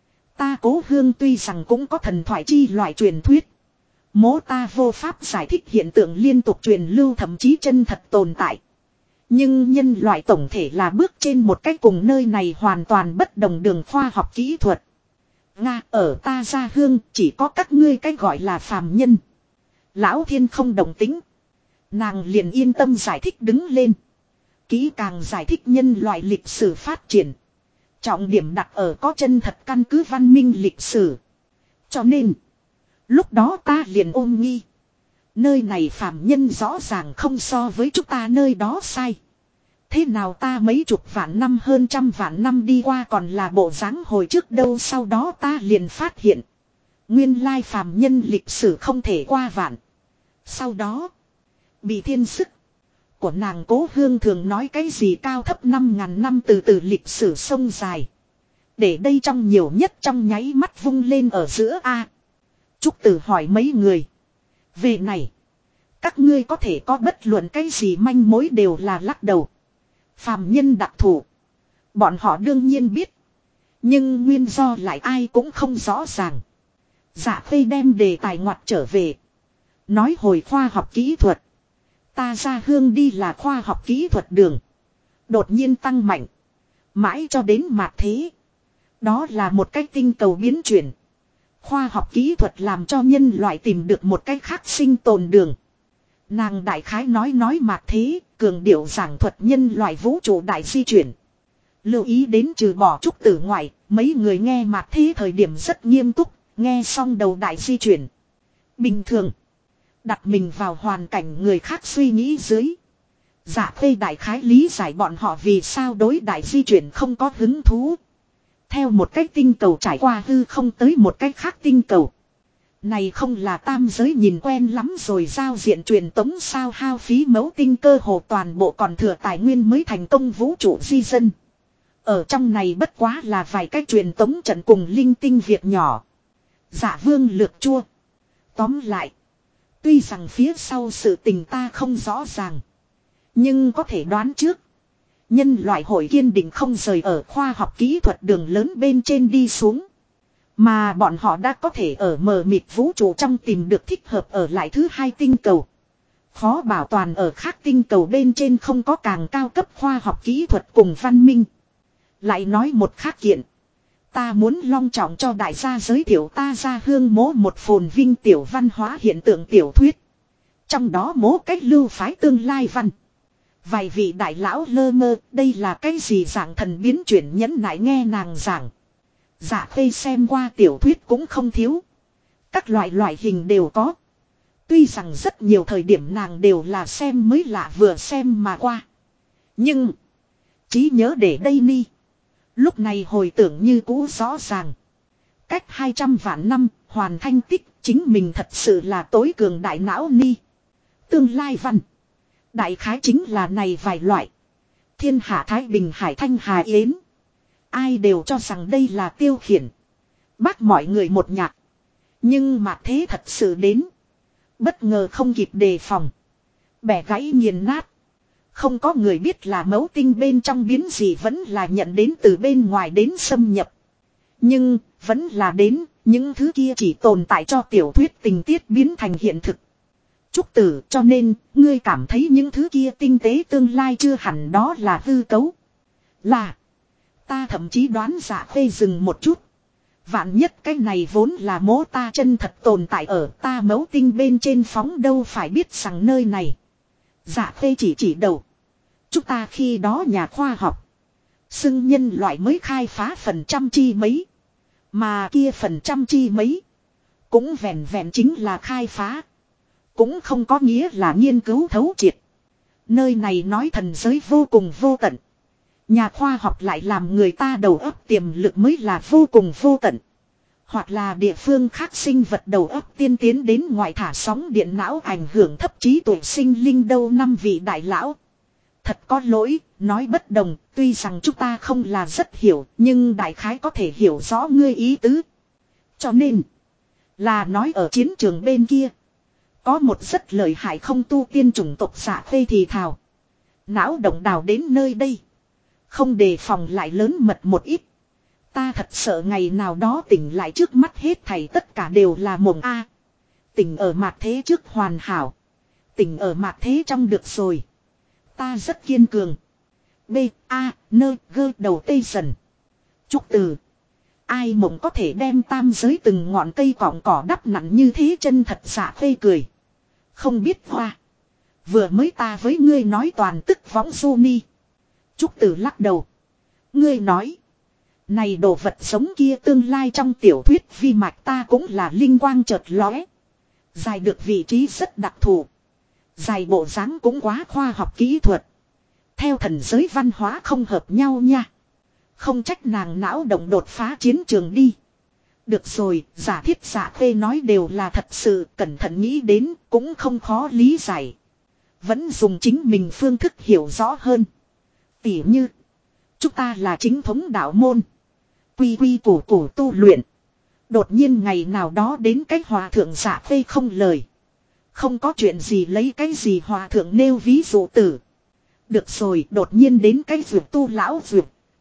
Ta Cố Hương tuy rằng cũng có thần thoại chi loại truyền thuyết. Mố ta vô pháp giải thích hiện tượng liên tục truyền lưu thậm chí chân thật tồn tại. Nhưng nhân loại tổng thể là bước trên một cách cùng nơi này hoàn toàn bất đồng đường khoa học kỹ thuật. Nga ở ta gia hương chỉ có các ngươi cách gọi là phàm nhân. Lão Thiên không đồng tính. Nàng liền yên tâm giải thích đứng lên. Kỹ càng giải thích nhân loại lịch sử phát triển. Trọng điểm đặt ở có chân thật căn cứ văn minh lịch sử. Cho nên, lúc đó ta liền ôm nghi. Nơi này phàm nhân rõ ràng không so với chúng ta nơi đó sai. Thế nào ta mấy chục vạn năm hơn trăm vạn năm đi qua còn là bộ dáng hồi trước đâu sau đó ta liền phát hiện. Nguyên lai phàm nhân lịch sử không thể qua vạn. Sau đó, bị thiên sức của nàng Cố Hương thường nói cái gì cao thấp 5.000 năm từ từ lịch sử sông dài. Để đây trong nhiều nhất trong nháy mắt vung lên ở giữa A. Trúc Tử hỏi mấy người. Về này, các ngươi có thể có bất luận cái gì manh mối đều là lắc đầu. Phàm nhân đặc thù. Bọn họ đương nhiên biết. Nhưng nguyên do lại ai cũng không rõ ràng. Dạ khê đem đề tài ngoặt trở về. Nói hồi khoa học kỹ thuật. Ta ra hương đi là khoa học kỹ thuật đường. Đột nhiên tăng mạnh. Mãi cho đến mạt thế. Đó là một cách tinh cầu biến chuyển. Khoa học kỹ thuật làm cho nhân loại tìm được một cách khác sinh tồn đường. Nàng đại khái nói mạt thế, cường điệu giảng thuật nhân loại vũ trụ đại di chuyển. Lưu ý đến trừ bỏ Trúc Tử ngoại, mấy người nghe mạt thế thời điểm rất nghiêm túc, nghe xong đầu đại di chuyển. Bình thường, đặt mình vào hoàn cảnh người khác suy nghĩ dưới. Dạ khê đại khái lý giải bọn họ vì sao đối đại di chuyển không có hứng thú. Theo một cách tinh cầu trải qua hư không tới một cách khác tinh cầu. Này không là tam giới nhìn quen lắm rồi giao diện truyền tống sao hao phí mấu tinh cơ hồ toàn bộ còn thừa tài nguyên mới thành công vũ trụ di dân. Ở trong này bất quá là vài cái truyền tống trận cùng linh tinh việc nhỏ. Dạ vương lược chua. Tóm lại. Tuy rằng phía sau sự tình ta không rõ ràng. Nhưng có thể đoán trước. Nhân loại hội kiên định không rời ở khoa học kỹ thuật đường lớn bên trên đi xuống. Mà bọn họ đã có thể ở mờ mịt vũ trụ trong tìm được thích hợp ở lại thứ hai tinh cầu. Khó bảo toàn ở khác tinh cầu bên trên không có càng cao cấp khoa học kỹ thuật cùng văn minh. Lại nói một khác kiện. Ta muốn long trọng cho đại gia giới thiệu ta ra hương mố một phồn vinh tiểu văn hóa hiện tượng tiểu thuyết. Trong đó mố cách lưu phái tương lai văn. Vài vị đại lão lơ mơ, đây là cái gì dạng thần biến chuyển nhẫn nại nghe nàng giảng. Dạ Khê xem qua tiểu thuyết cũng không thiếu. Các loại hình đều có. Tuy rằng rất nhiều thời điểm nàng đều là xem mới lạ vừa xem mà qua. Nhưng trí nhớ để đây ni. Lúc này hồi tưởng như cũ rõ ràng. Cách 200 vạn năm, hoàn thành tích, chính mình thật sự là tối cường đại não ni. Tương lai văn. Đại khái chính là này vài loại. Thiên hạ Thái Bình Hải Thanh Hà Yến. Ai đều cho rằng đây là tiêu khiển. Bác mọi người một nhạc. Nhưng mà thế thật sự đến. Bất ngờ không kịp đề phòng. Bẻ gãy nghiền nát. Không có người biết là mẫu tinh bên trong biến gì vẫn là nhận đến từ bên ngoài đến xâm nhập. Nhưng, vẫn là đến, những thứ kia chỉ tồn tại cho tiểu thuyết tình tiết biến thành hiện thực. Trúc Tử, cho nên, ngươi cảm thấy những thứ kia tinh tế tương lai chưa hẳn đó là hư cấu. Là, ta thậm chí đoán Dạ Khê dừng một chút. Vạn nhất cái này vốn là mố ta chân thật tồn tại ở ta mẫu tinh bên trên phóng đâu phải biết rằng nơi này. Dạ Khê chỉ đầu. Chúng ta khi đó nhà khoa học. Xưng nhân loại mới khai phá phần trăm chi mấy. Mà kia phần trăm chi mấy. Cũng vẹn vẹn chính là khai phá. Cũng không có nghĩa là nghiên cứu thấu triệt. Nơi này nói thần giới vô cùng vô tận. Nhà khoa học lại làm người ta đầu óc tiềm lực mới là vô cùng vô tận. Hoặc là địa phương khác sinh vật đầu óc tiên tiến đến ngoài thả sóng điện não ảnh hưởng thấp trí tuệ sinh linh đâu năm vị đại lão. Thật có lỗi, nói bất đồng, tuy rằng chúng ta không là rất hiểu, nhưng đại khái có thể hiểu rõ ngươi ý tứ. Cho nên, là nói ở chiến trường bên kia, có một rất lợi hại không tu tiên chủng tộc Dạ Khê thì thào. Não động đào đến nơi đây. Không đề phòng lại lớn mật một ít. Ta thật sợ ngày nào đó tỉnh lại trước mắt hết thảy tất cả đều là mộng A. Tỉnh ở mạt thế trước hoàn hảo. Tỉnh ở mạt thế trong được rồi. Ta rất kiên cường. B, A, nơ, gơ đầu tây dần. Trúc Từ. Ai mộng có thể đem tam giới từng ngọn cây cỏng cỏ đắp nặng như thế chân thật Dạ Khê cười. Không biết hoa. Vừa mới ta với ngươi nói toàn tức võng du ni. Trúc Từ lắc đầu. Ngươi nói. Này đồ vật sống kia tương lai trong tiểu thuyết vi mạch ta cũng là linh quang chợt lóe. Dài được vị trí rất đặc thù. Dài bộ dáng cũng quá khoa học kỹ thuật. Theo thần giới văn hóa không hợp nhau nha. Không trách nàng não động đột phá chiến trường đi. Được rồi, giả thiết Dạ Khê nói đều là thật sự, cẩn thận nghĩ đến cũng không khó lý giải. Vẫn dùng chính mình phương thức hiểu rõ hơn. Tỉ như, chúng ta là chính thống đạo môn. Quy quy củ củ tu luyện. Đột nhiên ngày nào đó đến cái hòa thượng Dạ Khê không lời. Không có chuyện gì lấy cái gì hòa thượng nêu ví dụ tử. Được rồi, đột nhiên đến cái vượt tu lão vượt.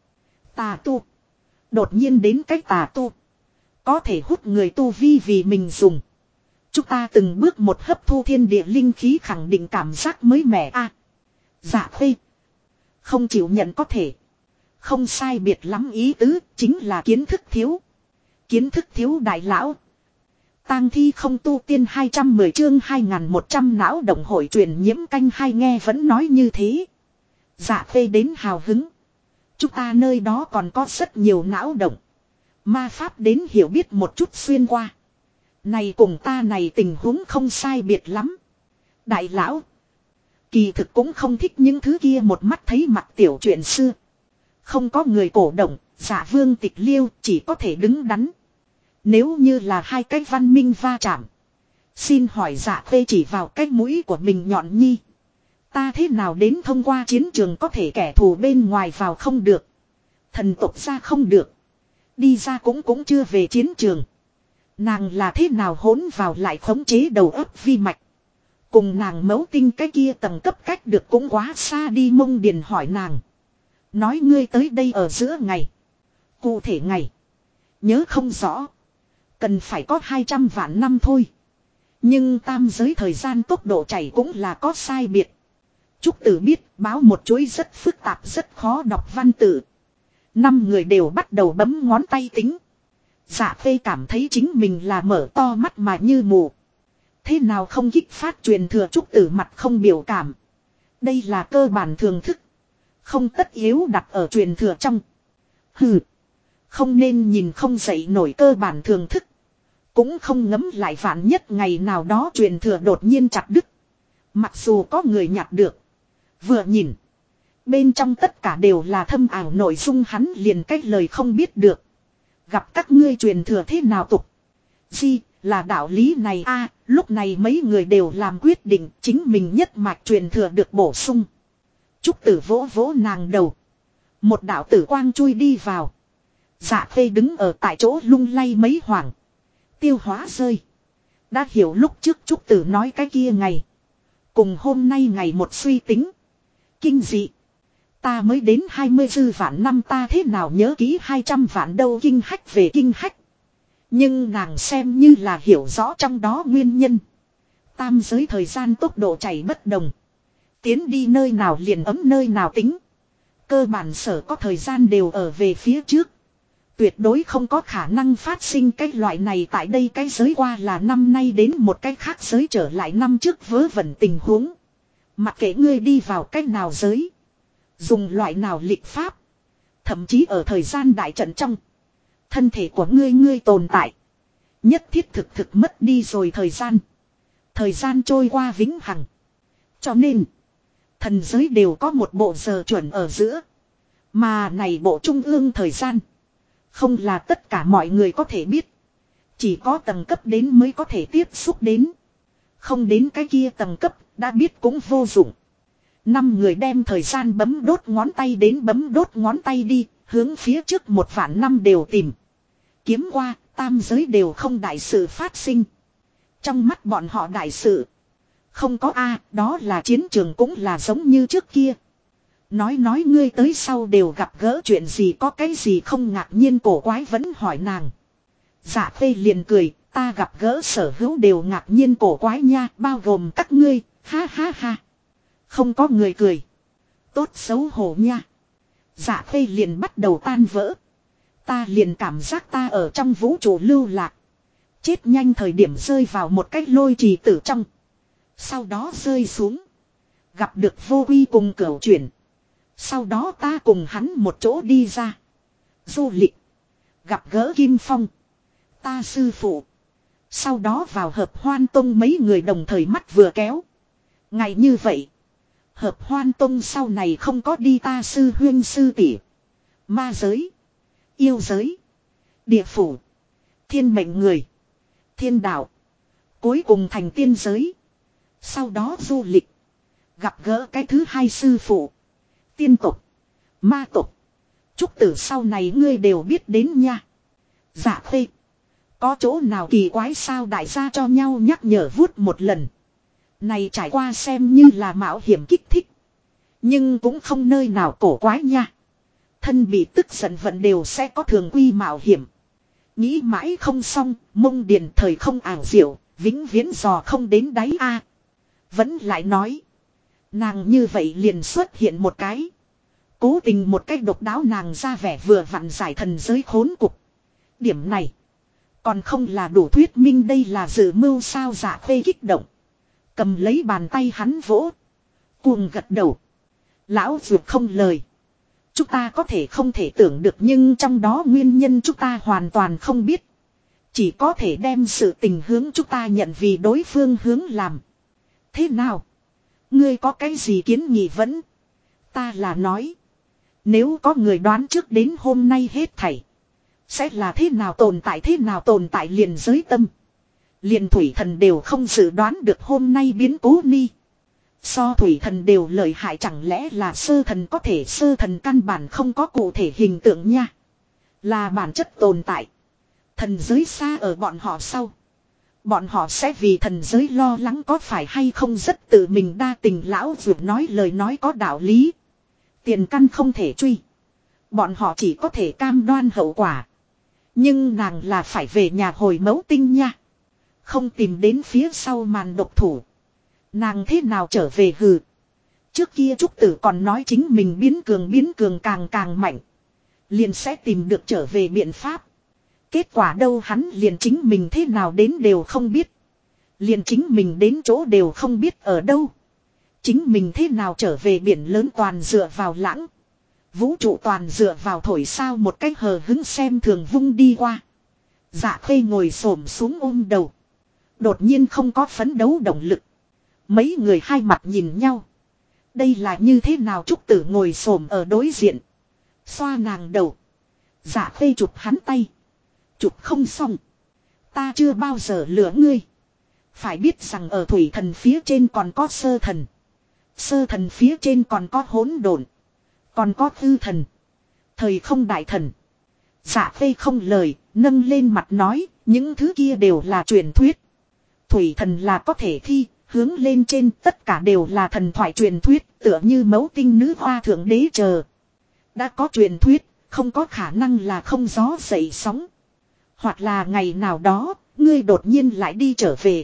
Tà tu. Đột nhiên đến cái tà tu. Có thể hút người tu vi vì mình dùng. Chúng ta từng bước một hấp thu thiên địa linh khí khẳng định cảm giác mới mẻ a. Dạ Khê. Không chịu nhận có thể. Không sai biệt lắm ý tứ, chính là kiến thức thiếu. Kiến thức thiếu đại lão. Tang thi không tu tiên 210 chương 2100 não động hội truyền nhiễm canh hai nghe vẫn nói như thế. Dạ Khê đến hào hứng. Chúng ta nơi đó còn có rất nhiều não động. Ma pháp đến hiểu biết một chút xuyên qua. Này cùng ta này tình huống không sai biệt lắm. Đại lão. Kỳ thực cũng không thích những thứ kia một mắt thấy mặt tiểu chuyện xưa. Không có người cổ động, Dạ Vương Tịch Liêu chỉ có thể đứng đắn. Nếu như là hai cái văn minh va chạm. Xin hỏi Dạ Khê chỉ vào cái mũi của mình nhọn nhi. Ta thế nào đến thông qua chiến trường có thể kẻ thù bên ngoài vào không được. Thần tộc ra không được. Đi ra cũng chưa về chiến trường. Nàng là thế nào hỗn vào lại khống chế đầu óc vi mạch. Cùng nàng mấu tinh cái kia tầng cấp cách được cũng quá xa đi. Mông Điền hỏi nàng. Nói ngươi tới đây ở giữa ngày. Cụ thể ngày. Nhớ không rõ. Cần phải có 200 vạn năm thôi. Nhưng tam giới thời gian tốc độ chảy cũng là có sai biệt. Trúc Tử biết báo một chuỗi rất phức tạp rất khó đọc văn tự. 5 người đều bắt đầu bấm ngón tay tính. Dạ Phê cảm thấy chính mình là mở to mắt mà như mù. Thế nào không kích phát truyền thừa. Trúc Tử mặt không biểu cảm. Đây là cơ bản thường thức. Không tất yếu đặt ở truyền thừa trong. Hừ. Không nên nhìn không dậy nổi cơ bản thường thức. Cũng không ngấm lại vạn nhất ngày nào đó truyền thừa đột nhiên chặt đứt. Mặc dù có người nhặt được. Vừa nhìn. Bên trong tất cả đều là thâm ảo nội dung hắn liền cách lời không biết được. Gặp các ngươi truyền thừa thế nào tục. Gì là đạo lý này a lúc này mấy người đều làm quyết định chính mình nhất mạch truyền thừa được bổ sung. Trúc Tử vỗ vỗ nàng đầu. Một đạo tử quang chui đi vào. Dạ Phê đứng ở tại chỗ lung lay mấy hoảng. Tiêu hóa rơi. Đã hiểu lúc trước Trúc Tử nói cái kia ngày. Cùng hôm nay ngày một suy tính. Kinh dị. Ta mới đến 24 vạn năm ta thế nào nhớ kỹ 200 vạn đâu kinh hách về kinh hách. Nhưng nàng xem như là hiểu rõ trong đó nguyên nhân. Tam giới thời gian tốc độ chảy bất đồng. Tiến đi nơi nào liền ấm nơi nào tính. Cơ bản sở có thời gian đều ở về phía trước. Tuyệt đối không có khả năng phát sinh cái loại này tại đây cái giới qua là năm nay đến một cái khác giới trở lại năm trước vớ vẩn tình huống. Mặc kệ ngươi đi vào cách nào giới. Dùng loại nào lịch pháp. Thậm chí ở thời gian đại trận trong. Thân thể của ngươi tồn tại. Nhất thiết thực mất đi rồi thời gian. Thời gian trôi qua vĩnh hằng. Cho nên. Thần giới đều có một bộ giờ chuẩn ở giữa. Mà này bộ trung ương thời gian. Không là tất cả mọi người có thể biết. Chỉ có tầng cấp đến mới có thể tiếp xúc đến. Không đến cái kia tầng cấp đã biết cũng vô dụng. 5 người đem thời gian bấm đốt ngón tay đến bấm đốt ngón tay đi. Hướng phía trước 1 vạn năm đều tìm. Kiếm qua tam giới đều không đại sự phát sinh. Trong mắt bọn họ đại sự. Không có a đó là chiến trường cũng là giống như trước kia. Nói ngươi tới sau đều gặp gỡ chuyện gì có cái gì không ngạc nhiên cổ quái vẫn hỏi nàng. Dạ Phê liền cười, ta gặp gỡ sở hữu đều ngạc nhiên cổ quái nha, bao gồm các ngươi, ha ha ha. Không có người cười. Tốt xấu hổ nha. Dạ Phê liền bắt đầu tan vỡ. Ta liền cảm giác ta ở trong vũ trụ lưu lạc. Chết nhanh thời điểm rơi vào một cái lôi trì tử trong. Sau đó rơi xuống. Gặp được vô quy cùng cửu chuyển. Sau đó ta cùng hắn một chỗ đi ra. Du lịch. Gặp gỡ Kim Phong. Ta sư phụ. Sau đó vào Hợp Hoan Tông mấy người đồng thời mắt vừa kéo. Ngày như vậy. Hợp Hoan Tông sau này không có đi ta sư huyên sư tỷ. Ma giới. Yêu giới. Địa phủ. Thiên mệnh người. Thiên đạo. Cuối cùng thành tiên giới. Sau đó du lịch. Gặp gỡ cái thứ hai sư phụ. Tiên tộc. Ma tộc. Trúc Tử sau này ngươi đều biết đến nha. Dạ Phê. Có chỗ nào kỳ quái sao đại gia cho nhau nhắc nhở vuốt một lần. Này trải qua xem như là mạo hiểm kích thích. Nhưng cũng không nơi nào cổ quái nha. Thân bị tức giận vận đều sẽ có thường quy mạo hiểm. Nghĩ mãi không xong, Mông Điền thời không ảo diệu, vĩnh viễn dò không đến đáy a. Vẫn lại nói. Nàng như vậy liền xuất hiện một cái. Cố tình một cách độc đáo nàng ra vẻ vừa vặn giải thần giới khốn cục. Điểm này. Còn không là đủ thuyết minh đây là dự mưu sao Dạ Phê kích động. Cầm lấy bàn tay hắn vỗ. Cuồng gật đầu. Lão Dược không lời. Chúng ta có thể không thể tưởng được nhưng trong đó nguyên nhân chúng ta hoàn toàn không biết. Chỉ có thể đem sự tình hướng chúng ta nhận vì đối phương hướng làm. Thế nào? Ngươi có cái gì kiến nghị vẫn? Ta là nói. Nếu có người đoán trước đến hôm nay hết thảy. Sẽ là thế nào tồn tại liền giới tâm. Liền thủy thần đều không dự đoán được hôm nay biến cố ni. So thủy thần đều lợi hại, chẳng lẽ là sơ thần có thể, sơ thần căn bản không có cụ thể hình tượng nha. Là bản chất tồn tại. Thần giới xa ở bọn họ sau. Bọn họ sẽ vì thần giới lo lắng có phải hay không, rất tự mình đa tình. Lão Dược nói lời nói có đạo lý. Tiền căn không thể truy. Bọn họ chỉ có thể cam đoan hậu quả. Nhưng nàng là phải về nhà hồi mẫu tinh nha. Không tìm đến phía sau màn độc thủ. Nàng thế nào trở về hừ. Trước kia Trúc Tử còn nói chính mình biến cường càng mạnh. Liền sẽ tìm được trở về biện pháp. Kết quả đâu, hắn liền chính mình thế nào đến đều không biết. Liền chính mình đến chỗ đều không biết ở đâu. Chính mình thế nào trở về biển lớn toàn dựa vào lãng. Vũ trụ toàn dựa vào thổi sao, một cách hờ hứng xem thường vung đi qua. Dạ Khê ngồi xổm xuống ôm đầu. Đột nhiên không có phấn đấu động lực. Mấy người hai mặt nhìn nhau. Đây là như thế nào? Trúc Tử ngồi xổm ở đối diện. Xoa nàng đầu. Dạ Khê chụp hắn tay. Chụp không xong. Ta chưa bao giờ lừa ngươi. Phải biết rằng ở thủy thần phía trên còn có sơ thần. Sơ thần phía trên còn có hỗn độn. Còn có tư thần. Thời không đại thần. Dạ Khê không lời, nâng lên mặt nói, những thứ kia đều là truyền thuyết. Thủy thần là có thể thi, hướng lên trên tất cả đều là thần thoại truyền thuyết, tựa như mẫu tinh nữ hoa thượng đế chờ. Đã có truyền thuyết, không có khả năng là không gió dậy sóng. Hoặc là ngày nào đó, ngươi đột nhiên lại đi trở về.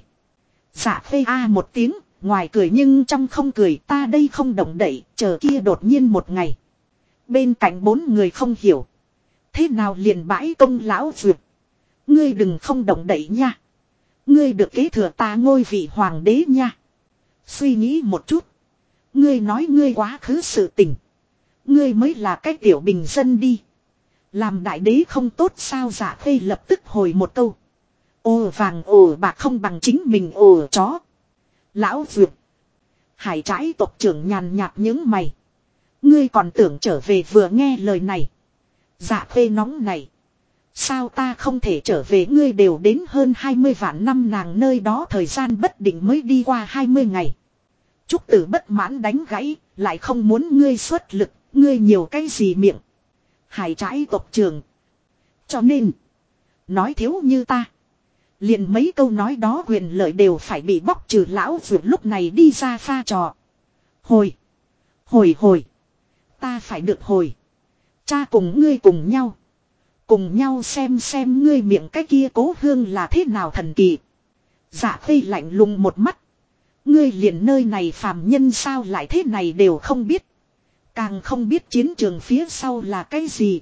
Dạ Khê a một tiếng, ngoài cười nhưng trong không cười, ta đây không động đậy, chờ kia đột nhiên một ngày. Bên cạnh bốn người không hiểu. Thế nào liền bãi công lão Dược. Ngươi đừng không động đậy nha. Ngươi được kế thừa ta ngôi vị hoàng đế nha. Suy nghĩ một chút. Ngươi nói ngươi quá khứ sự tình. Ngươi mới là cái tiểu bình dân đi. Làm đại đế không tốt sao? Dạ Khê lập tức hồi một câu. Ồ vàng ồ bạc không bằng chính mình ồ chó. Lão Dược. Hải Trãi tộc trưởng nhàn nhạt những mày. Ngươi còn tưởng trở về? Vừa nghe lời này. Dạ Khê nóng này. Sao ta không thể trở về? Ngươi đều đến hơn 20 vạn năm, nàng nơi đó thời gian bất định mới đi qua 20 ngày. Trúc Tử bất mãn đánh gãy, lại không muốn ngươi xuất lực, ngươi nhiều cái gì miệng. Hải Trãi tộc trưởng. Cho nên, nói thiếu như ta. Liền mấy câu nói đó quyền lợi đều phải bị bóc trừ. Lão Dược lúc này đi ra pha trò. Hồi. Ta phải được hồi. Cha cùng ngươi cùng nhau. Cùng nhau xem ngươi miệng cái kia cố hương là thế nào thần kỳ. Dạ Khê lạnh lùng một mắt. Ngươi liền nơi này phàm nhân sao lại thế này đều không biết. Càng không biết chiến trường phía sau là cái gì.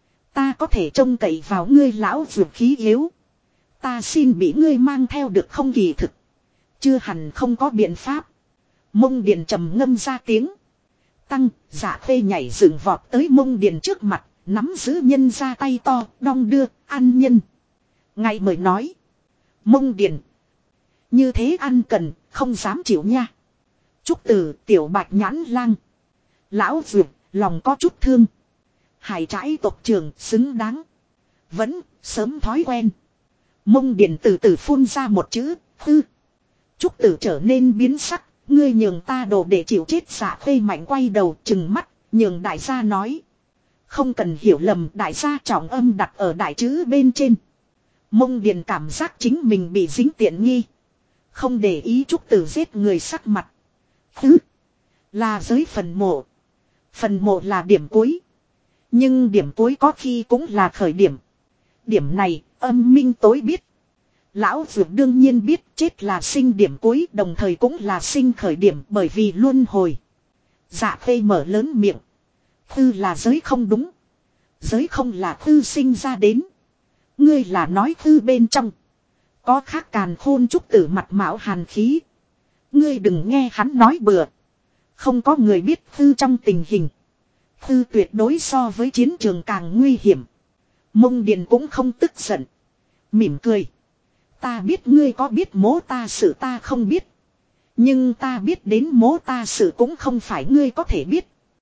Ta có thể trông cậy vào ngươi? Lão Dược khí yếu. Ta xin bị ngươi mang theo được không? Kỳ thực. Chưa hẳn không có biện pháp. Mông Điền trầm ngâm ra tiếng. Tăng. Dạ Khê nhảy dựng vọt tới Mông Điền trước mặt. Nắm giữ nhân ra tay to, đong đưa, ăn nhân. Ngay mời nói. Mông Điền. Như thế ăn cần, không dám chịu nha. Trúc Tử, tiểu Bạch Nhãn Lang. Lão Dược, lòng có chút thương. Hải Trãi tộc trưởng, xứng đáng. Vẫn, sớm thói quen. Mông Điền từ từ phun ra một chữ, hư. Trúc Tử trở nên biến sắc, ngươi nhường ta đồ để chịu chết. Dạ Khê mạnh quay đầu, trừng mắt, nhường đại gia nói. Không cần hiểu lầm, đại gia trọng âm đặt ở đại chữ bên trên. Mông Điền cảm giác chính mình bị dính tiện nghi. Không để ý Trúc Tử giết người sắc mặt. Thứ. Là giới phần mộ. Phần mộ là điểm cuối. Nhưng điểm cuối có khi cũng là khởi điểm. Điểm này, âm minh tối biết. Lão Dược đương nhiên biết chết là sinh điểm cuối, đồng thời cũng là sinh khởi điểm, bởi vì luân hồi. Dạ Khê mở lớn miệng. Tư là giới không đúng. Giới không là tư sinh ra đến. Ngươi là nói tư bên trong. Có khác càn khôn. Trúc Tử mặt mạo hàn khí. Ngươi đừng nghe hắn nói bừa. Không có người biết tư trong tình hình. Tư tuyệt đối so với chiến trường càng nguy hiểm. Mông Điền cũng không tức giận. Mỉm cười. Ta biết ngươi có biết mố ta sự ta không biết. Nhưng ta biết đến mố ta sự cũng không phải ngươi có thể biết.